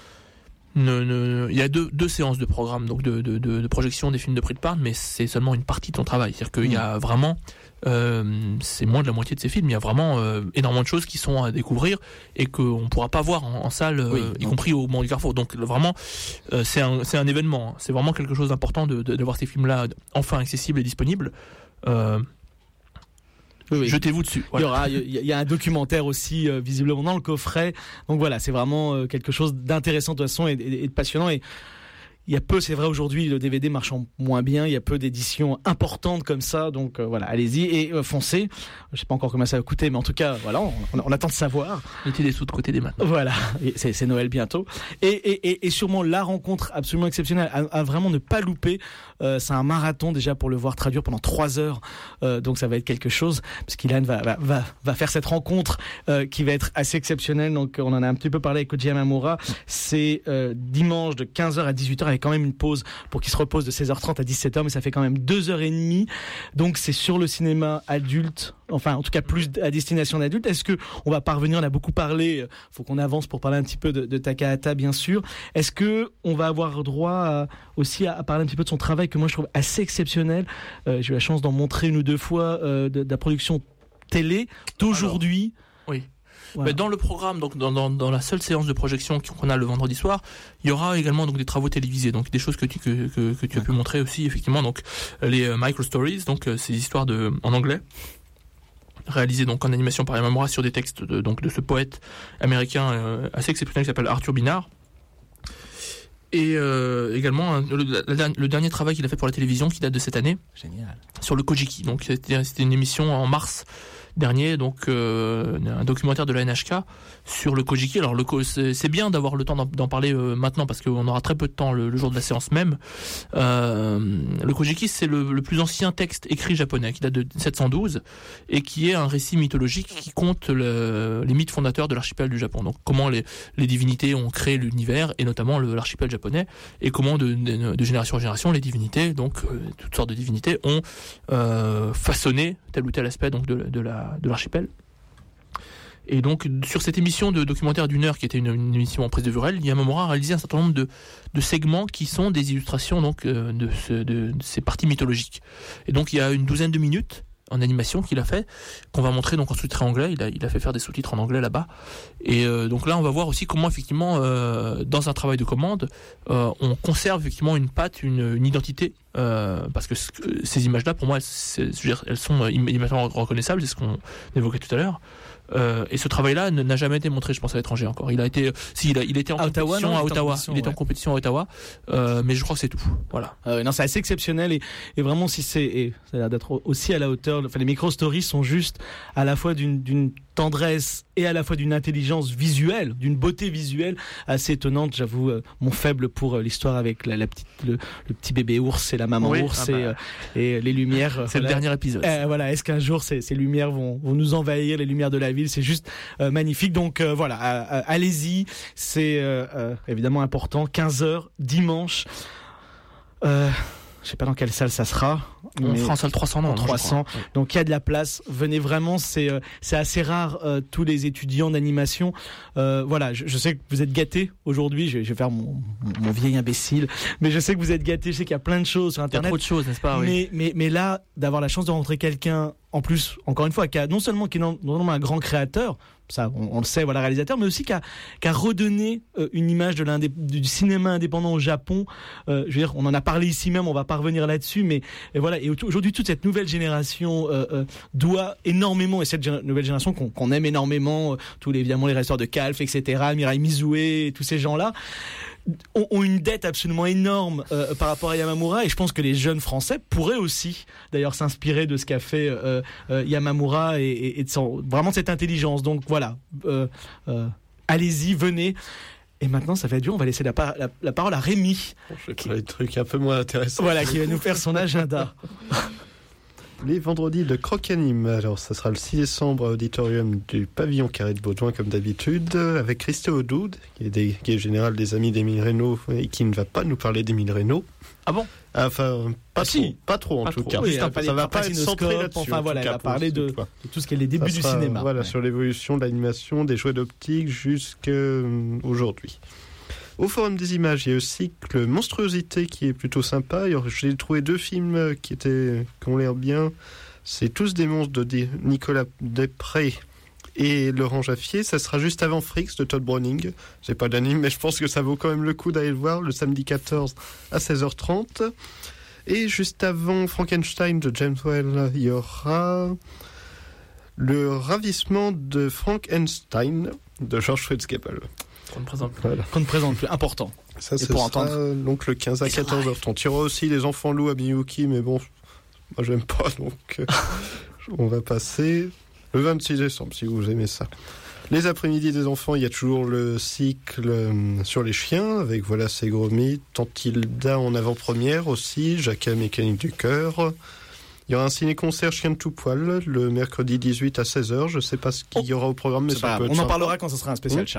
Ne, ne, il y a deux, deux séances de programme, donc de, de, de, de projection des films de Prix de Parne, mais c'est seulement une partie de ton travail. C'est-à-dire qu'il mmh. y a vraiment, euh, c'est moins de la moitié de ces films, il y a vraiment euh, énormément de choses qui sont à découvrir et qu'on ne pourra pas voir en, en salle, oui, euh, y compris au moment du Carrefour. Donc vraiment, euh, c'est, un, c'est un événement, c'est vraiment quelque chose d'important de, de, de voir ces films-là enfin accessibles et disponibles. Euh, Oui, oui. Jetez-vous dessus. Voilà. Il y aura, il y, y a un documentaire aussi euh, visiblement dans le coffret. Donc voilà, c'est vraiment euh, quelque chose d'intéressant de toute façon et, et, et de passionnant. Et il y a peu, c'est vrai aujourd'hui, le D V D marchant moins bien. Il y a peu d'éditions importantes comme ça. Donc euh, voilà, allez-y et euh, foncez. Je sais pas encore comment ça va coûter, mais en tout cas, voilà, on, on attend de savoir. Mettez des sous de côté dès maintenant. Voilà, et c'est, c'est Noël bientôt. Et, et, et, et sûrement la rencontre absolument exceptionnelle à, à vraiment ne pas louper. Euh, c'est un marathon déjà pour le voir traduire pendant trois heures. Euh, donc ça va être quelque chose, parce qu'Ilan va, va, va, va faire cette rencontre euh, qui va être assez exceptionnelle. Donc on en a un petit peu parlé avec Koji Yamamura. C'est euh, dimanche de quinze heures à dix-huit heures avec quand même une pause pour qu'il se repose de seize heures trente à dix-sept heures, mais ça fait quand même deux heures et demie. Donc c'est sur le cinéma adulte, enfin en tout cas plus à destination d'adultes. Est-ce que on va parvenir, on a beaucoup parlé, faut qu'on avance pour parler un petit peu de, de Takahata bien sûr. Est-ce que on va avoir droit à, aussi à, à parler un petit peu de son travail que moi je trouve assez exceptionnel. Euh, j'ai eu la chance d'en montrer une ou deux fois euh, de, de la production télé d'aujourd'hui. Alors, oui. Voilà. Dans le programme, donc dans, dans, dans la seule séance de projection qu'on a le vendredi soir, il y aura également donc des travaux télévisés, donc des choses que tu que que, que tu as pu montrer aussi effectivement, donc les euh, micro stories, donc euh, ces histoires de en anglais réalisées donc en animation par Yamamura sur des textes de, donc de ce poète américain euh, assez exceptionnel qui s'appelle Arthur Binard. Et euh, également le, le, le dernier travail qu'il a fait pour la télévision qui date de cette année. Génial. Sur le Kojiki. Donc c'était, c'était une émission en mars dernier, donc euh, un documentaire de la N H K sur le Kojiki. Alors le c'est, c'est bien d'avoir le temps d'en, d'en parler euh, maintenant parce qu'on aura très peu de temps le, le jour de la séance même. Euh, le Kojiki, c'est le, le plus ancien texte écrit japonais qui date de sept cent douze et qui est un récit mythologique qui compte le, les mythes fondateurs de l'archipel du Japon. Donc comment les, les divinités ont créé l'univers et notamment le, l'archipel japonais, et comment de, de, de génération en génération les divinités, donc euh, toutes sortes de divinités, ont euh, façonné tel ou tel aspect donc de, de la de l'archipel. Et donc sur cette émission de documentaire d'une heure qui était une, une émission en prise de vue, Yamamura a réalisé un certain nombre de, de segments qui sont des illustrations donc euh, de, ce, de, de ces parties mythologiques. Et donc il y a une douzaine de minutes en animation qu'il a fait, qu'on va montrer donc en sous-titré anglais. Il a, il a fait faire des sous-titres en anglais là-bas. Et euh, donc là, on va voir aussi comment effectivement, euh, dans un travail de commande, euh, on conserve effectivement une patte, une, une identité, euh, parce que ce, ces images-là, pour moi, elles, je veux dire, elles sont immédiatement reconnaissables. C'est ce qu'on évoquait tout à l'heure. Euh, et ce travail-là n'a jamais été montré, je pense, à l'étranger encore. Il a été, si, il a, il était en à compétition Ottawa, non, à Ottawa. Il ouais. était en compétition à Ottawa, euh, mais je crois que c'est tout. Voilà. Euh, non, c'est assez exceptionnel et, et vraiment, si c'est, et ça a l'air d'être aussi à la hauteur. Enfin, les micro-stories sont juste à la fois d'une, d'une tendresse et à la fois d'une intelligence visuelle, d'une beauté visuelle assez étonnante. J'avoue, euh, mon faible pour euh, l'histoire avec la, la petite, le, le petit bébé ours et la maman oui, ours ah bah. et, euh, et les lumières. C'est voilà. Le dernier épisode. Euh, voilà. Est-ce qu'un jour ces, ces lumières vont, vont nous envahir, les lumières de la ville? C'est juste euh, magnifique. Donc euh, voilà, euh, allez-y. C'est euh, euh, évidemment important. quinze heures dimanche. Euh, Je sais pas dans quelle salle ça sera. On fera en salle trois cents, non, trois cents. Ouais. Donc il y a de la place. Venez vraiment. C'est euh, c'est assez rare euh, tous les étudiants d'animation. Euh, voilà, je, je sais que vous êtes gâtés aujourd'hui. Je, je vais faire mon, mon vieil imbécile, mais je sais que vous êtes gâtés. Je sais qu'il y a plein de choses sur Internet. Il y a trop de choses, n'est-ce pas? Mais oui. mais mais là, d'avoir la chance de rencontrer quelqu'un, en plus, encore une fois, qui a non seulement qui est non, non seulement un grand créateur. Ça, on, on le sait, voilà, réalisateur, mais aussi qui a, qui a redonné euh, une image de l'indép- du cinéma indépendant au Japon. Euh, je veux dire, on en a parlé ici même, on va pas revenir là-dessus, mais et voilà. Et aujourd'hui, toute cette nouvelle génération euh, euh, doit énormément, et cette gé- nouvelle génération qu'on, qu'on aime énormément, euh, tous les évidemment les restaurateurs de Calf, et cetera, Mirai Mizue, et tous ces gens-là. ont, ont une dette absolument énorme euh, par rapport à Yamamura, et je pense que les jeunes Français pourraient aussi d'ailleurs s'inspirer de ce qu'a fait euh, euh, Yamamura et, et, et de son, vraiment de cette intelligence. Donc voilà, euh, euh, allez-y, venez. Et maintenant, ça va être dur, on va laisser la, par- la, la parole à Rémi. Bon, je vais parler de trucs un peu moins intéressants. Voilà, qui va nous faire son agenda. Les vendredis de Croc Anime. Alors, ça sera le six décembre à l'auditorium du Pavillon Carré de Baudouin, comme d'habitude, avec Christo Odoud, qui est, des, qui est général des amis d'Émile Reynaud et qui ne va pas nous parler d'Émile Reynaud. Ah bon? Enfin, pas Ah, trop, si. pas trop en Pas tout trop. cas. Oui, ça, un ça va pas être cinoscope, centré là-dessus. enfin en voilà, tout il cas, va pour parler ce de, truc, quoi. de tout ce qui est les débuts Ça du sera, cinéma. Voilà, Ouais. sur l'évolution de l'animation, des jouets d'optique jusqu'à aujourd'hui. Au Forum des Images, il y a le cycle Monstruosité qui est plutôt sympa. Alors, j'ai trouvé deux films qui, étaient, qui ont l'air bien. C'est Tous des monstres de D- Nicolas Després et Laurent Jaffier. Ça sera juste avant Fricks de Todd Browning. J'ai pas d'anime, mais je pense que ça vaut quand même le coup d'aller le voir le samedi quatorze à seize heures trente. Et juste avant Frankenstein de James Whale, il y aura Le ravissement de Frankenstein de George Fritz Gable. On ne présente Voilà. Qu'on ne présente plus, important. Ça, Et ce pour sera entendre. donc le quinze à quatorze heures trente. Il y aura aussi les enfants loups à Miyuki, mais bon, moi j'aime pas, donc euh, on va passer le vingt-six décembre, si vous aimez ça. Les après-midi des enfants, il y a toujours le cycle euh, sur les chiens, avec voilà, c'est gros mythes, Tantilda en avant-première aussi, Jacquet Mécanique du cœur. Il y aura un ciné-concert Chien de tout poil le mercredi dix-huit à seize heures. Je ne sais pas ce qu'il y aura au programme, mais C'est ça pas peut grave, être on en sympa. parlera quand ce sera un spécial Mmh. chat.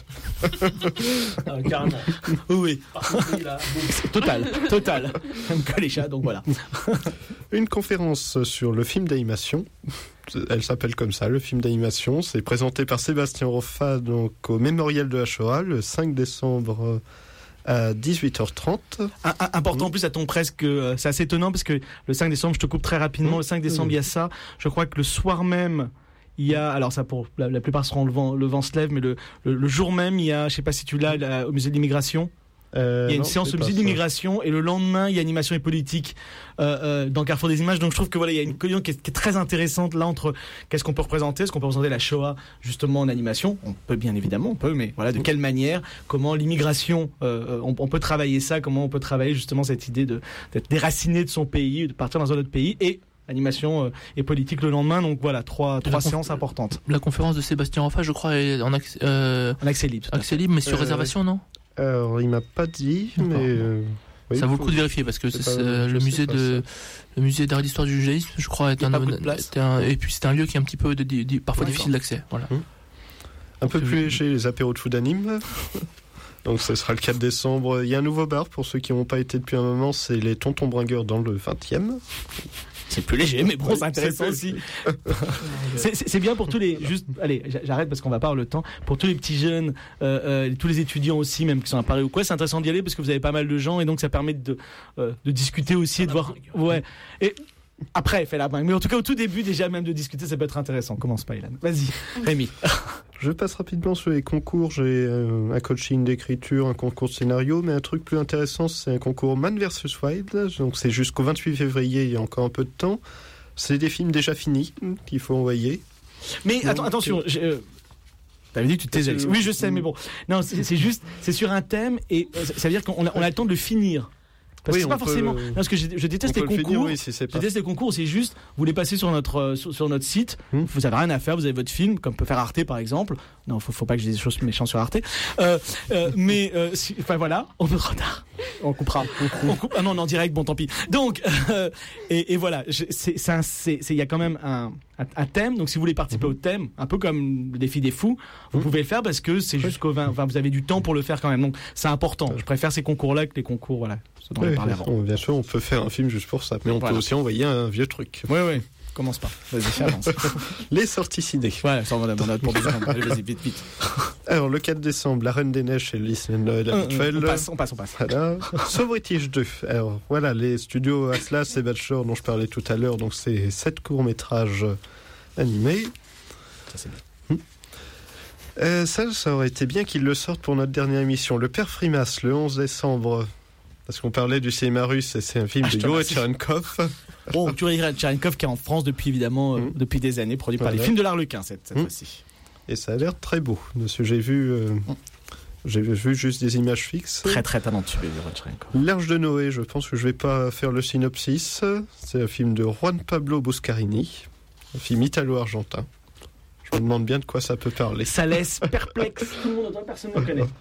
Ah, carrément. Oui, oui. Total, total. J'aime que les chats, donc voilà. Une conférence sur le film d'animation. Elle s'appelle comme ça, le film d'animation. C'est présenté par Sébastien Roffa donc, au Mémorial de la Shoah le cinq décembre à dix-huit heures trente. Un- un- important en plus, ça tombe presque. euh, c'est assez étonnant parce que le cinq décembre, je te coupe très rapidement. Mmh. Le cinq décembre, il y a ça. Je crois que le soir même, il y a. Alors, ça pour la, la plupart seront le vent, le vent se lève, mais le, le, le jour même, il y a. Je sais pas si tu l'as là, au musée de l'immigration. Euh, Il y a une non, séance c'est au pas musée ça. d'immigration et le lendemain il y a animation et politique euh, euh, dans Carrefour des images. Donc je trouve que voilà il y a une collision qui est, qui est très intéressante là entre qu'est-ce qu'on peut représenter, est-ce qu'on peut représenter la Shoah justement en animation, on peut bien évidemment on peut, mais voilà de quelle manière, comment l'immigration euh, on, on peut travailler ça, comment on peut travailler justement cette idée de d'être déraciné de son pays, de partir dans un autre pays et animation euh, et politique le lendemain. Donc voilà trois trois la conf- séances importantes. La conférence de Sébastien Roffa, je crois, est en accès, euh, En accès libre. tout à fait. accès libre, mais sur Euh, réservation, non? Alors, il m'a pas dit, D'accord. mais... euh, oui, Ça vaut le faut- coup de vérifier parce que c'est c'est, pas- c'est- je le sais musée pas, de le musée d'art et d'histoire du judaïsme, je crois, est Il y a un, pas beaucoup de place. était un- et puis c'est un lieu qui est un petit peu de, de- de- parfois D'accord. difficile d'accès. Voilà. Un peu Donc, plus euh, léger, les apéros de food anime. Donc ce sera le quatre décembre. Il y a un nouveau bar pour ceux qui n'ont pas été depuis un moment, c'est les Tontons Bringueurs dans le vingtième. C'est plus léger, mais bon, Oui, c'est intéressant c'est aussi. c'est, c'est, c'est bien pour tous les. Juste, allez, j'a- j'arrête parce qu'on va pas avoir le temps. Pour tous les petits jeunes, euh, euh, tous les étudiants aussi, même qui sont à Paris ou quoi, c'est intéressant d'y aller parce que vous avez pas mal de gens et donc ça permet de, euh, de discuter aussi et de voir. Ouais. Et après, fais la bringue. Mais en tout cas, au tout début, déjà, même de discuter, ça peut être intéressant. Commence pas, Ilan. Vas-y, Rémi. Je passe rapidement sur les concours. J'ai euh, un coaching d'écriture, un concours de scénario, mais un truc plus intéressant, c'est un concours Man versus Wild. Donc c'est jusqu'au vingt-huit février, il y a encore un peu de temps. C'est des films déjà finis qu'il faut envoyer. Mais Non, attends, attention. j'ai, euh, T'avais dit que tu te taisais. Parce que- Oui, je sais, mais bon. Non, c'est, c'est juste, c'est sur un thème et euh, ça veut dire qu'on a, on a le temps de le finir. Parce Oui, que c'est on pas peut forcément. le- Non, parce que je, je déteste On les peut le concours. finir, oui, si c'est Je pas. déteste les concours, c'est juste, vous les passez sur notre, euh, sur, sur notre site, Hmm. vous avez rien à faire, vous avez votre film, comme peut faire Arte par exemple. Non, faut, faut pas que je dise des choses méchantes sur Arte. Euh, euh, mais, euh, si- enfin voilà, on peut trop tard. On coupera. On coupe. Ah non, on est en direct, bon tant pis. Donc, euh, et, et voilà, je- c'est, c'est un- c'est, c'est- il y a quand même un, un, un thème. Donc si vous voulez participer au thème, un peu comme le défi des fous, vous Mhm. pouvez le faire parce que c'est jusqu'au vingt, enfin vous avez du temps pour le faire quand même. Donc c'est important. Je préfère ces concours-là que les concours, voilà, ce dont on Oui, parlait avant. on- bien sûr, on peut faire un film juste pour ça, mais on Voilà. peut aussi envoyer un vieux truc. Oui, oui. Commence pas. Vas-y, avance. Les sorties ciné. Voilà, ça on a mon note pour deux secondes. Allez, vas-y, vite, vite. Alors, le quatre décembre, La Reine des Neiges chez Disneyland Euh, habituel. on passe, on passe, on passe. Voilà. Sauf British deux. Alors, voilà, les studios Atlas et Bachelor dont je parlais tout à l'heure, donc c'est sept courts-métrages animés. Ça, c'est bien. Euh, ça, ça aurait été bien qu'ils le sortent pour notre dernière émission. Le Père Frimas, le onze décembre. Parce qu'on parlait du cinéma russe, et c'est un film Ah, je de te Yuri remercie. Tcherenkov. Bon, tu dirais Tcherenkov qui est en France depuis évidemment, euh, Mm. depuis des années, produit par Voilà. les films de l'Arlequin cette, cette Mm. fois-ci. Et ça a l'air très beau. De ce que j'ai vu, euh, J'ai vu juste des images fixes. Très très talentueux, Rodcherenko. L'Arche de Noé, je pense que je vais pas faire le synopsis. C'est un film de Juan Pablo Boscarini, un film italo-argentin. Je me demande bien de quoi ça peut parler. Ça laisse perplexe tout le monde, autant personne ne connaît.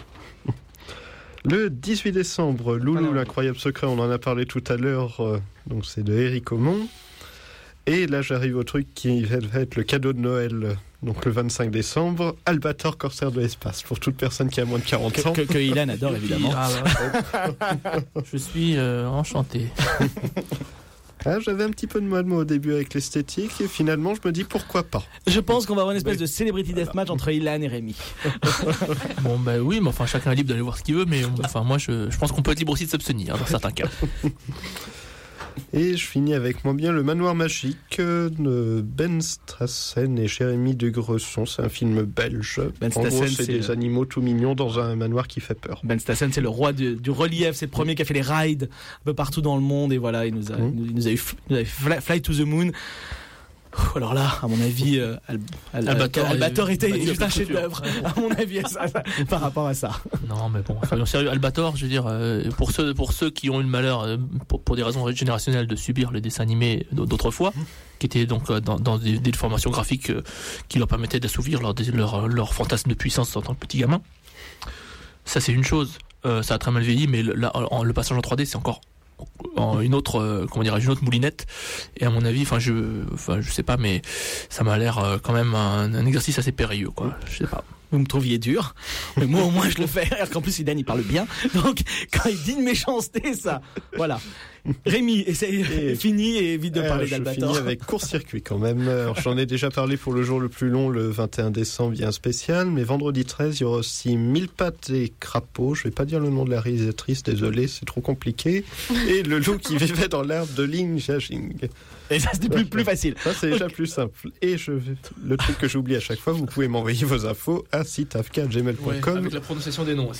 Le dix-huit décembre, Loulou, ah non, l'incroyable secret, on en a parlé tout à l'heure, euh, donc c'est de Éric Aumont. Et là, j'arrive au truc qui va être le cadeau de Noël, donc le vingt-cinq décembre, Albator, corsaire de l'espace, pour toute personne qui a moins de quarante ans. Que, que, que Ilan adore, évidemment. Ah, bah, je suis euh, enchanté. Ah, j'avais un petit peu de mal, moi, au début, avec l'esthétique, et finalement, je me dis, pourquoi pas. Je pense qu'on va avoir une espèce de celebrity deathmatch entre Ilan et Rémi. Bon, bah oui, mais enfin, chacun est libre d'aller voir ce qu'il veut, mais enfin, moi, je, je pense qu'on peut être libre aussi de s'abstenir, hein, dans certains cas. Et je finis avec moins bien Le Manoir Magique de Ben Strassen et Jérémy de Gresson. C'est un film belge. Ben en Strassen, gros, c'est, c'est des le... animaux tout mignons dans un manoir qui fait peur. Ben Strassen, c'est le roi du, du relief. C'est le premier qui a fait les rides un peu partout dans le monde. Et voilà, il nous a, mmh. il nous a eu, il nous a eu fly, fly to the Moon. Alors là, à mon avis, euh, Al, Al, Albator, Albator était bah, juste un chef-d'œuvre, à mon avis, ça, ça, par rapport à ça. Non, mais bon, soyons sérieux. Albator, je veux dire, euh, pour ceux pour ceux qui ont eu le malheur, euh, pour, pour des raisons générationnelles, de subir les dessins animés d'autrefois, qui étaient donc euh, dans, dans des, des formations graphiques euh, qui leur permettaient d'assouvir leur, leur leur fantasme de puissance en tant que petit gamin. Ça, c'est une chose. Euh, ça a très mal vieilli, mais le, la, en, le passage en trois D, c'est encore en une autre euh, comment dire une autre moulinette, et à mon avis enfin je enfin je sais pas, mais ça m'a l'air euh, quand même un, un exercice assez périlleux, quoi. Je sais pas, vous me trouviez dur, mais moi au moins je le fais, alors qu'en plus Idan il parle bien, donc quand il dit une méchanceté, ça voilà. Rémi, essaye, et fini et évite de parler d'Albator. Je finis avec Court-circuit quand même. Alors, j'en ai déjà parlé pour le jour le plus long, le vingt et un décembre, il y a un spécial, mais vendredi treize, il y aura aussi Mille pattes et crapauds. Je vais pas dire le nom de la réalisatrice, désolé, c'est trop compliqué. Et Le loup qui vivait dans l'arbre de Ling Jiajing. Et ça, c'est plus, plus facile. Ça, c'est déjà plus simple. Et je, le truc que j'oublie à chaque fois, vous pouvez m'envoyer vos infos à sitafka arobase gmail point com. Ouais, avec la prononciation des noms aussi.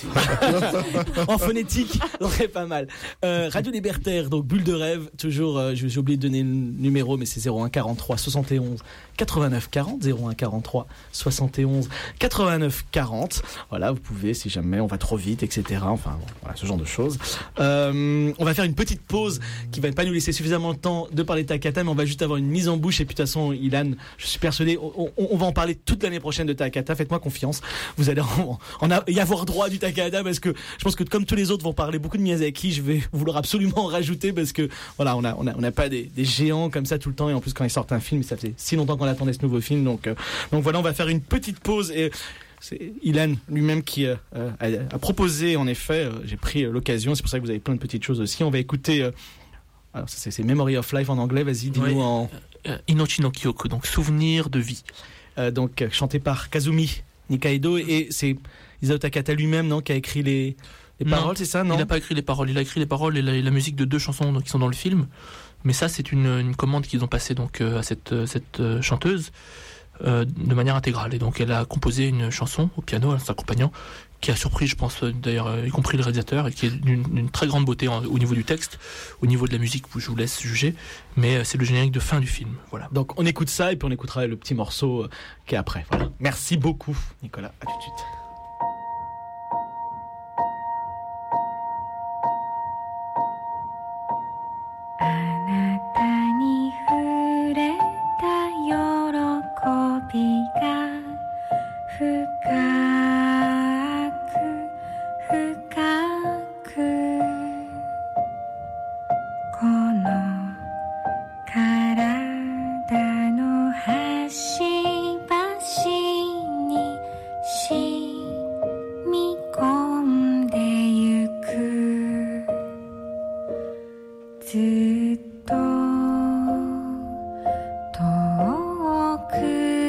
En phonétique, ça serait pas mal. Euh, Radio Libertaire, donc Bulle de rêve, toujours, euh, j'ai oublié de donner le numéro, mais c'est zéro un quarante-trois soixante et onze quatre-vingt-neuf quarante, zéro un quarante-trois soixante et onze quatre-vingt-neuf quarante. Voilà, vous pouvez, si jamais on va trop vite, et cetera. Enfin, bon, voilà, ce genre de choses. Euh, on va faire une petite pause qui va pas nous laisser suffisamment de temps de parler de Takata, mais on va juste avoir une mise en bouche. Et puis de toute façon, Ilan, je suis persuadé, on, on, on va en parler toute l'année prochaine de Takata. Faites-moi confiance. Vous allez en, en a, y avoir droit du Takata, parce que je pense que comme tous les autres vont parler beaucoup de Miyazaki, je vais vouloir absolument en rajouter, parce que voilà, on a, on a, on a pas des, des géants comme ça tout le temps. Et en plus, quand ils sortent un film, ça fait si longtemps qu'on attendait ce nouveau film. Donc, euh, donc voilà, on va faire une petite pause. Et c'est Ilan lui-même qui euh, a, a proposé, en effet, euh, j'ai pris euh, l'occasion. C'est pour ça que vous avez plein de petites choses aussi. On va écouter. Euh, alors, c'est, c'est Memory of Life en anglais. Vas-y, dis-nous ouais. en. Euh, Inochi no Kyoko, donc souvenir de vie. Euh, donc euh, chanté par Kazumi Nikaido, et c'est Isao Takahata lui-même, non, qui a écrit les. Les non, paroles, c'est ça, non? Il n'a pas écrit les paroles. Il a écrit les paroles et la, et la musique de deux chansons donc, qui sont dans le film. Mais ça, c'est une, une commande qu'ils ont passée donc euh, à cette, cette euh, chanteuse euh, de manière intégrale. Et donc, elle a composé une chanson au piano, en s'accompagnant, qui a surpris, je pense, d'ailleurs, euh, y compris le réalisateur, et qui est d'une, d'une très grande beauté en, au niveau du texte, au niveau de la musique, je vous laisse juger. Mais euh, c'est le générique de fin du film. Voilà. Donc, on écoute ça et puis on écoutera le petit morceau euh, qui est après. Voilà. Merci beaucoup, Nicolas. À tout de suite. あなたに触れた喜びが深く深くこの体の端々に染み込んでゆくずっと遠く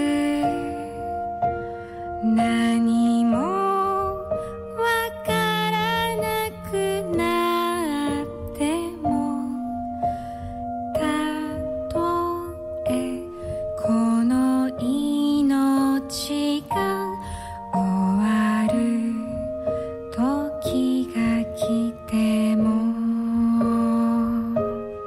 何もわからなくなってもたとえこの命が終わる時が来ても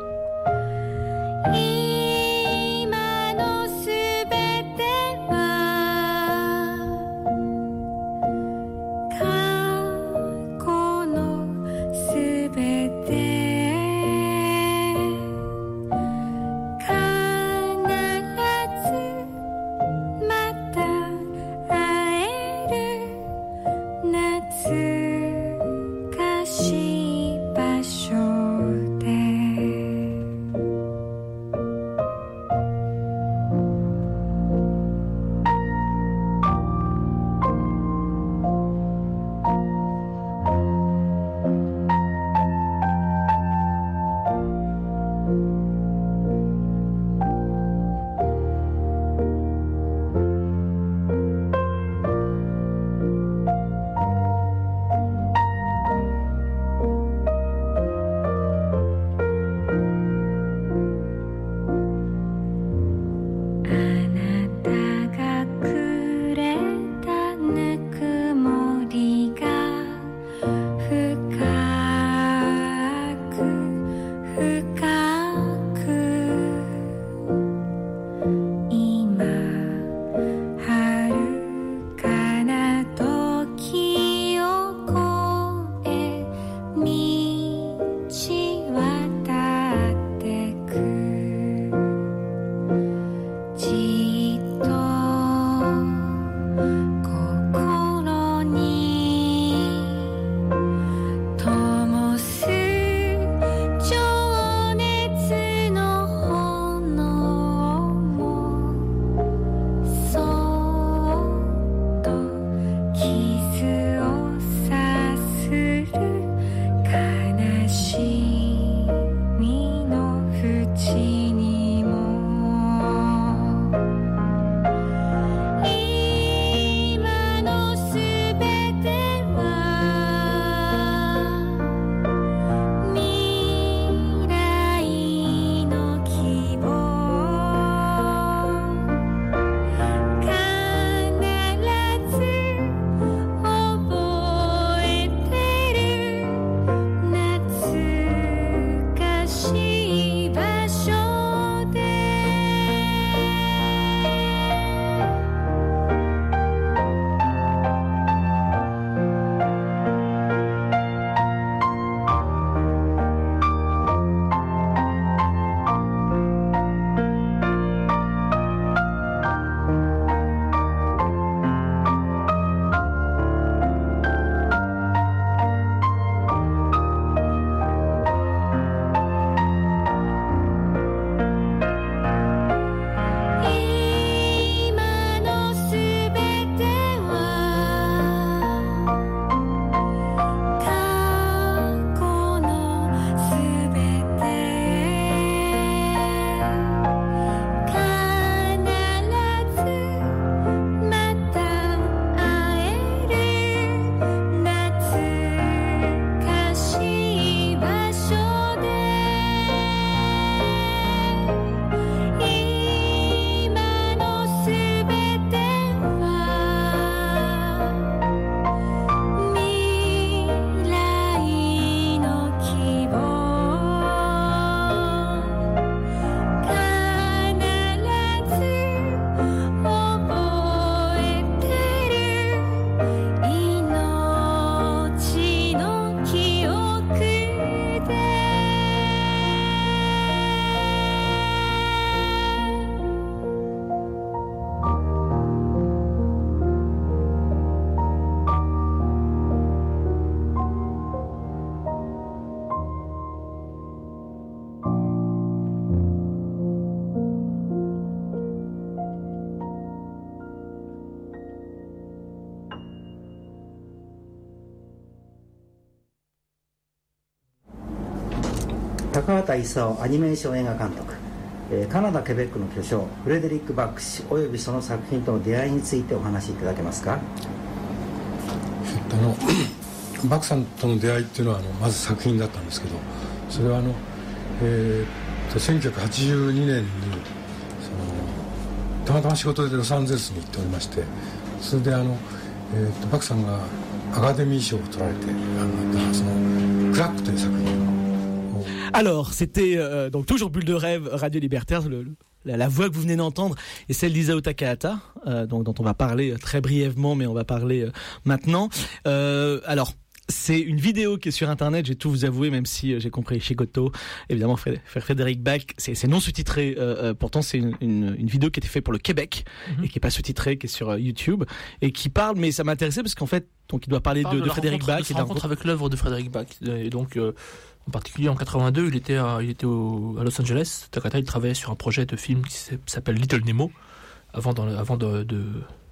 高畑勲アニメーション映画監督、えー、カナダ・ケベックの巨匠フレデリック・バック氏およびその作品との出会いについてお話しいただけますか。 あのバックさんとの出会いっていうのはあのまず作品だったんですけど、それはあの、えー、とせんきゅうひゃくはちじゅうにねんにそのたまたま仕事でロサンゼルスに行っておりまして、それであの、えー、とバックさんがアカデミー賞を取られてあのそのクラックという作品を。 Alors, c'était euh, donc toujours Bulle de rêve, Radio Libertaire, le, le, la, la voix que vous venez d'entendre est celle d'Isao Takahata, euh, donc, dont on va parler très brièvement, mais on va parler euh, maintenant. Euh, alors, c'est une vidéo qui est sur internet, j'ai tout vous avouer, même si euh, j'ai compris Shigoto, évidemment Frédéric Bach, c'est, c'est non sous-titré, euh, euh, pourtant c'est une, une, une vidéo qui a été faite pour le Québec, mm-hmm. et qui est pas sous-titrée, qui est sur euh, YouTube, et qui parle, mais ça m'intéressait parce qu'en fait, donc il doit parler de, de, de Frédéric Bach. Il rencontre avec l'œuvre de Frédéric Bach, et donc... Euh, En particulier en quatre-vingt-deux, il était, à, il était au, à Los Angeles. Takahata, il travaillait sur un projet de film qui s'appelle Little Nemo, avant, dans, avant de, de,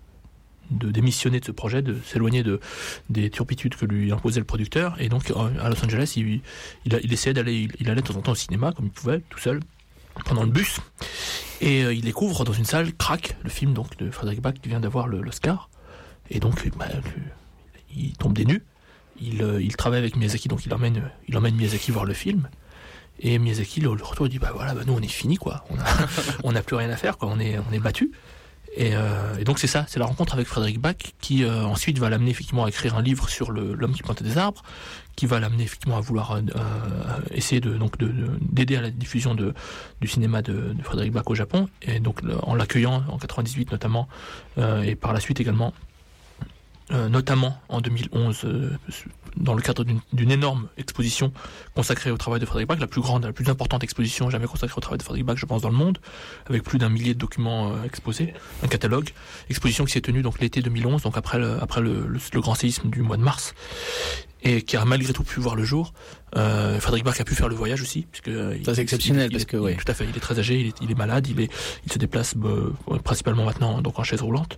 de démissionner de ce projet, de s'éloigner de, des turpitudes que lui imposait le producteur. Et donc à Los Angeles, il, il, a, il essayait d'aller, il, il allait de temps en temps au cinéma, comme il pouvait, tout seul, pendant le bus. Et euh, il découvre dans une salle Crack, le film donc, de Frédéric Bach qui vient d'avoir le, l'Oscar. Et donc bah, le, il tombe des nues. Il, euh, il travaille avec Miyazaki, donc il emmène, il emmène Miyazaki voir le film. Et Miyazaki, le, le retour, il dit bah voilà, bah nous on est fini quoi, on a, on n'a plus rien à faire quoi, on est, on est battu. Et, euh, et donc c'est ça, c'est la rencontre avec Frédéric Bach qui euh, ensuite va l'amener effectivement à écrire un livre sur le, l'homme qui plantait des arbres, qui va l'amener effectivement à vouloir euh, essayer de, donc de, de, d'aider à la diffusion de, du cinéma de, de Frédéric Bach au Japon. Et donc le, en l'accueillant en quatre-vingt-dix-huit notamment, euh, et par la suite également. Euh, notamment en deux mille onze, euh, dans le cadre d'une, d'une énorme exposition consacrée au travail de Frédéric Bach, la plus grande, la plus importante exposition jamais consacrée au travail de Frédéric Bach, je pense, dans le monde, avec plus d'un millier de documents euh, exposés, un catalogue. Exposition qui s'est tenue donc l'été deux mille onze, donc après le, après le, le, le grand séisme du mois de mars, et qui a malgré tout pu voir le jour. Euh, Frédéric Bach a pu faire le voyage aussi, puisque euh, ça c'est exceptionnel il, parce il, que il, oui. Tout à fait, il est très âgé, il est, il est malade, il est, il se déplace euh, principalement maintenant donc en chaise roulante.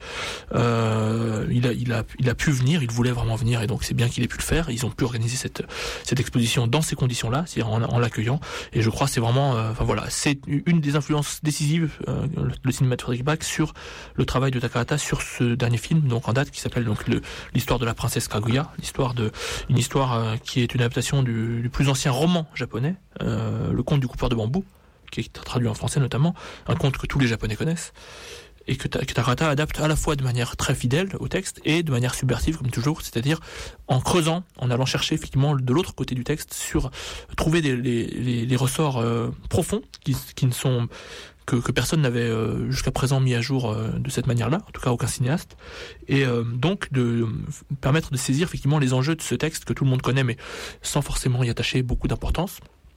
Euh, il a, il a, il a pu venir, il voulait vraiment venir, et donc c'est bien qu'il ait pu le faire. Ils ont pu organiser cette, cette exposition dans ces conditions-là, c'est-à-dire en, en l'accueillant. Et je crois que c'est vraiment, euh, enfin voilà, c'est une des influences décisives, euh, le, le cinéma de Frédéric Bach sur le travail de Takahata sur ce dernier film, donc en date, qui s'appelle donc le, l'histoire de la princesse Kaguya, l'histoire de, une histoire euh, qui est une adaptation du, du plus ancien roman japonais, euh, le conte du coupeur de bambou, qui est traduit en français notamment, un conte que tous les Japonais connaissent, et que, que Takahata adapte à la fois de manière très fidèle au texte et de manière subversive comme toujours, c'est-à-dire en creusant, en allant chercher effectivement de l'autre côté du texte, sur trouver des, les, les, les ressorts euh, profonds qui, qui ne sont que, que personne n'avait euh, jusqu'à présent mis à jour euh, de cette manière-là, en tout cas aucun cinéaste, et euh, donc de euh, permettre de saisir effectivement les enjeux de ce texte que tout le monde connaît, mais sans forcément y attacher beaucoup d'importance.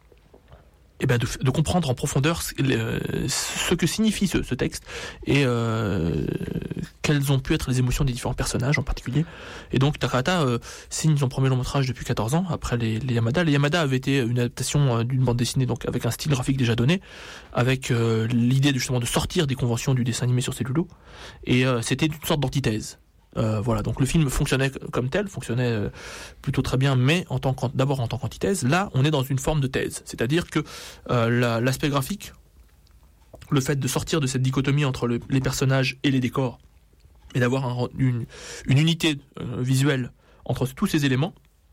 Et ben de, de comprendre en profondeur ce, ce que signifie ce, ce texte et euh, quelles ont pu être les émotions des différents personnages en particulier. Et donc Takahata euh, signe son premier long métrage depuis quatorze ans après les, les Yamada. Les Yamada avaient été une adaptation euh, d'une bande dessinée donc avec un style graphique déjà donné, avec euh, l'idée de, justement de sortir des conventions du dessin animé sur cellulo, et euh, c'était une sorte d'antithèse. Euh, voilà, donc le film fonctionnait comme tel, fonctionnait euh, plutôt très bien, mais en tant d'abord en tant qu'antithèse. Là, on est dans une forme de thèse, c'est-à-dire que euh, la, l'aspect graphique, le fait de sortir de cette dichotomie entre le, les personnages et les décors, et d'avoir un, une, une unité euh, visuelle entre tous ces éléments,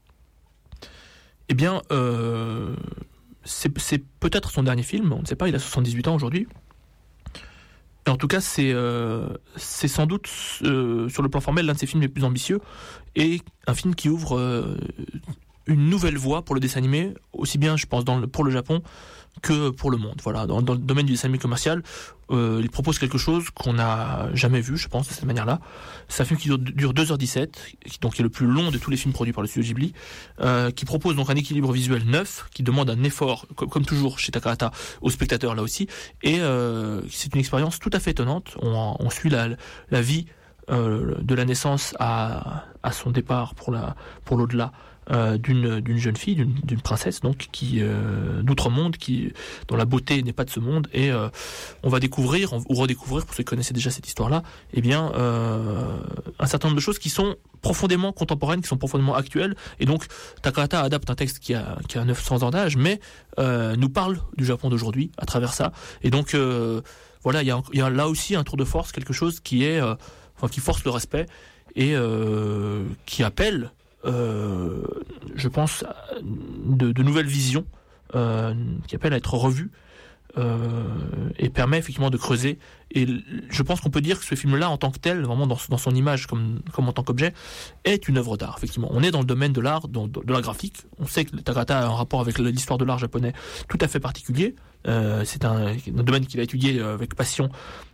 eh bien, euh, c'est, c'est peut-être son dernier film, on ne sait pas, il a soixante-dix-huit ans aujourd'hui. Et en tout cas, c'est, euh, c'est sans doute, euh, sur le plan formel, l'un de ses films les plus ambitieux, et un film qui ouvre euh, une nouvelle voie pour le dessin animé, aussi bien, je pense, dans le, pour le Japon que pour le monde. Voilà, dans, dans le domaine du dessin animé commercial, euh, il propose quelque chose qu'on n'a jamais vu, je pense, de cette manière-là. C'est un film qui dure, dure deux heures dix-sept, qui, donc, qui est le plus long de tous les films produits par le studio Ghibli, euh, qui propose donc un équilibre visuel neuf, qui demande un effort, comme, comme toujours chez Takahata, aux spectateurs là aussi, et euh, c'est une expérience tout à fait étonnante. On, on suit la, la vie euh, de la naissance à, à son départ pour, la, pour l'au-delà euh, d'une, d'une jeune fille, d'une, d'une princesse donc qui euh, d'outre-monde, qui dont la beauté n'est pas de ce monde, et euh, on va découvrir ou redécouvrir, pour ceux qui connaissaient déjà cette histoire-là, eh bien euh, un certain nombre de choses qui sont profondément contemporaines, qui sont profondément actuelles. Et donc Takahata adapte un texte qui a qui a neuf cents ans d'âge, mais euh, nous parle du Japon d'aujourd'hui à travers ça. Et donc euh, voilà, il y a, il y a là aussi un tour de force, quelque chose qui est euh, enfin qui force le respect et euh, qui appelle, euh, je pense, de, de nouvelles visions, euh, qui appellent à être revues. Euh, et permet effectivement de creuser, et je pense qu'on peut dire que ce film-là en tant que tel, vraiment dans, dans son image comme, comme en tant qu'objet, est une œuvre d'art. Effectivement, on est dans le domaine de l'art, dans, de la graphique. On sait que Takahata a un rapport avec l'histoire de l'art japonais tout à fait particulier. Euh, c'est un, un domaine qu'il a étudié avec passion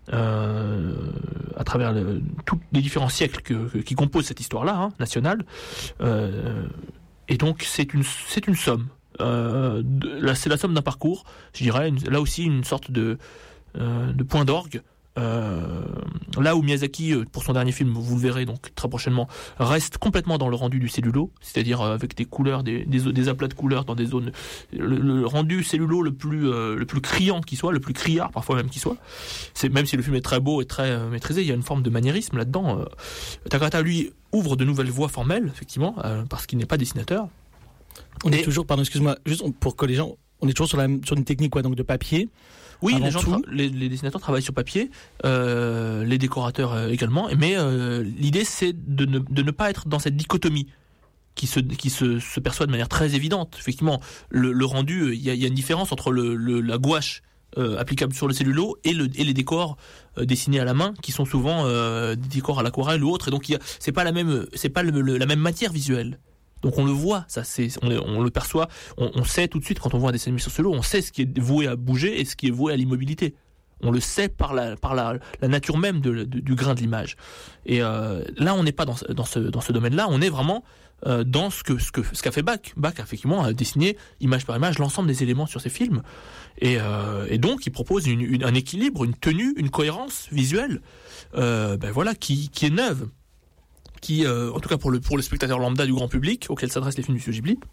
euh, à travers le, tous les différents siècles que, que, qui composent cette histoire-là, hein, nationale. Euh, et donc c'est une, c'est une somme. Euh, de, là, c'est la somme d'un parcours, je dirais, une, là aussi une sorte de, euh, de point d'orgue. Euh, là où Miyazaki, pour son dernier film, vous le verrez donc très prochainement, reste complètement dans le rendu du cellulo, c'est-à-dire avec des couleurs, des, des, des aplats de couleurs dans des zones, le, le rendu cellulo le plus, euh, le plus criant qui soit, le plus criard parfois même qui soit. C'est, même si le film est très beau et très euh, maîtrisé, il y a une forme de maniérisme là-dedans. Euh, Takahata, lui, ouvre de nouvelles voies formelles, effectivement, euh, parce qu'il n'est pas dessinateur. On Et est toujours, pardon, excuse-moi, juste pour que les gens, on est toujours sur, la, sur une technique quoi, donc de papier. Oui, avant les, gens tout. tra- les, les dessinateurs travaillent sur papier, euh, les décorateurs euh, également, mais euh, l'idée c'est de ne, de ne pas être dans cette dichotomie qui se, qui se, se perçoit de manière très évidente. Effectivement, le, le rendu, il y a, y a une différence entre le, le, la gouache euh, applicable sur le cellulo et, le, et les décors euh, dessinés à la main, qui sont souvent euh, des décors à l'aquarelle ou autre, et donc il y a, c'est pas la même, c'est pas le, le, la même matière visuelle. Donc on le voit, ça, c'est, on, on le perçoit, on, on sait tout de suite quand on voit un dessin animé sur cellulo, on sait ce qui est voué à bouger et ce qui est voué à l'immobilité. On le sait par la, par la, la nature même de, de, du grain de l'image. Et euh, là, on n'est pas dans, dans ce, dans ce domaine-là, on est vraiment euh, dans ce que, ce que, ce qu'a fait Bach. Bach, effectivement, a dessiné image par image l'ensemble des éléments sur ses films. Et, euh, et donc, il propose une, une, un équilibre, une tenue, une cohérence visuelle, euh, ben voilà, qui, qui est neuve. Qui, euh, en tout cas pour le, pour le spectateur lambda du grand public auquel s'adressent les films du studio Ghibli,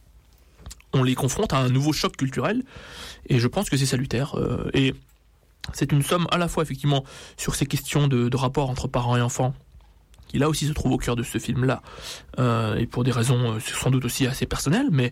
on les confronte à un nouveau choc culturel, et je pense que c'est salutaire. Euh, et c'est une somme à la fois effectivement sur ces questions de, de rapport entre parents et enfants, qui là aussi se trouve au cœur de ce film-là, euh, et pour des raisons euh, sans doute aussi assez personnelles, mais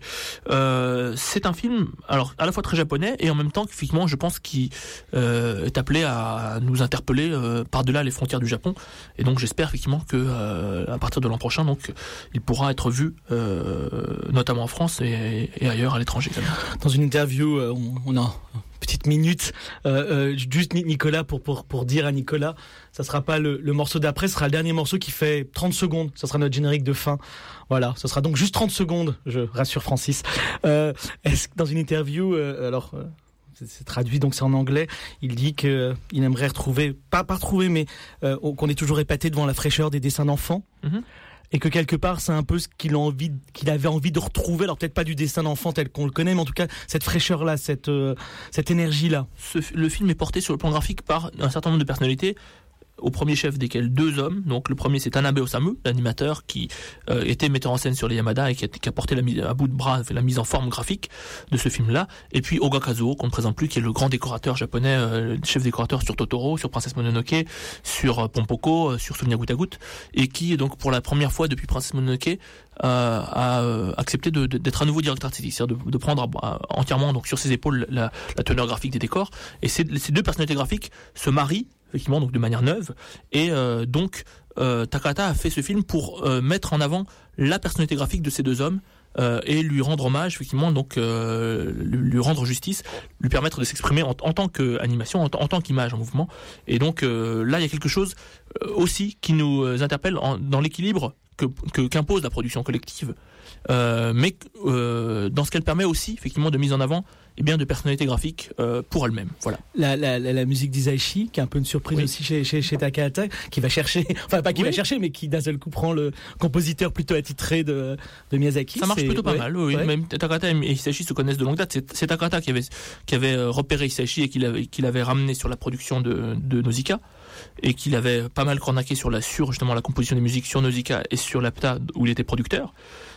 euh, c'est un film alors à la fois très japonais et en même temps effectivement je pense qu'il euh, est appelé à nous interpeller euh, par-delà les frontières du Japon, et donc j'espère effectivement que euh, à partir de l'an prochain donc il pourra être vu euh, notamment en France et, et ailleurs à l'étranger également. Dans une interview, euh, on, on a petite minute, euh, euh, juste Nicolas pour, pour, pour dire à Nicolas, ça sera pas le, le morceau d'après, ce sera le dernier morceau qui fait trente secondes, ça sera notre générique de fin. Voilà, ce sera donc juste trente secondes, je rassure Francis. Euh, est-ce que dans une interview, euh, alors euh, c'est, c'est traduit donc c'est en anglais, il dit que euh, il aimerait retrouver, pas pas retrouver, mais euh, qu'on est toujours épaté devant la fraîcheur des dessins d'enfants. Mm-hmm. Et que quelque part, c'est un peu ce qu'il a envie, qu'il avait envie de retrouver. Alors peut-être pas du dessin d'enfant tel qu'on le connaît, mais en tout cas cette fraîcheur-là, cette euh, cette énergie-là. Ce, le film est porté sur le plan graphique par un certain nombre de personnalités, au premier chef desquels deux hommes. Donc le premier c'est Tanabe Osamu, l'animateur qui euh, était metteur en scène sur les Yamada et qui a, qui a porté la mise à bout de bras la mise en forme graphique de ce film-là. Et puis Oga Kazuo, qu'on ne présente plus, qui est le grand décorateur japonais, euh, chef décorateur sur Totoro, sur Princesse Mononoke, sur euh, Pompoko, euh, sur Souvenir goutte à goutte, et qui donc pour la première fois depuis Princesse Mononoke Euh, a euh, accepté de, de, d'être à nouveau directeur artistique, c'est-à-dire de, de prendre à, à, entièrement donc sur ses épaules la, la teneur graphique des décors. Et ces, ces deux personnalités graphiques se marient effectivement donc de manière neuve. Et euh, donc euh, Takahata a fait ce film pour euh, mettre en avant la personnalité graphique de ces deux hommes. Euh, et lui rendre hommage, effectivement, donc euh, lui, lui rendre justice, lui permettre de s'exprimer en, en tant qu'animation, en, en tant qu'image en mouvement. Et donc euh, là, il y a quelque chose euh, aussi qui nous interpelle en, dans l'équilibre que, que, qu'impose la production collective, euh, mais euh, dans ce qu'elle permet aussi, effectivement, de mise en avant et eh bien de personnalité graphique euh, pour elle-même. Voilà. La, la, la, la musique d'Isaichi, qui est un peu une surprise oui. aussi chez, chez, chez Takahata, qui va chercher, enfin pas qui oui. va chercher, mais qui d'un seul coup prend le compositeur plutôt attitré de, de Miyazaki. Ça marche c'est... plutôt pas ouais. mal. Oui. Ouais. Même Takahata et Isaichi se connaissent de longue date. C'est, c'est Takahata qui avait, qui avait repéré Isaichi et qui l'avait, qui l'avait ramené sur la production de, de Nausicaa, et qu'il avait pas mal cornaqué sur la sur justement la composition des musiques sur Nausicaa et sur l'Apta où il était producteur.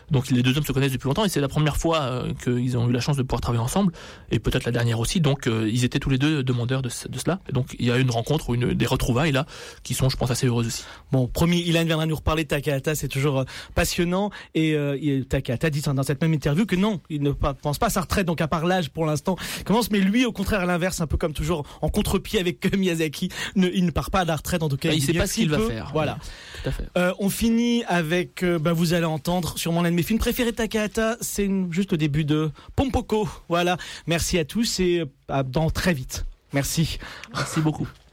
Donc les deux hommes se connaissent depuis longtemps et c'est la première fois euh, qu'ils ont eu la chance de pouvoir travailler ensemble et peut-être la dernière aussi. Donc euh, ils étaient tous les deux demandeurs de, de cela. Et donc il y a une rencontre ou une, des retrouvailles là qui sont, je pense, assez heureuses aussi. Bon, promis, Ilan viendra nous reparler de Takahata, c'est toujours euh, passionnant. Et euh, Takahata dit dans cette même interview que non, il ne pense pas à sa retraite, donc à part l'âge pour l'instant commence, mais lui au contraire à l'inverse, un peu comme toujours en contre-pied avec Miyazaki, ne, il ne part pas à la retraite en tout cas. Ah, il il sait pas ce qu'il va peut, faire. Voilà. Tout à fait. Euh, on finit avec, euh, bah, vous allez entendre sûrement l'un de mes films préférés de Takahata, c'est une, juste le début de Pompoko. Voilà. Merci à tous et à dans très vite. Merci. Merci beaucoup.